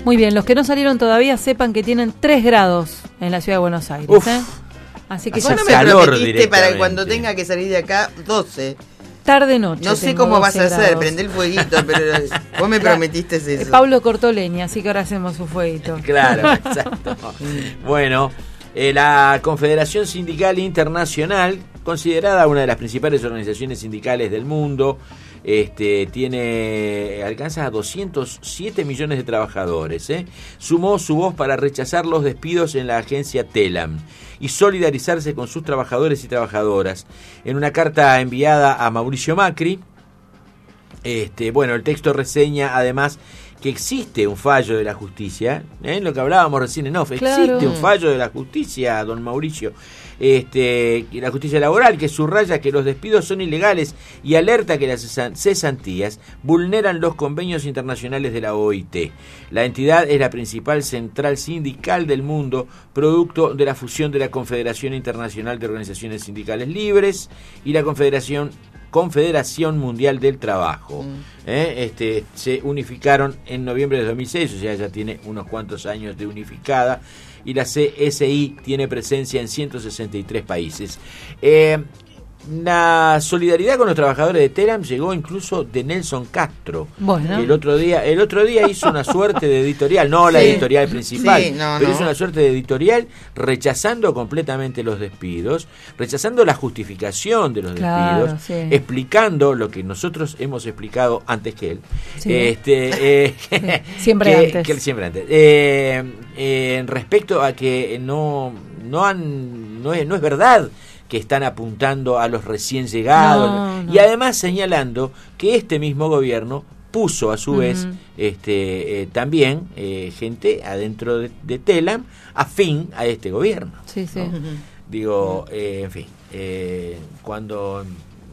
Muy bien, los que no salieron todavía sepan que tienen tres grados en la ciudad de Buenos Aires. ¿eh? Así que Vos ya no se- me calor prometiste para directamente. cuando tenga que salir de acá doce. tarde noche. No sé tengo cómo vas a doce hacer, grados. prende el fueguito, pero vos me prometiste Eh, eso. Pablo cortó leña, así que ahora hacemos su fueguito. Claro, exacto. Bueno, eh, la Confederación Sindical Internacional, considerada una de las principales organizaciones sindicales del mundo, este, tiene alcanza a doscientos siete millones de trabajadores. ¿eh? Sumó su voz para rechazar los despidos en la agencia Telam y solidarizarse con sus trabajadores y trabajadoras. En una carta enviada a Mauricio Macri, este, bueno, el texto reseña además que existe un fallo de la justicia, ¿eh? Lo que hablábamos recién en off, Claro. existe un fallo de la justicia, don Mauricio, este, y la justicia laboral, que subraya que los despidos son ilegales y alerta que las cesan- cesantías vulneran los convenios internacionales de la O I T. La entidad es la principal central sindical del mundo, producto de la fusión de la Confederación Internacional de Organizaciones Sindicales Libres y la Confederación Confederación Mundial del Trabajo. Mm. ¿eh? Este, se unificaron en noviembre de dos mil seis, o sea, ya tiene unos cuantos años de unificada, y la C S I tiene presencia en ciento sesenta y tres países. Eh, la solidaridad con los trabajadores de Telam llegó incluso de Nelson Castro. Bueno. El otro día, el otro día hizo una suerte de editorial, no la Sí. editorial principal, Sí, no, pero no. hizo una suerte de editorial rechazando completamente los despidos, rechazando la justificación de los Claro, despidos, sí. explicando lo que nosotros hemos explicado antes que él. Sí. Este, eh, Siempre que- antes. que- siempre antes. Eh, eh, respecto a que no, no han, no es, no es verdad que están apuntando a los recién llegados, No, no. y además señalando que este mismo gobierno puso a su Ujú. vez este eh, también eh, gente adentro de, de Telam afín a este gobierno. Sí, sí. Digo, eh, en fin, eh, cuando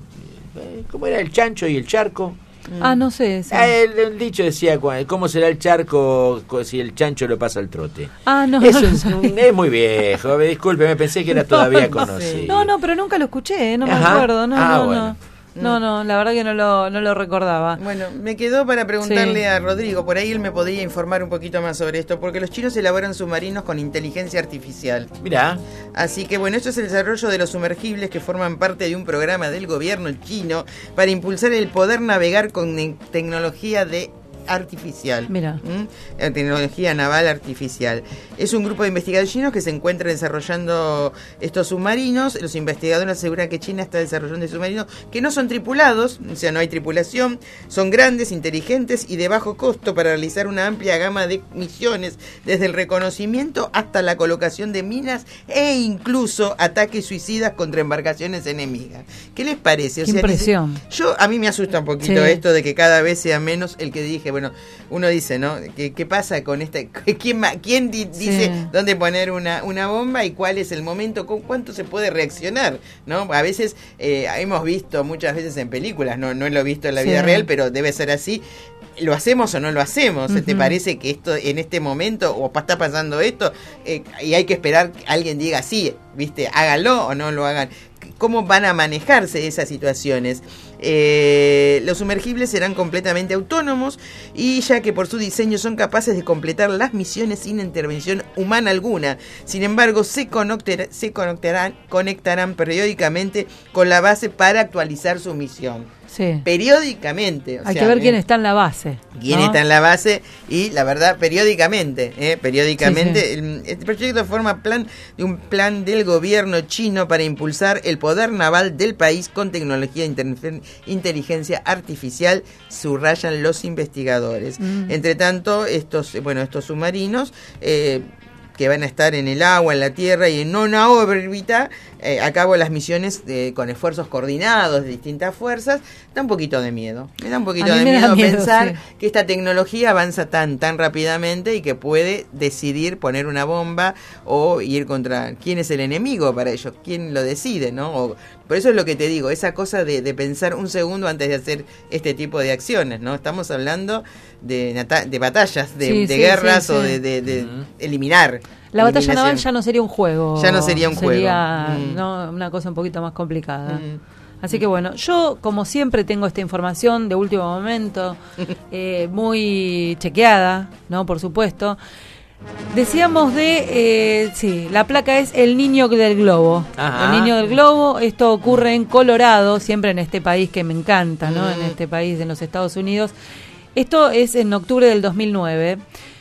eh, ¿cómo era el chancho y el charco? Ah, no sé. sí. Ah, el, el dicho decía, cua- ¿cómo será el charco co- si el chancho lo pasa al trote? Ah, no. Eso no es, sabía. es muy viejo, disculpe, me pensé que era todavía conocido. No, no, pero nunca lo escuché, ¿eh? no me Ajá. acuerdo. No, Ah, no, bueno. no. No, no, la verdad que no lo, no lo recordaba. Bueno, me quedó para preguntarle Sí. a Rodrigo, por ahí él me podía informar un poquito más sobre esto, porque los chinos elaboran submarinos con inteligencia artificial. Mirá. Así que bueno, esto es el desarrollo de los sumergibles que forman parte de un programa del gobierno chino para impulsar el poder navegar con ne- tecnología de artificial. Mira. ¿Mm? Eh, Tecnología naval artificial. Es un grupo de investigadores chinos que se encuentra desarrollando estos submarinos. Los investigadores aseguran que China está desarrollando submarinos que no son tripulados, o sea, no hay tripulación, son grandes, inteligentes y de bajo costo para realizar una amplia gama de misiones, desde el reconocimiento hasta la colocación de minas e incluso ataques suicidas contra embarcaciones enemigas. ¿Qué les parece? O Qué sea, impresión. yo, a mí me asusta un poquito Sí. esto de que cada vez sea menos el que dije, bueno, uno dice, ¿no? ¿Qué, qué pasa con esta? ¿Quién, ma- quién di- Sí. dice dónde poner una, una bomba y cuál es el momento? ¿Con cuánto se puede reaccionar? ¿No? A veces eh, hemos visto muchas veces en películas, no, no lo he visto en la vida Sí. real, pero debe ser así. ¿Lo hacemos o no lo hacemos? ¿Te Ujú. parece que esto en este momento o pa- está pasando esto eh, y hay que esperar que alguien diga sí, viste, háganlo o no lo hagan? ¿Cómo van a manejarse esas situaciones? Eh, los sumergibles serán completamente autónomos y ya que por su diseño son capaces de completar las misiones sin intervención humana alguna. Sin embargo, se, conectar- se conectarán, conectarán periódicamente con la base para actualizar su misión. Sí. Periódicamente. o Hay sea, que ver eh, quién está en la base. quién ¿no? está en la base y la verdad periódicamente eh, periódicamente Sí, sí. El, este proyecto forma plan de un plan del gobierno chino para impulsar el poder naval del país con tecnología de inter- inteligencia artificial, subrayan los investigadores. Mm. Entre tanto, estos eh, bueno estos submarinos eh, que van a estar en el agua, en la tierra y en una órbita, eh, a cabo las misiones eh, con esfuerzos coordinados de distintas fuerzas, da un poquito de miedo. Me da un poquito A mí de me da miedo, miedo, pensar sí. que esta tecnología avanza tan tan rápidamente y que puede decidir poner una bomba o ir contra quién es el enemigo para ellos, quién lo decide, ¿no? O, por eso es lo que te digo, esa cosa de, de pensar un segundo antes de hacer este tipo de acciones, ¿no? Estamos hablando de, nata- de batallas, de, Sí, de sí, guerras sí, o sí. de, de- de eliminar. La batalla Eliminación. naval ya no sería un juego. Ya no sería un Sería juego. Mm. ¿no? una cosa un poquito más complicada. Mm. Así que bueno, yo como siempre tengo esta información de último momento, eh, muy chequeada, ¿no? Por supuesto. Decíamos de, eh, sí, la placa es el niño del globo. Ajá. El niño del globo, esto ocurre en Colorado, siempre en este país que me encanta, ¿no? Mm. En este país, en los Estados Unidos. Esto es en octubre del dos mil nueve.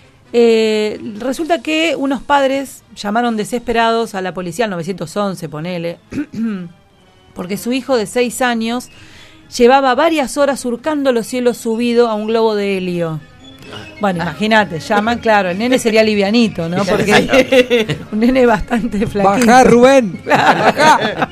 Eh, resulta que unos padres llamaron desesperados a la policía, al nueve once, ponele, porque su hijo de seis años llevaba varias horas surcando los cielos subido a un globo de helio. Bueno, imagínate, llaman, claro, el nene sería livianito, ¿no? Porque un nene bastante flaquito. Bajá, Rubén. Claro. Bajá.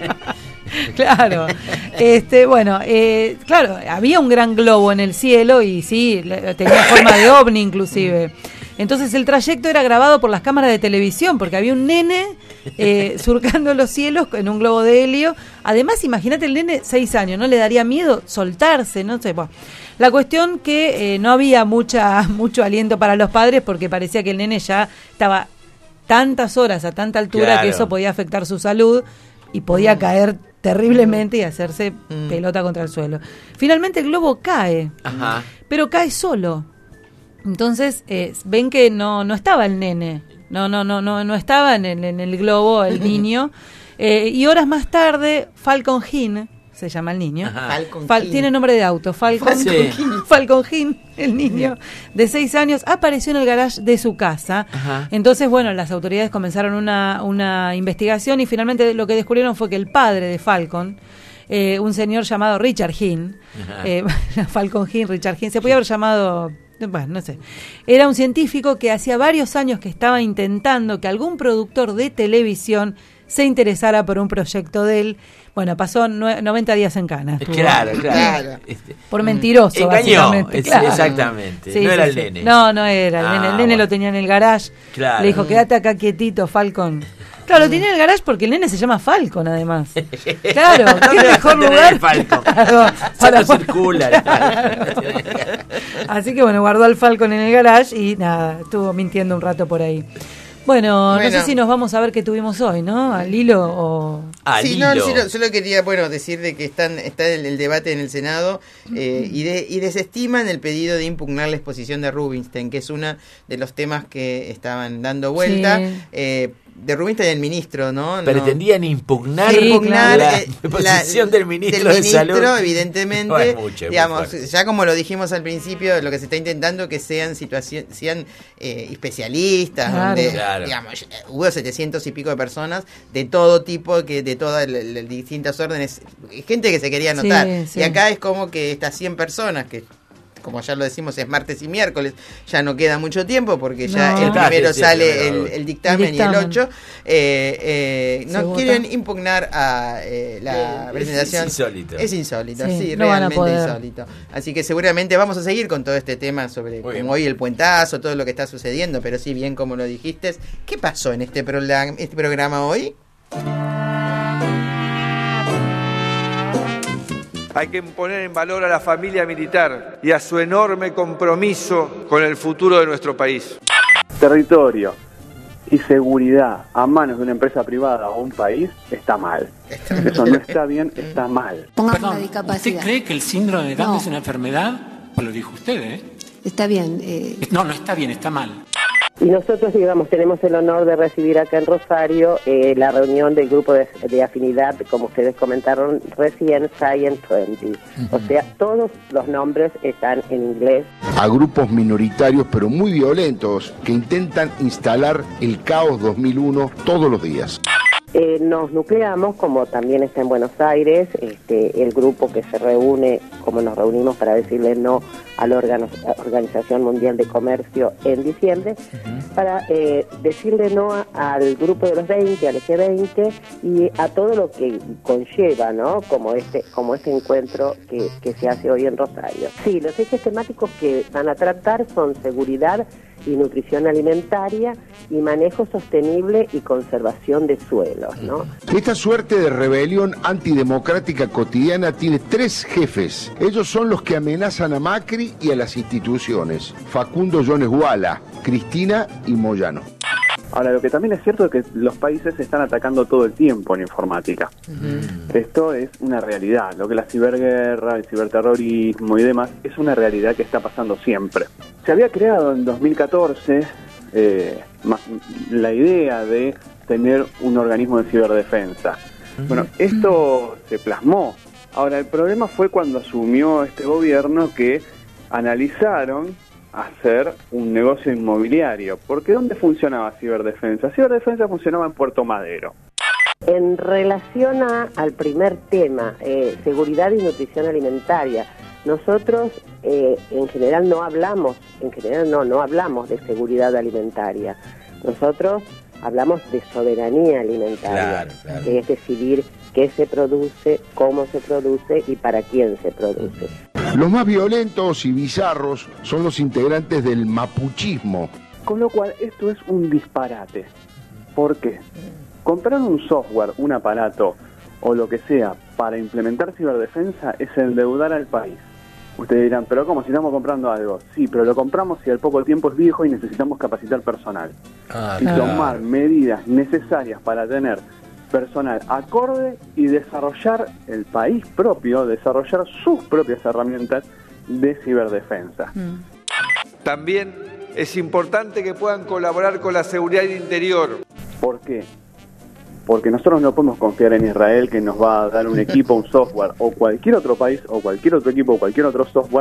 Claro, este, bueno, eh, claro, había un gran globo en el cielo y sí, tenía forma de ovni inclusive. Entonces el trayecto era grabado por las cámaras de televisión, porque había un nene eh, surcando los cielos en un globo de helio. Además, imagínate el nene, seis años, ¿no le daría miedo soltarse? No sé, bueno. La cuestión que eh, no había mucha mucho aliento para los padres, porque parecía que el nene ya estaba tantas horas a tanta altura, claro, que eso podía afectar su salud y podía mm. caer terriblemente y hacerse mm. pelota contra el suelo. Finalmente el globo cae, Ajá. pero cae solo. Entonces eh, ven que no no estaba el nene, no no no no no estaba en el, en el globo el niño. Eh, y horas más tarde, Falcon Hin, se llama el niño. Falcon Fal- tiene nombre de auto, Falcon, sí. Falcon Hin, el niño de seis años, apareció en el garage de su casa. Ajá. Entonces, bueno, las autoridades comenzaron una, una investigación y finalmente lo que descubrieron fue que el padre de Falcon, eh, un señor llamado Richard Hin, eh, Falcon Hin, Richard Hin, se podía haber llamado... Bueno, no sé. Era un científico que hacía varios años que estaba intentando que algún productor de televisión se interesara por un proyecto de él. Bueno, pasó nue- noventa días en cana. Estuvo, claro, claro. Por mentiroso, engañó, básicamente. Es, claro. Exactamente. Sí, no sí, era sí. el nene. No, no era el ah, nene. El nene bueno. lo tenía en el garage. Claro. Le dijo, quédate acá quietito, Falcon. Claro, lo tenía en el garage porque el nene se llama Falcon, además. Claro, qué mejor lugar. Falcon? Claro, para circula. Así que bueno, guardó al Falcon en el garage y nada, estuvo mintiendo un rato por ahí. Bueno, bueno, no sé si nos vamos a ver qué tuvimos hoy, ¿no? ¿Al hilo o...? Al sí, hilo. no, solo, solo quería, bueno, decir de que están, está el, el debate en el Senado eh, y, de, y desestiman el pedido de impugnar la exposición de Rubinstein, que es uno de los temas que estaban dando vuelta. Sí. Eh, de Rubinstein y el ministro, ¿no? Pretendían impugnar, sí, impugnar la eh, posición la, del ministro del de ministro, Salud. Evidentemente, bueno, mucho, digamos, ya como lo dijimos al principio, lo que se está intentando que sean situación, sean eh, especialistas, claro. donde, claro. digamos, hubo setecientos y pico de personas de todo tipo, que de todas las distintas órdenes, gente que se quería anotar. Sí, sí. Y acá es como que estas cien personas que, como ya lo decimos, es martes y miércoles, ya no queda mucho tiempo porque ya no. el primero sí, sale sí, el, el, dictamen el dictamen y el ocho eh, eh, no quieren impugnar a eh, la es, presentación. Es insólito. Es insólito, sí, sí no realmente insólito. Así que seguramente vamos a seguir con todo este tema sobre Muy como hoy el puentazo, todo lo que está sucediendo, pero sí, bien como lo dijiste, ¿qué pasó en este, programa, este programa hoy? Hay que poner en valor a la familia militar y a su enorme compromiso con el futuro de nuestro país. Territorio y seguridad a manos de una empresa privada o un país está mal. Eso no está bien, está mal. Perdón, ¿usted cree que el síndrome de Down no. es una enfermedad? Pues lo dijo usted, ¿eh? Está bien. Eh... No, no está bien, está mal. Y nosotros, digamos, tenemos el honor de recibir acá en Rosario eh, la reunión del grupo de, de afinidad, como ustedes comentaron recién, Science veinte. Uh-huh. O sea, todos los nombres están en inglés. A grupos minoritarios, pero muy violentos, que intentan instalar el caos dos mil uno todos los días. Eh, nos nucleamos, como también está en Buenos Aires, este, el grupo que se reúne, como nos reunimos para decirle no a la Organ- Organización Mundial de Comercio en diciembre, uh-huh. para eh, decirle no a, al grupo de los veinte, al G veinte y a todo lo que conlleva, ¿no? Como este, como este encuentro que, que se hace hoy en Rosario. Sí, los ejes temáticos que van a tratar son seguridad y nutrición alimentaria y manejo sostenible y conservación de suelos, ¿no? Esta suerte de rebelión antidemocrática cotidiana tiene tres jefes. Ellos son los que amenazan a Macri y a las instituciones: Facundo Jones Guala, Cristina y Moyano. Ahora, lo que también es cierto es que los países se están atacando todo el tiempo en informática. Uh-huh. Esto es una realidad. Lo que es la ciberguerra, el ciberterrorismo y demás, es una realidad que está pasando siempre. Se había creado en dos mil catorce eh, más, la idea de tener un organismo de ciberdefensa. Uh-huh. Bueno, esto se plasmó. Ahora, el problema fue cuando asumió este gobierno que analizaron hacer un negocio inmobiliario. Porque ¿dónde funcionaba ciberdefensa? Ciberdefensa funcionaba en Puerto Madero. En relación a, al primer tema, eh, seguridad y nutrición alimentaria, nosotros eh, en general no hablamos, en general no, no hablamos de seguridad alimentaria. Nosotros hablamos de soberanía alimentaria, claro, claro. que es decidir qué se produce, cómo se produce y para quién se produce. Los más violentos y bizarros son los integrantes del mapuchismo. Con lo cual, esto es un disparate. ¿Por qué? Comprar un software, un aparato o lo que sea para implementar ciberdefensa es endeudar al país. Ustedes dirán, pero ¿cómo? Si estamos comprando algo. Sí, pero lo compramos y al poco tiempo es viejo y necesitamos capacitar personal. Ah, y claro. tomar medidas necesarias para tener personal acorde y desarrollar el país propio, desarrollar sus propias herramientas de ciberdefensa. Mm. También es importante que puedan colaborar con la seguridad interior. ¿Por qué? Porque nosotros no podemos confiar en Israel que nos va a dar un equipo, un software, o cualquier otro país, o cualquier otro equipo, o cualquier otro software,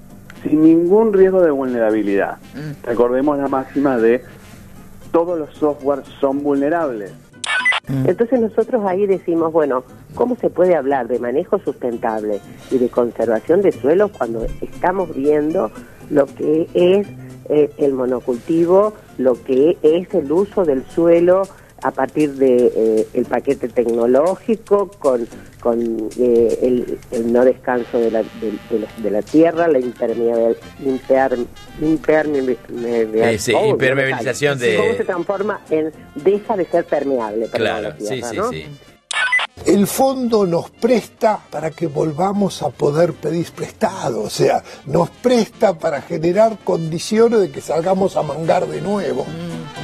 sin ningún riesgo de vulnerabilidad. Mm. Recordemos la máxima de todos los softwares son vulnerables. Entonces nosotros ahí decimos, bueno, ¿cómo se puede hablar de manejo sustentable y de conservación de suelos cuando estamos viendo lo que es eh, el monocultivo, lo que es el uso del suelo a partir de eh, el paquete tecnológico, con con eh, el, el no descanso de la, de, de la, de la tierra, la impermeabilidad, imper, impermeabilidad, eh, sí, oh, impermeabilización de... ¿Cómo se transforma en deja de ser permeable? Claro, la tierra, sí, sí, ¿no? sí. El fondo nos presta para que volvamos a poder pedir prestado, o sea, nos presta para generar condiciones de que salgamos a mangar de nuevo. Mm.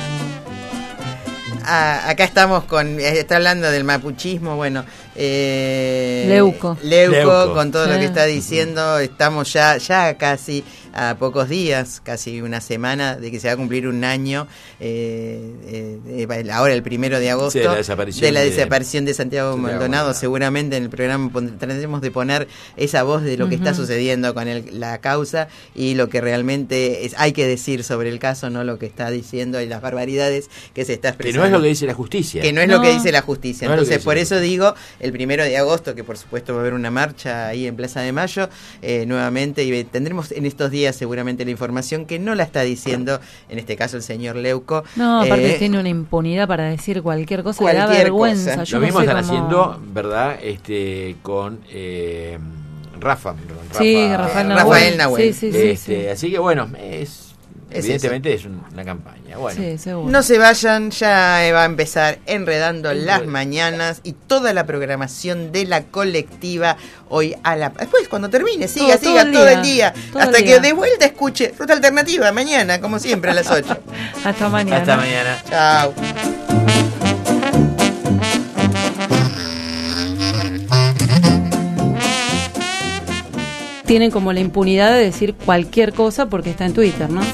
Ah, acá estamos con, está hablando del mapuchismo, bueno, eh, Leuco. Leuco, Leuco. con todo sí. lo que está diciendo, estamos ya, ya casi a pocos días, casi una semana de que se va a cumplir un año, eh, eh, ahora el primero de agosto, sí, la desaparición de la de, desaparición de Santiago, Santiago Maldonado. Maldonado. Seguramente en el programa tendremos de poner esa voz de lo que uh-huh. está sucediendo con el, la causa y lo que realmente es, hay que decir sobre el caso, no lo que está diciendo y las barbaridades que se está expresando. Que no es lo que dice la justicia. Que no es no. lo que dice la justicia. No Entonces, por la eso digo, el primero de agosto, que por supuesto va a haber una marcha ahí en Plaza de Mayo, eh, nuevamente, y tendremos en estos días seguramente la información que no la está diciendo, en este caso, el señor Leuco. No, aparte eh, tiene una impunidad para decir cualquier cosa, cualquier le da vergüenza. Cosa. Yo lo no mismo sé están cómo... haciendo, ¿verdad? Este, con... Eh, Rafa, perdón, Rafa, sí, Rafael Nahuel. Rafael Nahuel. Sí, sí, sí, este, sí. Así que bueno, es... Es Evidentemente eso. Es una campaña. Bueno. Sí, seguro. No se vayan, ya va a empezar Enredando las Mañanas y toda la programación de la colectiva hoy a la... Después, cuando termine, siga, todo, siga todo el todo día, el día, todo hasta el que día. de vuelta escuche Ruta Alternativa mañana, como siempre, a las ocho. Hasta mañana. Hasta mañana. Chao. Tienen como la impunidad de decir cualquier cosa porque está en Twitter, ¿no?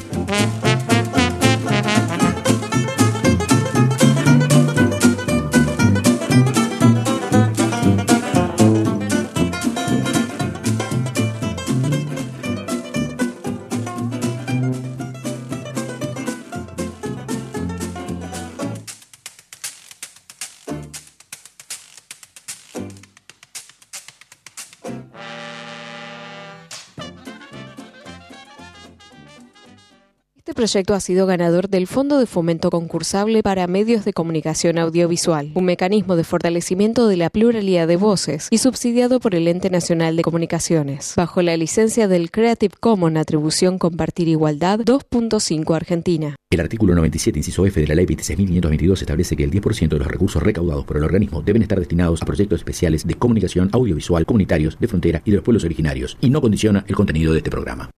Este proyecto ha sido ganador del Fondo de Fomento Concursable para Medios de Comunicación Audiovisual, un mecanismo de fortalecimiento de la pluralidad de voces y subsidiado por el Ente Nacional de Comunicaciones, bajo la licencia del Creative Commons Atribución Compartir Igualdad dos punto cinco Argentina. El artículo noventa y siete, inciso F de la Ley veintiséis mil quinientos veintidós establece que el diez por ciento de los recursos recaudados por el organismo deben estar destinados a proyectos especiales de comunicación audiovisual comunitarios de frontera y de los pueblos originarios, y no condiciona el contenido de este programa.